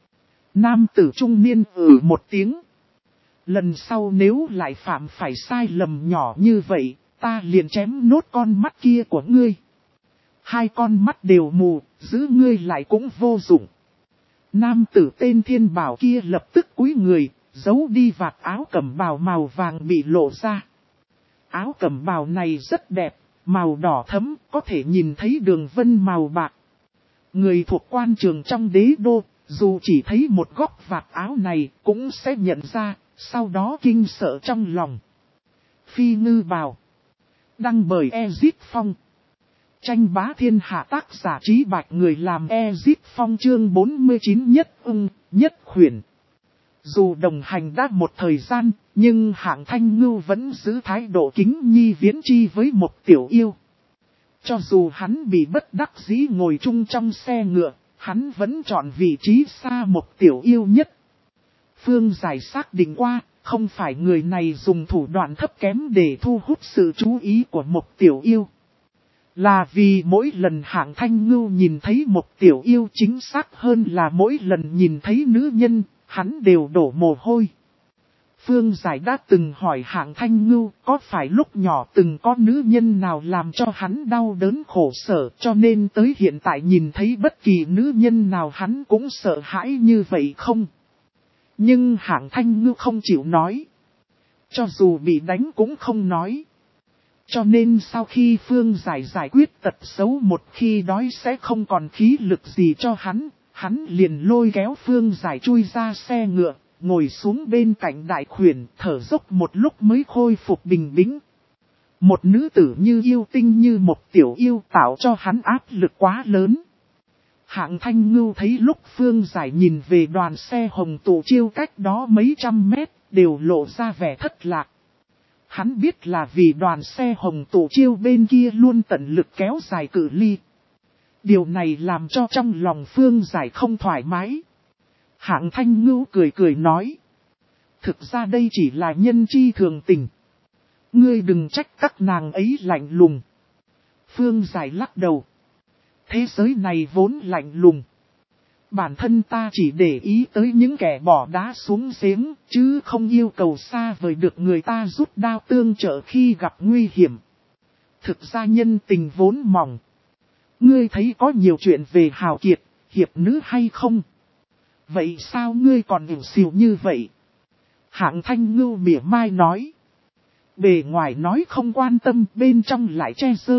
Nam tử trung niên một tiếng. Lần sau nếu lại phạm phải sai lầm nhỏ như vậy, ta liền chém nốt con mắt kia của ngươi. Hai con mắt đều mù, giữ ngươi lại cũng vô dụng. Nam tử tên Thiên Bảo kia lập tức cúi người, giấu đi vạt áo cẩm bào màu vàng bị lộ ra. Áo cẩm bào này rất đẹp, màu đỏ thẫm, có thể nhìn thấy đường vân màu bạc. Người thuộc quan trường trong đế đô, dù chỉ thấy một góc vạt áo này cũng sẽ nhận ra, sau đó kinh sợ trong lòng. Phi ngư bào. Đăng bởi Ezip Phong. Tranh bá thiên hạ, tác giả Trí Bạch, người làm Ezip Phong, chương 49 nhất ưng, nhất khuyển. Dù đồng hành đã một thời gian, nhưng Hạng Thanh Ngưu vẫn giữ thái độ kính nhi viễn chi với một tiểu yêu. Cho dù hắn bị bất đắc dĩ ngồi chung trong xe ngựa, hắn vẫn chọn vị trí xa một tiểu yêu nhất. Phương Giải xác định qua, không phải người này dùng thủ đoạn thấp kém để thu hút sự chú ý của một tiểu yêu. Là vì mỗi lần Hạng Thanh Ngưu nhìn thấy một tiểu yêu, chính xác hơn là mỗi lần nhìn thấy nữ nhân, hắn đều đổ mồ hôi. Phương Giải đã từng hỏi Hạng Thanh Ngưu có phải lúc nhỏ từng có nữ nhân nào làm cho hắn đau đớn khổ sở, cho nên tới hiện tại nhìn thấy bất kỳ nữ nhân nào hắn cũng sợ hãi như vậy không? Nhưng Hạng Thanh Ngưu không chịu nói. Cho dù bị đánh cũng không nói. Cho nên sau khi Phương Giải giải quyết tật xấu một khi đói sẽ không còn khí lực gì cho hắn liền lôi kéo Phương Giải chui ra xe ngựa, ngồi xuống bên cạnh đại khuyển, thở dốc một lúc mới khôi phục bình bĩnh. Một nữ tử như yêu tinh như một tiểu yêu tạo cho hắn áp lực quá lớn. Hạng Thanh Ngưu thấy lúc Phương Giải nhìn về đoàn xe hồng tụ chiêu cách đó mấy trăm mét, đều lộ ra vẻ thất lạc. Hắn biết là vì đoàn xe hồng tụ chiêu bên kia luôn tận lực kéo dài cự ly. Điều này làm cho trong lòng Phương Giải không thoải mái. Hạng Thanh Ngưu cười cười nói. Thực ra đây chỉ là nhân chi thường tình. Ngươi đừng trách các nàng ấy lạnh lùng. Phương Giải lắc đầu. Thế giới này vốn lạnh lùng. Bản thân ta chỉ để ý tới những kẻ bỏ đá xuống giếng, chứ không yêu cầu xa vời được người ta rút đao tương trợ khi gặp nguy hiểm. Thực ra nhân tình vốn mỏng. Ngươi thấy có nhiều chuyện về hào kiệt, hiệp nữ hay không? Vậy sao ngươi còn hiểu xìu như vậy? Hạng Thanh Ngưu mỉa mai nói. Bề ngoài nói không quan tâm, bên trong lại che dơ,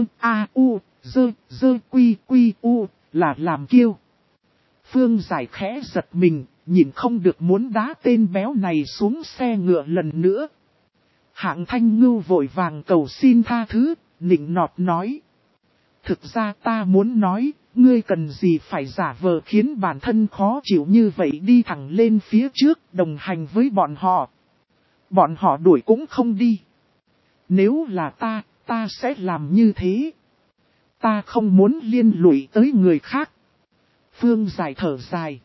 dơ quy u, là làm kiêu. Phương Giải khẽ giật mình, nhìn không được muốn đá tên béo này xuống xe ngựa lần nữa. Hạng Thanh Ngưu vội vàng cầu xin tha thứ, nịnh nọt nói. Thực ra ta muốn nói, ngươi cần gì phải giả vờ khiến bản thân khó chịu như vậy, đi thẳng lên phía trước, đồng hành với bọn họ. Bọn họ đuổi cũng không đi. Nếu là ta sẽ làm như thế. Ta không muốn liên lụy tới người khác. Phương Giải thở dài.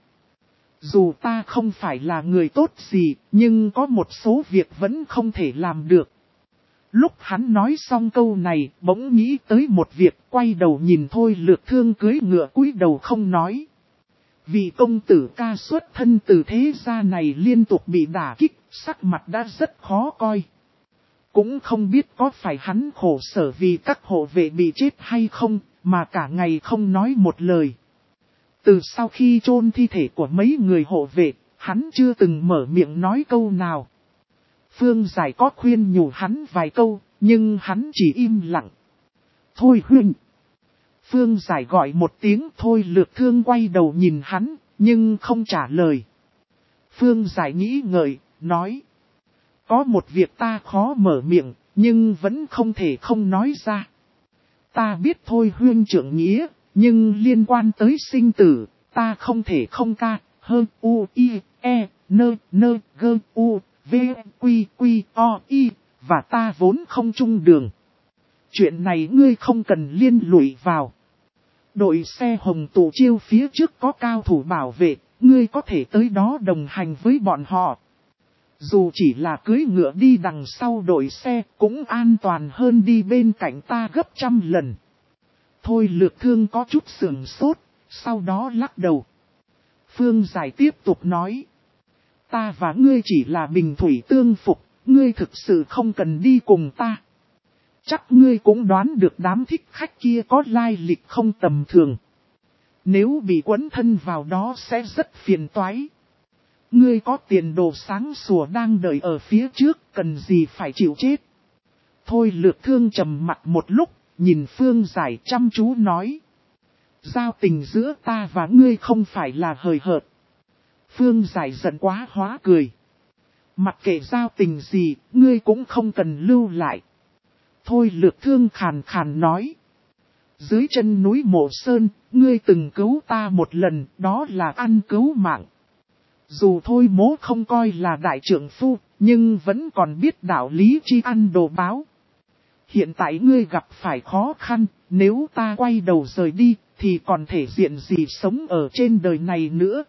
Dù ta không phải là người tốt gì, nhưng có một số việc vẫn không thể làm được. Lúc hắn nói xong câu này, bỗng nghĩ tới một việc, quay đầu nhìn Thôi Lược Thương cưỡi ngựa cúi đầu không nói. Vì công tử ca xuất thân từ thế gia này liên tục bị đả kích, sắc mặt đã rất khó coi. Cũng không biết có phải hắn khổ sở vì các hộ vệ bị chết hay không, mà cả ngày không nói một lời. Từ sau khi chôn thi thể của mấy người hộ vệ, hắn chưa từng mở miệng nói câu nào. Phương Giải có khuyên nhủ hắn vài câu, nhưng hắn chỉ im lặng. Thôi huynh. Phương Giải gọi một tiếng, Thôi Lược Thương quay đầu nhìn hắn, nhưng không trả lời. Phương Giải nghĩ ngợi, nói. Có một việc ta khó mở miệng, nhưng vẫn không thể không nói ra. Ta biết Thôi huynh trưởng nghĩa, nhưng liên quan tới sinh tử, ta không thể không ca, hơn u, i, e, nơ, gơ, u, v, quy, o, i, và ta vốn không chung đường. Chuyện này ngươi không cần liên lụy vào. Đội xe hồng tụ chiêu phía trước có cao thủ bảo vệ, ngươi có thể tới đó đồng hành với bọn họ. Dù chỉ là cưỡi ngựa đi đằng sau đội xe cũng an toàn hơn đi bên cạnh ta gấp trăm lần. Thôi Lược Thương có chút sửng sốt, sau đó lắc đầu. Phương Giải tiếp tục nói. Ta và ngươi chỉ là bình thủy tương phục, ngươi thực sự không cần đi cùng ta. Chắc ngươi cũng đoán được đám thích khách kia có lai lịch không tầm thường. Nếu bị quấn thân vào đó sẽ rất phiền toái. Ngươi có tiền đồ sáng sủa đang đợi ở phía trước, cần gì phải chịu chết. Thôi Lược Thương trầm mặt một lúc, nhìn Phương Giải chăm chú nói. Giao tình giữa ta và ngươi không phải là hời hợt. Phương Giải giận quá hóa cười. Mặc kệ giao tình gì, ngươi cũng không cần lưu lại. Thôi Lược Thương khàn khàn nói. Dưới chân núi Mộ Sơn, ngươi từng cứu ta một lần, đó là ăn cứu mạng. Dù Thôi Mỗ không coi là đại trưởng phu, nhưng vẫn còn biết đạo lý chi ăn đồ báo. Hiện tại ngươi gặp phải khó khăn, nếu ta quay đầu rời đi, thì còn thể diện gì sống ở trên đời này nữa.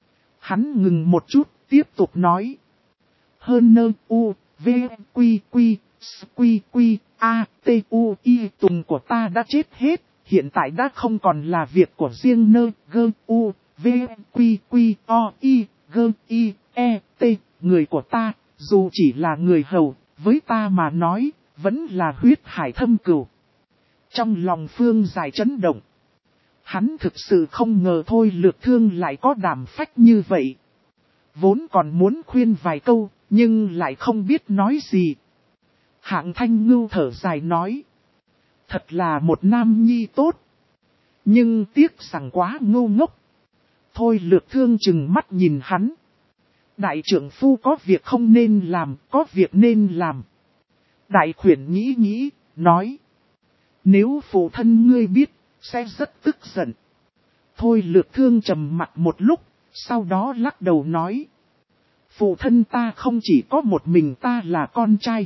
Hắn ngừng một chút, tiếp tục nói. Hơn nơ u, v, quy quy, s, quy quy, a, t, u, y tùng của ta đã chết hết, hiện tại đã không còn là việc của riêng nơ, gơ, u, v, quy quy, o, y, gơ, y, e, t, người của ta, dù chỉ là người hầu, với ta mà nói, vẫn là huyết hải thâm cừu. Trong lòng Phương Giải chấn động. Hắn thực sự không ngờ Thôi Lược Thương lại có đảm phách như vậy. Vốn còn muốn khuyên vài câu, nhưng lại không biết nói gì. Hạng Thanh Ngưu thở dài nói. Thật là một nam nhi tốt. Nhưng tiếc rằng quá ngu ngốc. Thôi Lược Thương chừng mắt nhìn hắn. Đại trưởng phu có việc không nên làm, có việc nên làm. Đại khuyển nghĩ nghĩ, nói. Nếu phụ thân ngươi biết, sẽ rất tức giận. Thôi Lược Thương trầm mặt một lúc, sau đó lắc đầu nói. Phụ thân ta không chỉ có một mình ta là con trai.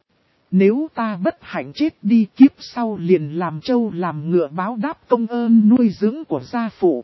Nếu ta bất hạnh chết đi kiếp sau liền làm trâu làm ngựa báo đáp công ơn nuôi dưỡng của gia phụ.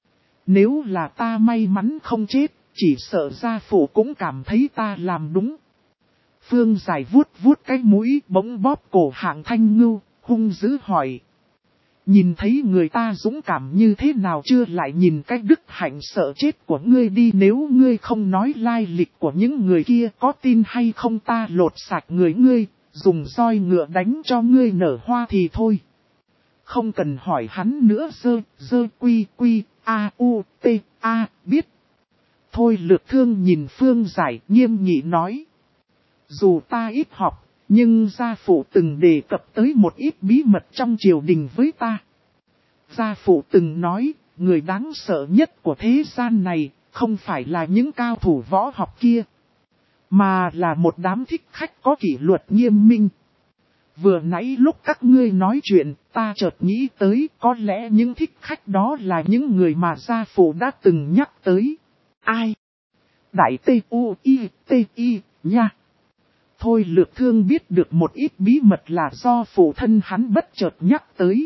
Nếu là ta may mắn không chết, chỉ sợ gia phụ cũng cảm thấy ta làm đúng. Phương Giải vuốt vuốt cái mũi bỗng bóp cổ Hạng Thanh Ngưu, hung dữ hỏi. Nhìn thấy người ta dũng cảm như thế nào chưa lại nhìn cái đức hạnh sợ chết của ngươi đi, nếu ngươi không nói lai lịch của những người kia có tin hay không ta lột sạch người ngươi, dùng roi ngựa đánh cho ngươi nở hoa thì thôi. Không cần hỏi hắn nữa, dơ quy quy, a u t a biết. Thôi Lược Thương nhìn Phương Giải nghiêm nghị nói. Dù ta ít học, nhưng gia phụ từng đề cập tới một ít bí mật trong triều đình với ta. Gia phụ từng nói, người đáng sợ nhất của thế gian này, không phải là những cao thủ võ học kia, mà là một đám thích khách có kỷ luật nghiêm minh. Vừa nãy lúc các ngươi nói chuyện, ta chợt nghĩ tới có lẽ những thích khách đó là những người mà gia phụ đã từng nhắc tới. Ai? Đại T-U-I-T-I, nha. Thôi Lược Thương biết được một ít bí mật là do phụ thân hắn bất chợt nhắc tới.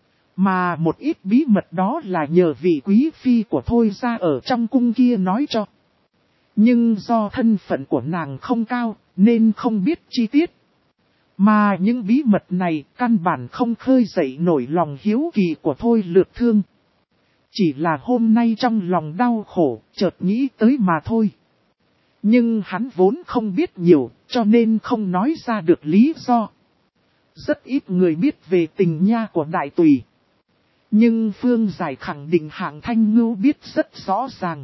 Mà một ít bí mật đó là nhờ vị quý phi của Thôi gia ở trong cung kia nói cho. Nhưng do thân phận của nàng không cao, nên không biết chi tiết. Mà những bí mật này căn bản không khơi dậy nổi lòng hiếu kỳ của Thôi Lược Thương. Chỉ là hôm nay trong lòng đau khổ, chợt nghĩ tới mà thôi. Nhưng hắn vốn không biết nhiều, cho nên không nói ra được lý do. Rất ít người biết về tình nha của Đại Tùy. Nhưng Phương Giải khẳng định Hạng Thanh Ngưu biết rất rõ ràng.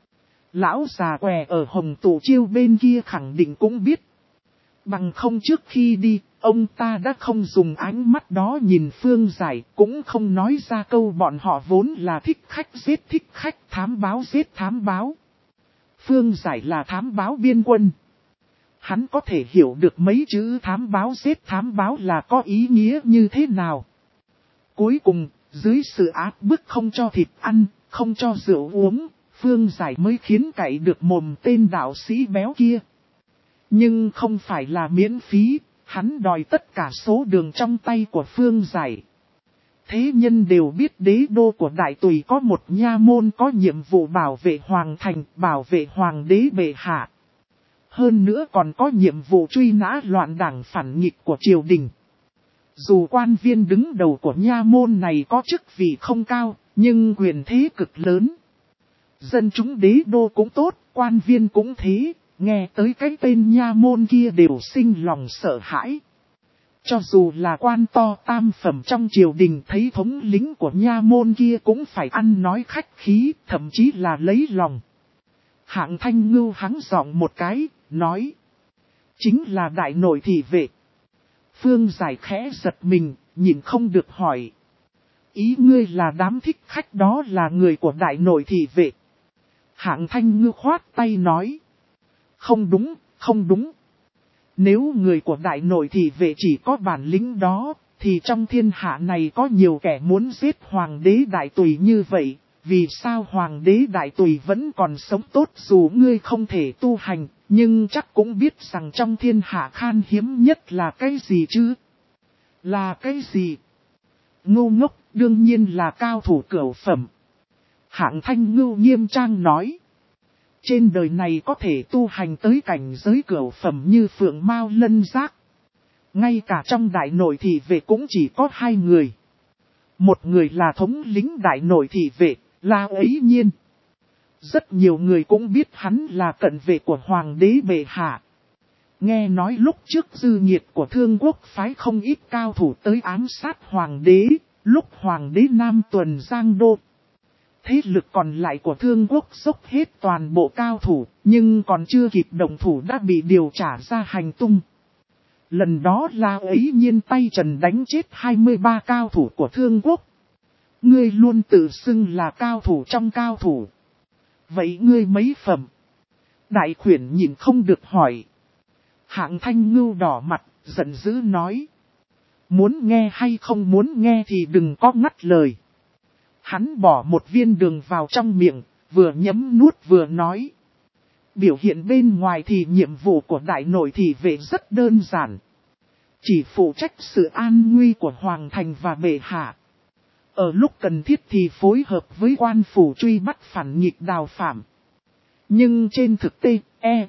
Lão già què ở Hồng Tụ Chiêu bên kia khẳng định cũng biết. Bằng không trước khi đi, ông ta đã không dùng ánh mắt đó nhìn Phương Giải, cũng không nói ra câu bọn họ vốn là thích khách giết thích khách, thám báo giết thám báo. Phương Giải là thám báo biên quân. Hắn có thể hiểu được mấy chữ thám báo giết thám báo là có ý nghĩa như thế nào. Cuối cùng, dưới sự áp bức không cho thịt ăn, không cho rượu uống, Phương Giải mới khiến cậy được mồm tên đạo sĩ béo kia. Nhưng không phải là miễn phí, hắn đòi tất cả số đường trong tay của Phương Giải. Thế nhân đều biết đế đô của Đại Tùy có một nha môn có nhiệm vụ bảo vệ hoàng thành, bảo vệ hoàng đế bệ hạ. Hơn nữa còn có nhiệm vụ truy nã loạn đảng phản nghịch của triều đình. Dù quan viên đứng đầu của nha môn này có chức vị không cao, nhưng quyền thế cực lớn. Dân chúng đế đô cũng tốt, quan viên cũng thế, nghe tới cái tên nha môn kia đều sinh lòng sợ hãi. Cho dù là quan to tam phẩm trong triều đình thấy thống lĩnh của nha môn kia cũng phải ăn nói khách khí, thậm chí là lấy lòng. Hạng Thanh Ngưu hắng giọng một cái, nói. Chính là đại nội thị vệ. Phương Giải khẽ giật mình, nhìn không được hỏi. Ý ngươi là đám thích khách đó là người của đại nội thị vệ. Hạng Thanh Ngưu khoát tay nói. Không đúng, không đúng. Nếu người của đại nội thị vệ chỉ có bản lĩnh đó, thì trong thiên hạ này có nhiều kẻ muốn giết hoàng đế đại tùy như vậy. Vì sao hoàng đế đại tùy vẫn còn sống tốt dù ngươi không thể tu hành, nhưng chắc cũng biết rằng trong thiên hạ khan hiếm nhất là cái gì chứ? Là cái gì? Ngu ngốc, đương nhiên là cao thủ cửu phẩm. Hạng Thanh Ngưu nghiêm trang nói. Trên đời này có thể tu hành tới cảnh giới cửu phẩm như Phượng Mao Lân Giác. Ngay cả trong đại nội thị vệ cũng chỉ có 2 người. Một người là thống lĩnh đại nội thị vệ, là Ấy Nhiên. Rất nhiều người cũng biết hắn là cận vệ của hoàng đế bệ hạ. Nghe nói lúc trước dư nhiệt của Thương Quốc phái không ít cao thủ tới ám sát hoàng đế, lúc hoàng đế Nam tuần giang đô. Thế lực còn lại của Thương Quốc dốc hết toàn bộ cao thủ, nhưng còn chưa kịp động thủ đã bị điều trả ra hành tung. Lần đó là Ấy Nhiên tay trần đánh chết 23 cao thủ của Thương Quốc. Ngươi luôn tự xưng là cao thủ trong cao thủ. Vậy ngươi mấy phẩm? Đại khuyển nhìn không được hỏi. Hạng Thanh Ngưu đỏ mặt, giận dữ nói. Muốn nghe hay không muốn nghe thì đừng có ngắt lời. Hắn bỏ một viên đường vào trong miệng, vừa nhấm nuốt vừa nói. Biểu hiện bên ngoài thì nhiệm vụ của đại nội thị vệ rất đơn giản. Chỉ phụ trách sự an nguy của hoàng thành và bệ hạ. Ở lúc cần thiết thì phối hợp với quan phủ truy bắt phản nghịch đào phạm. Nhưng trên thực tế,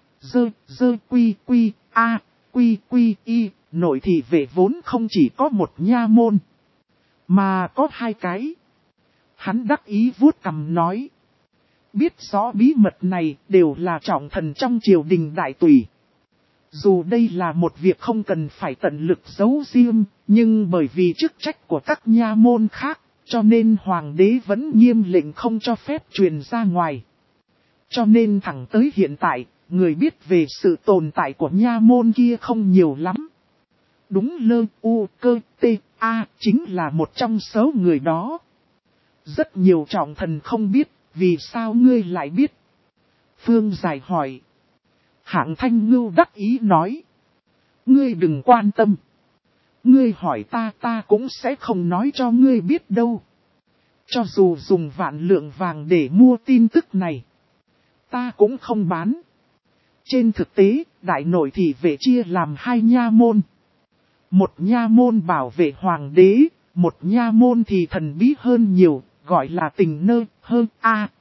nội thị vệ vốn không chỉ có một nha môn, mà có 2 cái. Hắn đắc ý vuốt cằm nói. Biết rõ bí mật này đều là trọng thần trong triều đình đại tùy. Dù đây là một việc không cần phải tận lực giấu riêng, nhưng bởi vì chức trách của các nha môn khác, cho nên hoàng đế vẫn nghiêm lệnh không cho phép truyền ra ngoài. Cho nên thẳng tới hiện tại, người biết về sự tồn tại của nha môn kia không nhiều lắm. Đúng chính là một trong số người đó. Rất nhiều trọng thần không biết, vì sao ngươi lại biết? Phương Giải hỏi. Hạng Thanh Ngưu đắc ý nói. Ngươi đừng quan tâm. Ngươi hỏi ta cũng sẽ không nói cho ngươi biết đâu. Cho dù dùng vạn lượng vàng để mua tin tức này, ta cũng không bán. Trên thực tế, đại nội thị vệ chia làm 2 nha môn. Một nha môn bảo vệ hoàng đế, một nha môn thì thần bí hơn nhiều, gọi là tình nơ hơn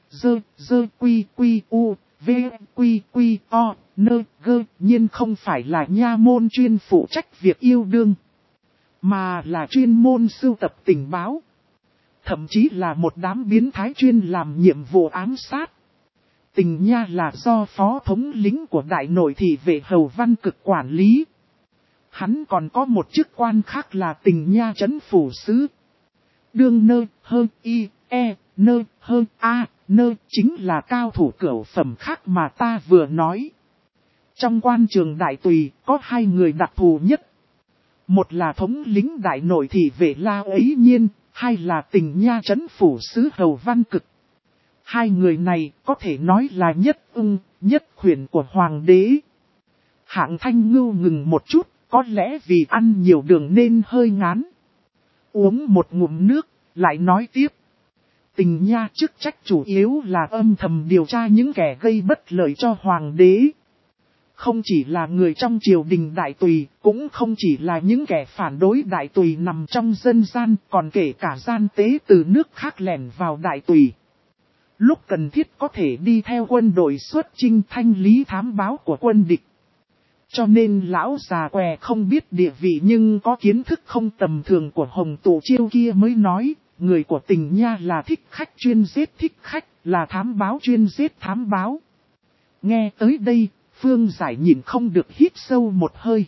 nhiên không phải là nha môn chuyên phụ trách việc yêu đương, mà là chuyên môn sưu tập tình báo. Thậm chí là một đám biến thái chuyên làm nhiệm vụ ám sát. Tình nha là do phó thống lĩnh của đại nội thị vệ Hầu Văn Cực quản lý. Hắn còn có một chức quan khác là tình nha trấn phủ sứ. Đương chính là cao thủ cửu phẩm khác mà ta vừa nói. Trong quan trường đại tùy có 2 người đặc thù nhất. Một là thống lĩnh đại nội thị vệ La Ấy Nhiên, 2 là tình nha trấn phủ sứ Hầu Văn Cực. 2 người này có thể nói là nhất ưng, nhất khuyển của hoàng đế. Hạng Thanh Ngưu ngừng một chút, có lẽ vì ăn nhiều đường nên hơi ngán. Uống một ngụm nước, lại nói tiếp. Tình nha chức trách chủ yếu là âm thầm điều tra những kẻ gây bất lợi cho hoàng đế. Không chỉ là người trong triều đình đại tùy, cũng không chỉ là những kẻ phản đối đại tùy nằm trong dân gian, còn kể cả gian tế từ nước khác lẻn vào đại tùy. Lúc cần thiết có thể đi theo quân đội xuất chinh thanh lý thám báo của quân địch. Cho nên lão già què không biết địa vị nhưng có kiến thức không tầm thường của Hồng Tụ Chiêu kia mới nói, người của Tình Nha là thích khách chuyên giết thích khách, là thám báo chuyên giết thám báo. Nghe tới đây, Phương Giải nhìn không được hít sâu một hơi.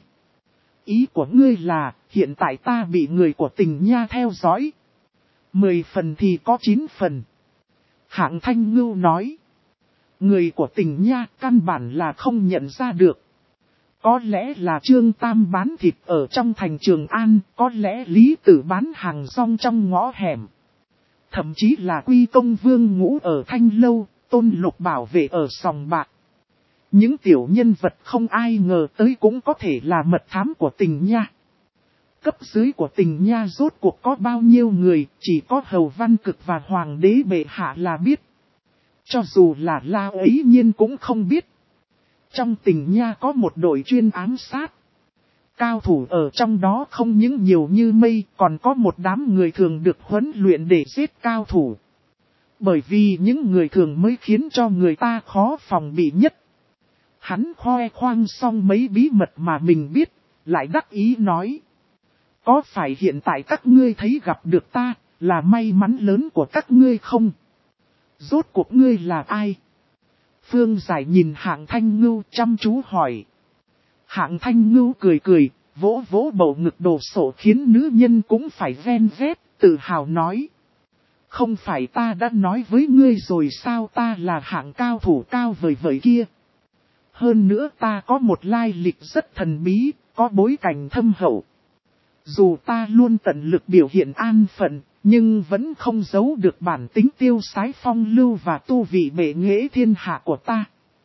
Ý của ngươi là, hiện tại ta bị người của Tình Nha theo dõi. 10 phần thì có 9 phần. Hạng Thanh Ngưu nói. Người của Tình Nha căn bản là không nhận ra được. Có lẽ là Trương Tam bán thịt ở trong thành Trường An, có lẽ Lý Tử bán hàng rong trong ngõ hẻm. Thậm chí là Quy Công Vương Ngũ ở Thanh Lâu, Tôn Lục bảo vệ ở Sòng Bạc. Những tiểu nhân vật không ai ngờ tới cũng có thể là mật thám của Tình Nha. Cấp dưới của Tình Nha rốt cuộc có bao nhiêu người, chỉ có Hầu Văn Cực và Hoàng đế bệ hạ là biết. Cho dù là La ấy nhiên cũng không biết. Trong Tình Nha có một đội chuyên ám sát. Cao thủ ở trong đó không những nhiều như mây, còn có một đám người thường được huấn luyện để giết cao thủ. Bởi vì những người thường mới khiến cho người ta khó phòng bị nhất. Hắn khoe khoang xong mấy bí mật mà mình biết, lại đắc ý nói. Có phải hiện tại các ngươi thấy gặp được ta, là may mắn lớn của các ngươi không? Rốt cuộc ngươi là ai? Phương Giải nhìn Hạng Thanh Ngưu chăm chú hỏi. Hạng Thanh Ngưu cười cười, vỗ vỗ bầu ngực đồ sộ khiến nữ nhân cũng phải ven vét, tự hào nói. Không phải ta đã nói với ngươi rồi sao, ta là hạng cao thủ cao vời vời kia. Hơn nữa ta có một lai lịch rất thần bí, có bối cảnh thâm hậu. Dù ta luôn tận lực biểu hiện an phận, nhưng vẫn không giấu được bản tính tiêu sái phong lưu và tu vị bệ nghệ thiên hạ của ta.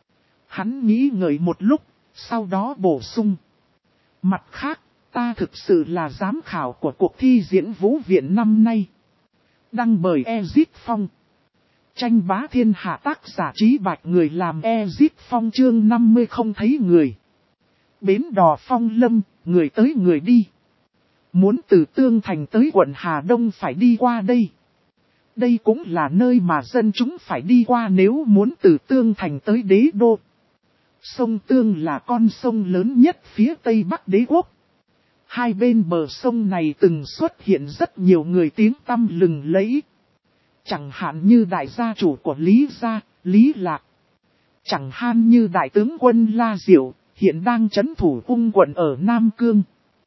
Hắn nghĩ ngợi một lúc, sau đó bổ sung. Mặt khác, ta thực sự là giám khảo của cuộc thi diễn vũ viện năm nay. Đăng bởi Ezit Phong. Tranh bá thiên hạ tác giả Trí Bạch, người làm Ezit Phong chương 50 không thấy người. Bến đò Phong Lâm, người tới người đi. Muốn từ Tương Thành tới quận Hà Đông phải đi qua đây. Đây cũng là nơi mà dân chúng phải đi qua nếu muốn từ Tương Thành tới Đế Đô. Sông Tương là con sông lớn nhất phía Tây Bắc Đế Quốc. Hai bên bờ sông này từng xuất hiện rất nhiều người tiếng tăm lừng lẫy. Chẳng hạn như đại gia chủ của Lý Gia, Lý Lạc. Chẳng hạn như đại tướng quân La Diệu, hiện đang trấn thủ Ung quận ở Nam Cương.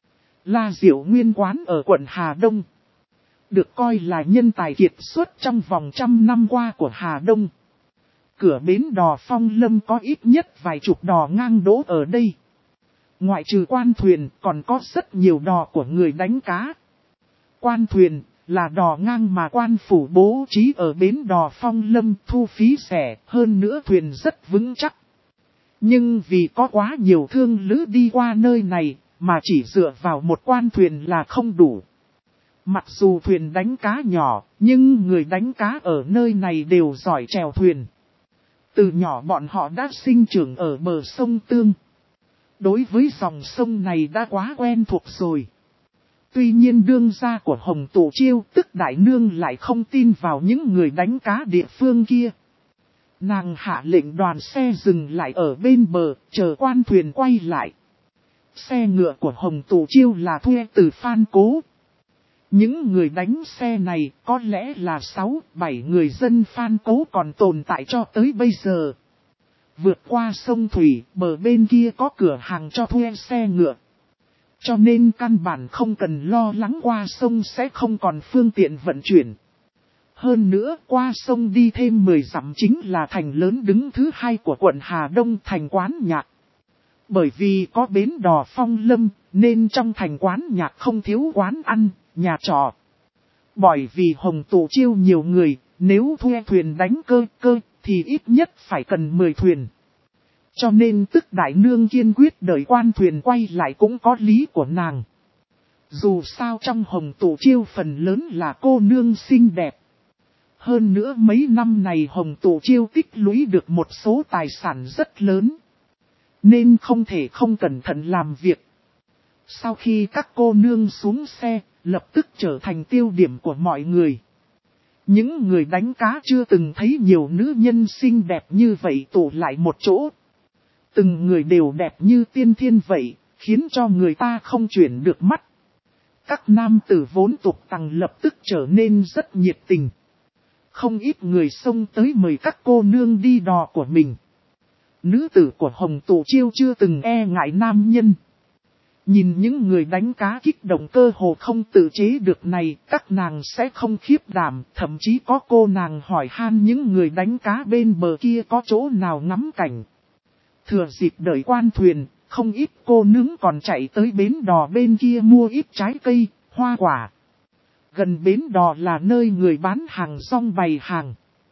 La Diệu nguyên quán ở quận Hà Đông. Được coi là nhân tài kiệt xuất trong vòng 100 năm qua của Hà Đông. Cửa bến đò Phong Lâm có ít nhất vài chục đò ngang đỗ ở đây. Ngoại trừ quan thuyền còn có rất nhiều đò của người đánh cá. Quan thuyền là đò ngang mà quan phủ bố trí ở bến đò Phong Lâm thu phí rẻ, hơn nữa thuyền rất vững chắc. Nhưng vì có quá nhiều thương lữ đi qua nơi này, mà chỉ dựa vào một quan thuyền là không đủ. Mặc dù thuyền đánh cá nhỏ, nhưng người đánh cá ở nơi này đều giỏi chèo thuyền. Từ nhỏ bọn họ đã sinh trưởng ở bờ sông Tương. Đối với dòng sông này đã quá quen thuộc rồi. Tuy nhiên đương gia của Hồng Tụ Chiêu tức Đại Nương lại không tin vào những người đánh cá địa phương kia. Nàng hạ lệnh đoàn xe dừng lại ở bên bờ, chờ quan thuyền quay lại. Xe ngựa của Hồng Tụ Chiêu là thuê từ Phan Cố. Những người đánh xe này có lẽ là 6-7 người dân Phan Cố còn tồn tại cho tới bây giờ. Vượt qua sông Thủy, bờ bên kia có cửa hàng cho thuê xe ngựa. Cho nên căn bản không cần lo lắng qua sông sẽ không còn phương tiện vận chuyển. Hơn nữa qua sông đi thêm 10 dặm chính là thành lớn đứng thứ 2 của quận Hà Đông, thành Quán Nhạc. Bởi vì có bến đò Phong Lâm nên trong thành Quán Nhạc không thiếu quán ăn, nhà trọ. Bởi vì Hồng Tụ Chiêu nhiều người, nếu thuê thuyền đánh cơ thì ít nhất phải cần 10 thuyền. Cho nên tức Đại Nương kiên quyết đợi quan thuyền quay lại cũng có lý của nàng. Dù sao trong Hồng Tụ Chiêu phần lớn là cô nương xinh đẹp. Hơn nữa mấy năm này Hồng Tụ Chiêu tích lũy được một số tài sản rất lớn. Nên không thể không cẩn thận làm việc. Sau khi các cô nương xuống xe, lập tức trở thành tiêu điểm của mọi người. Những người đánh cá chưa từng thấy nhiều nữ nhân xinh đẹp như vậy tụ lại một chỗ. Từng người đều đẹp như tiên thiên vậy, khiến cho người ta không chuyển được mắt. Các nam tử vốn tục tằng lập tức trở nên rất nhiệt tình. Không ít người xông tới mời các cô nương đi đò của mình. Nữ tử của Hồng Tụ Chiêu chưa từng e ngại nam nhân. Nhìn những người đánh cá kích động cơ hồ không tự chế được này, các nàng sẽ không khiếp đảm, thậm chí có cô nàng hỏi han những người đánh cá bên bờ kia có chỗ nào ngắm cảnh. Thừa dịp đợi quan thuyền, không ít cô nướng còn chạy tới bến đò bên kia mua ít trái cây, hoa quả. Gần bến đò là nơi người bán hàng rong bày hàng.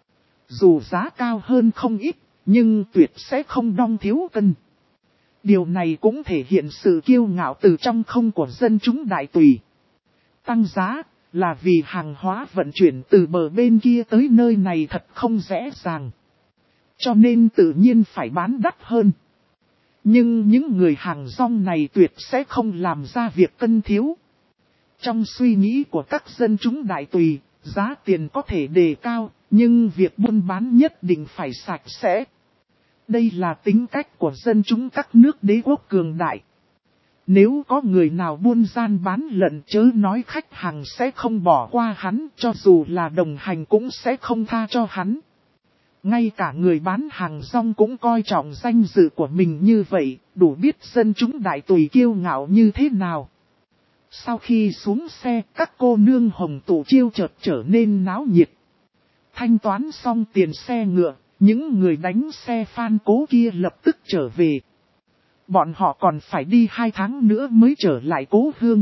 Dù giá cao hơn không ít, nhưng tuyệt sẽ không đong thiếu cân. Điều này cũng thể hiện sự kiêu ngạo từ trong không của dân chúng đại tùy. Tăng giá là vì hàng hóa vận chuyển từ bờ bên kia tới nơi này thật không dễ dàng. Cho nên tự nhiên phải bán đắt hơn. Nhưng những người hàng rong này tuyệt sẽ không làm ra việc cân thiếu. Trong suy nghĩ của các dân chúng đại tùy, giá tiền có thể đề cao, nhưng việc buôn bán nhất định phải sạch sẽ. Đây là tính cách của dân chúng các nước đế quốc cường đại. Nếu có người nào buôn gian bán lận chớ nói khách hàng sẽ không bỏ qua hắn, cho dù là đồng hành cũng sẽ không tha cho hắn. Ngay cả người bán hàng rong cũng coi trọng danh dự của mình như vậy, đủ biết dân chúng đại tùy kiêu ngạo như thế nào. Sau khi xuống xe, các cô nương Hồng Tụ Chiêu chợt trở nên náo nhiệt. Thanh toán xong tiền xe ngựa, những người đánh xe phan cố kia lập tức trở về. Bọn họ còn phải đi 2 tháng nữa mới trở lại cố hương.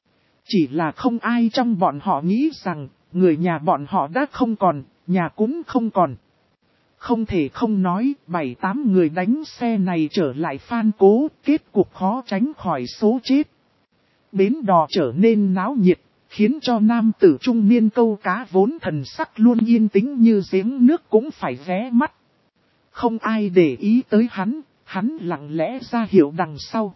Chỉ là không ai trong bọn họ nghĩ rằng, người nhà bọn họ đã không còn, nhà cũng không còn. Không thể không nói, 7-8 người đánh xe này trở lại phan cố, kết cục khó tránh khỏi số chết. Bến đò trở nên náo nhiệt, khiến cho nam tử trung niên câu cá vốn thần sắc luôn yên tĩnh như giếng nước cũng phải ghé mắt. Không ai để ý tới hắn lặng lẽ ra hiệu đằng sau.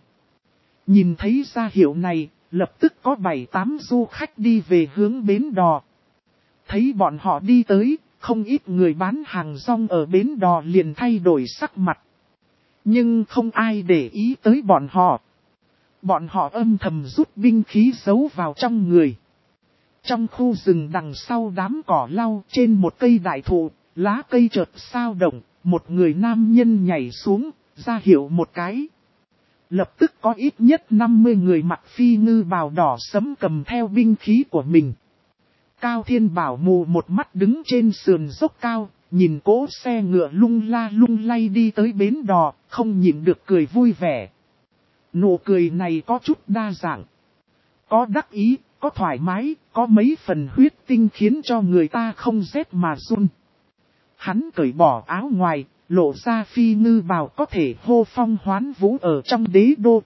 Nhìn thấy ra hiệu này, lập tức có 7-8 du khách đi về hướng bến đò. Thấy bọn họ đi tới, không ít người bán hàng rong ở bến đò liền thay đổi sắc mặt. Nhưng không ai để ý tới bọn họ. Bọn họ âm thầm rút binh khí giấu vào trong người. Trong khu rừng đằng sau đám cỏ lau trên một cây đại thụ, lá cây chợt sao động, một người nam nhân nhảy xuống, ra hiệu một cái. Lập tức có ít nhất 50 người mặc phi ngư bào đỏ sẫm cầm theo binh khí của mình. Cao Thiên Bảo mù một mắt đứng trên sườn dốc cao, nhìn cỗ xe ngựa lung la lung lay đi tới bến đò, không nhịn được cười vui vẻ. Nụ cười này có chút đa dạng. Có đắc ý, có thoải mái, có mấy phần huyết tinh khiến cho người ta không rét mà run. Hắn cởi bỏ áo ngoài, lộ ra phi ngư bào có thể hô phong hoán vũ ở trong đế đô.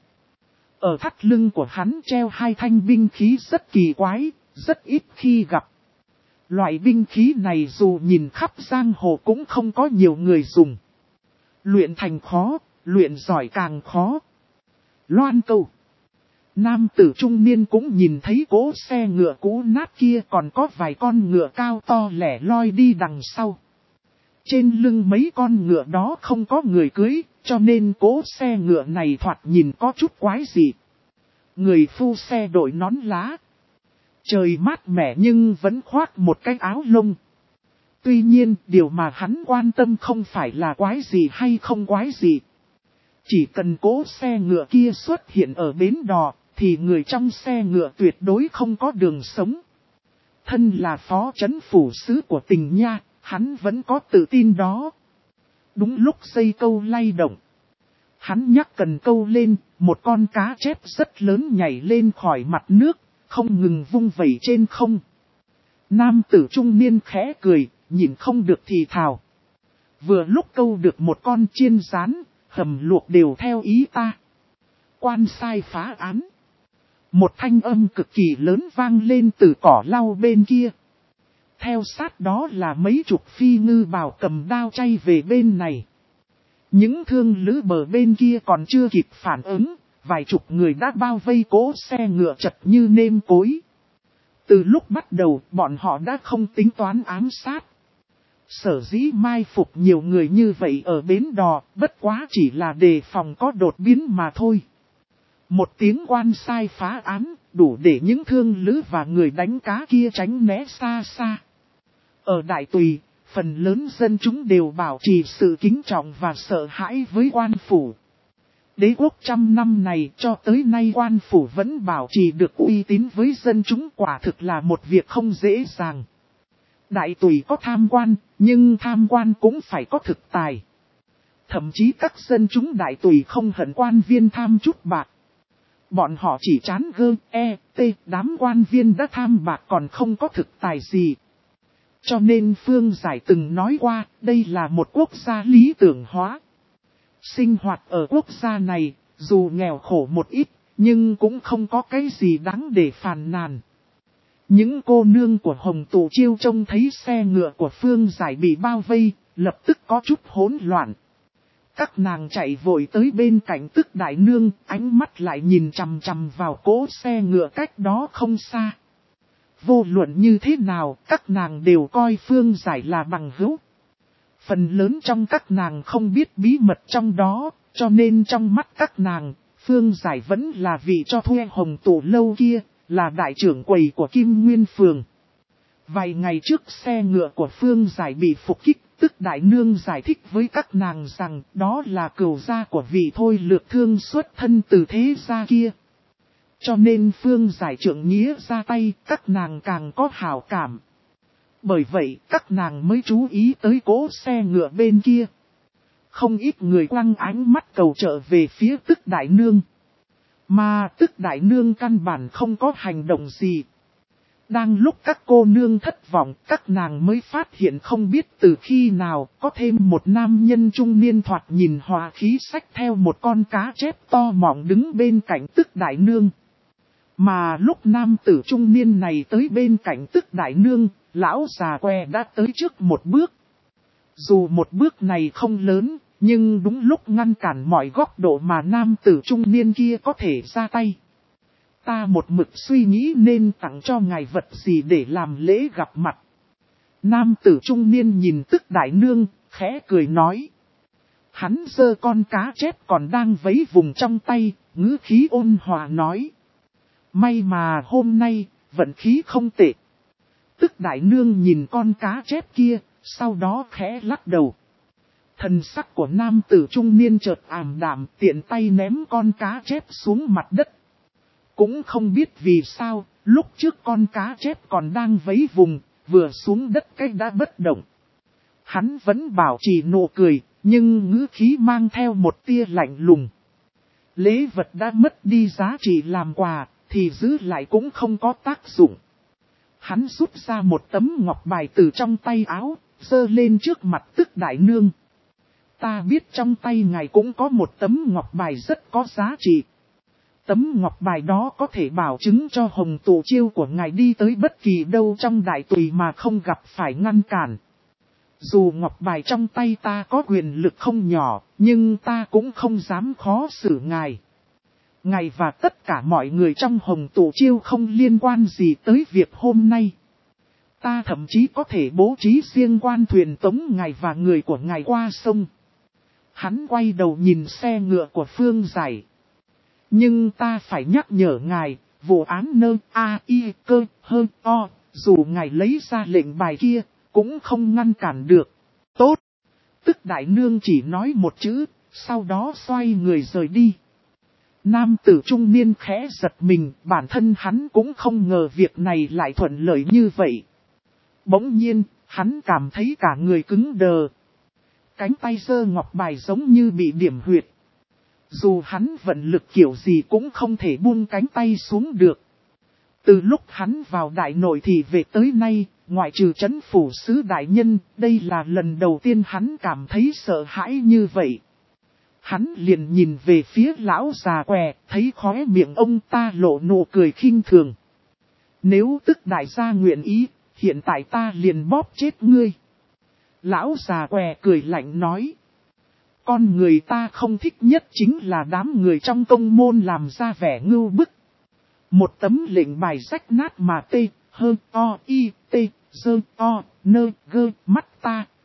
Ở thắt lưng của hắn treo 2 thanh binh khí rất kỳ quái, rất ít khi gặp. Loại binh khí này dù nhìn khắp giang hồ cũng không có nhiều người dùng. Luyện thành khó, luyện giỏi càng khó. Loan câu. Nam tử trung niên cũng nhìn thấy cỗ xe ngựa cũ nát kia còn có vài con ngựa cao to lẻ loi đi đằng sau. Trên lưng mấy con ngựa đó không có người cưới, cho nên cỗ xe ngựa này thoạt nhìn có chút quái dị. Người phu xe đội nón lá. Trời mát mẻ nhưng vẫn khoác một cái áo lông. Tuy nhiên, điều mà hắn quan tâm không phải là quái gì hay không quái gì. Chỉ cần cỗ xe ngựa kia xuất hiện ở bến đò, thì người trong xe ngựa tuyệt đối không có đường sống. Thân là phó trấn phủ sứ của Tình Nha, hắn vẫn có tự tin đó. Đúng lúc dây câu lay động. Hắn nhắc cần câu lên, một con cá chép rất lớn nhảy lên khỏi mặt nước, không ngừng vung vẩy trên không. Nam tử trung niên khẽ cười, nhìn không được thì thào. Vừa lúc câu được một con chiên rán, hầm luộc đều theo ý ta. Quan sai phá án. Một thanh âm cực kỳ lớn vang lên từ cỏ lau bên kia. Theo sát đó là mấy chục phi ngư bào cầm đao chay về bên này. Những thương lữ bờ bên kia còn chưa kịp phản ứng, vài chục người đã bao vây cỗ xe ngựa chật như nêm cối. Từ lúc bắt đầu, bọn họ đã không tính toán ám sát. Sở dĩ mai phục nhiều người như vậy ở bến đò, bất quá chỉ là đề phòng có đột biến mà thôi. Một tiếng quan sai phá án, đủ để những thương lữ và người đánh cá kia tránh né xa xa. Ở Đại Tùy, phần lớn dân chúng đều bảo trì sự kính trọng và sợ hãi với quan phủ. Đế quốc trăm năm này cho tới nay quan phủ vẫn bảo trì được uy tín với dân chúng, quả thực là một việc không dễ dàng. Đại Tùy có tham quan, nhưng tham quan cũng phải có thực tài. Thậm chí các dân chúng Đại Tùy không hận quan viên tham chút bạc. Bọn họ chỉ chán đám quan viên đã tham bạc còn không có thực tài gì. Cho nên Phương Giải từng nói qua, đây là một quốc gia lý tưởng hóa. Sinh hoạt ở quốc gia này, dù nghèo khổ một ít, nhưng cũng không có cái gì đáng để phàn nàn. Những cô nương của Hồng Tụ Chiêu trông thấy xe ngựa của Phương Giải bị bao vây, lập tức có chút hỗn loạn. Các nàng chạy vội tới bên cạnh Tức Đại Nương, ánh mắt lại nhìn chằm chằm vào cỗ xe ngựa cách đó không xa. Vô luận như thế nào, các nàng đều coi Phương Giải là bằng hữu. Phần lớn trong các nàng không biết bí mật trong đó, cho nên trong mắt các nàng, Phương Giải vẫn là vị cho thuê Hồng Tụ lâu kia, là đại trưởng quầy của Kim Nguyên Phường. Vài ngày trước xe ngựa của Phương Giải bị phục kích, Tức Đại Nương giải thích với các nàng rằng đó là cửu gia của vị thôi lược thương xuất thân từ thế gia kia. Cho nên Phương Giải trượng nghĩa ra tay, các nàng càng có hảo cảm. Bởi vậy các nàng mới chú ý tới cỗ xe ngựa bên kia. Không ít người quăng ánh mắt cầu trợ về phía Tức Đại Nương. Mà Tức Đại Nương căn bản không có hành động gì. Đang lúc các cô nương thất vọng, các nàng mới phát hiện không biết từ khi nào có thêm một nam nhân trung niên thoạt nhìn hòa khí xách theo một con cá chép to mọng đứng bên cạnh Tức Đại Nương. Mà lúc nam tử trung niên này tới bên cạnh Tức Đại Nương, lão già què đã tới trước một bước. Dù một bước này không lớn, nhưng đúng lúc ngăn cản mọi góc độ mà nam tử trung niên kia có thể ra tay. Ta một mực suy nghĩ nên tặng cho ngài vật gì để làm lễ gặp mặt. Nam tử trung niên nhìn Tức Đại Nương, khẽ cười nói. Hắn giơ con cá chép còn đang vấy vùng trong tay, ngữ khí ôn hòa nói. May mà hôm nay, vận khí không tệ. Tức Đại Nương nhìn con cá chép kia, sau đó khẽ lắc đầu. Thần sắc của nam tử trung niên chợt ảm đạm, tiện tay ném con cá chép xuống mặt đất. Cũng không biết vì sao, lúc trước con cá chép còn đang vấy vùng, vừa xuống đất cách đã bất động. Hắn vẫn bảo trì nụ cười, nhưng ngữ khí mang theo một tia lạnh lùng. Lễ vật đã mất đi giá trị làm quà, thì giữ lại cũng không có tác dụng. Hắn rút ra một tấm ngọc bài từ trong tay áo, giơ lên trước mặt Tức Đại Nương. Ta biết trong tay ngài cũng có một tấm ngọc bài rất có giá trị. Tấm ngọc bài đó có thể bảo chứng cho Hồng Tụ Chiêu của ngài đi tới bất kỳ đâu trong Đại Tùy mà không gặp phải ngăn cản. Dù ngọc bài trong tay ta có quyền lực không nhỏ, nhưng ta cũng không dám khó xử ngài. Ngài và tất cả mọi người trong Hồng Tụ Chiêu không liên quan gì tới việc hôm nay. Ta thậm chí có thể bố trí riêng quan thuyền tống ngài và người của ngài qua sông. Hắn quay đầu nhìn xe ngựa của Phương Giải. Nhưng ta phải nhắc nhở ngài, vụ án nơ dù ngài lấy ra lệnh bài kia, cũng không ngăn cản được. Tốt! Tức Đại Nương chỉ nói một chữ, sau đó xoay người rời đi. Nam tử trung niên khẽ giật mình, bản thân hắn cũng không ngờ việc này lại thuận lợi như vậy. Bỗng nhiên, hắn cảm thấy cả người cứng đờ. Cánh tay giơ ngọc bài giống như bị điểm huyệt. Dù hắn vận lực kiểu gì cũng không thể buông cánh tay xuống được. Từ lúc hắn vào đại nội thì về tới nay, ngoại trừ trấn phủ sứ đại nhân, đây là lần đầu tiên hắn cảm thấy sợ hãi như vậy. Hắn liền nhìn về phía lão già què, thấy khóe miệng ông ta lộ nụ cười khinh thường. Nếu Tức đại gia nguyện ý, hiện tại ta liền bóp chết ngươi. Lão già què cười lạnh nói. Con người ta không thích nhất chính là đám người trong công môn làm ra vẻ ngưu bức. Một tấm lệnh bài rách nát mà mắt ta,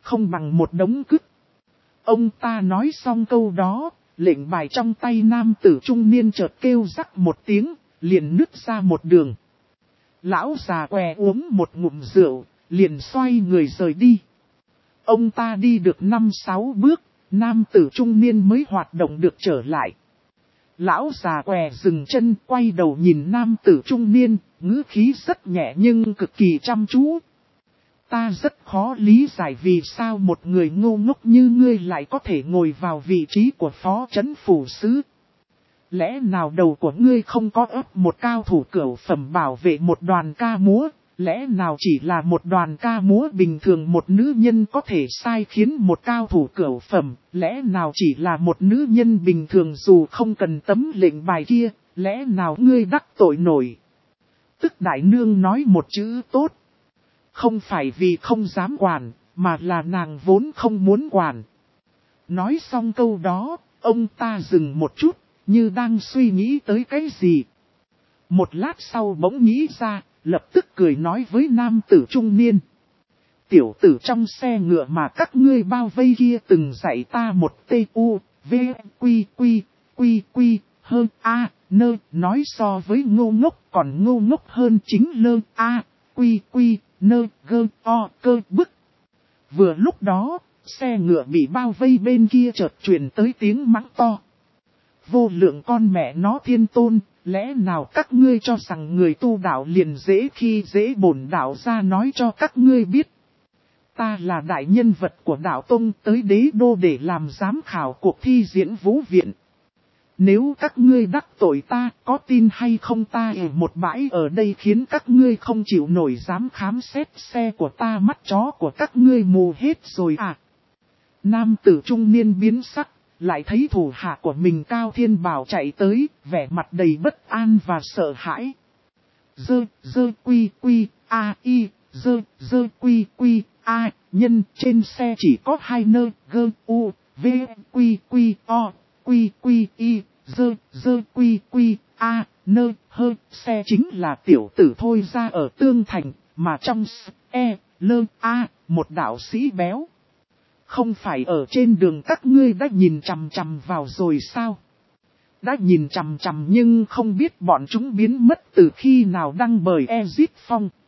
không bằng một đống cứt. Ông ta nói xong câu đó, lệnh bài trong tay nam tử trung niên chợt kêu rắc một tiếng, liền nứt ra một đường. Lão già què uống một ngụm rượu, liền xoay người rời đi. Ông ta đi được 5-6 bước, nam tử trung niên mới hoạt động được trở lại. Lão già què dừng chân quay đầu nhìn nam tử trung niên, ngữ khí rất nhẹ nhưng cực kỳ chăm chú. Ta rất khó lý giải vì sao một người ngu ngốc như ngươi lại có thể ngồi vào vị trí của phó trấn phủ sứ. Lẽ nào đầu của ngươi không có ấp một cao thủ cửu phẩm bảo vệ một đoàn ca múa, lẽ nào chỉ là một đoàn ca múa bình thường một nữ nhân có thể sai khiến một cao thủ cửu phẩm, lẽ nào chỉ là một nữ nhân bình thường dù không cần tấm lệnh bài kia, lẽ nào ngươi đắc tội nổi. Tức đại nương nói một chữ tốt. Không phải vì không dám quản, mà là nàng vốn không muốn quản. Nói xong câu đó, ông ta dừng một chút, như đang suy nghĩ tới cái gì. Một lát sau bỗng nghĩ ra, lập tức cười nói với nam tử trung niên. Tiểu tử trong xe ngựa mà các ngươi bao vây kia từng dạy ta một T.U. V. Quy hơn A. Nơ, nói so với ngô ngốc còn ngô ngốc hơn chính lơ A. Quy nơ gơ o cơ bức. Vừa lúc đó, xe ngựa bị bao vây bên kia chợt truyền tới tiếng mắng to. Vô lượng con mẹ nó thiên tôn, lẽ nào các ngươi cho rằng người tu đạo liền dễ khi dễ bổn đạo ra nói cho các ngươi biết. Ta là đại nhân vật của đạo tông tới đế đô để làm giám khảo cuộc thi diễn vũ viện. Nếu các ngươi đắc tội ta, có tin hay không ta ở một bãi ở đây khiến các ngươi không chịu nổi dám khám xét xe của ta, mắt chó của các ngươi mù hết rồi à. Nam tử trung niên biến sắc, lại thấy thủ hạ của mình Cao Thiên Bảo chạy tới, vẻ mặt đầy bất an và sợ hãi. Nhân trên xe chỉ có 2 nơ, gơ, u, v, o, nơ, hơ, xe chính là tiểu tử thôi ra ở Tương Thành, mà trong một đạo sĩ béo. Không phải ở trên đường các ngươi đã nhìn chằm chằm vào rồi sao? Đã nhìn chằm chằm nhưng không biết bọn chúng biến mất từ khi nào đăng bởi Ezit Phong.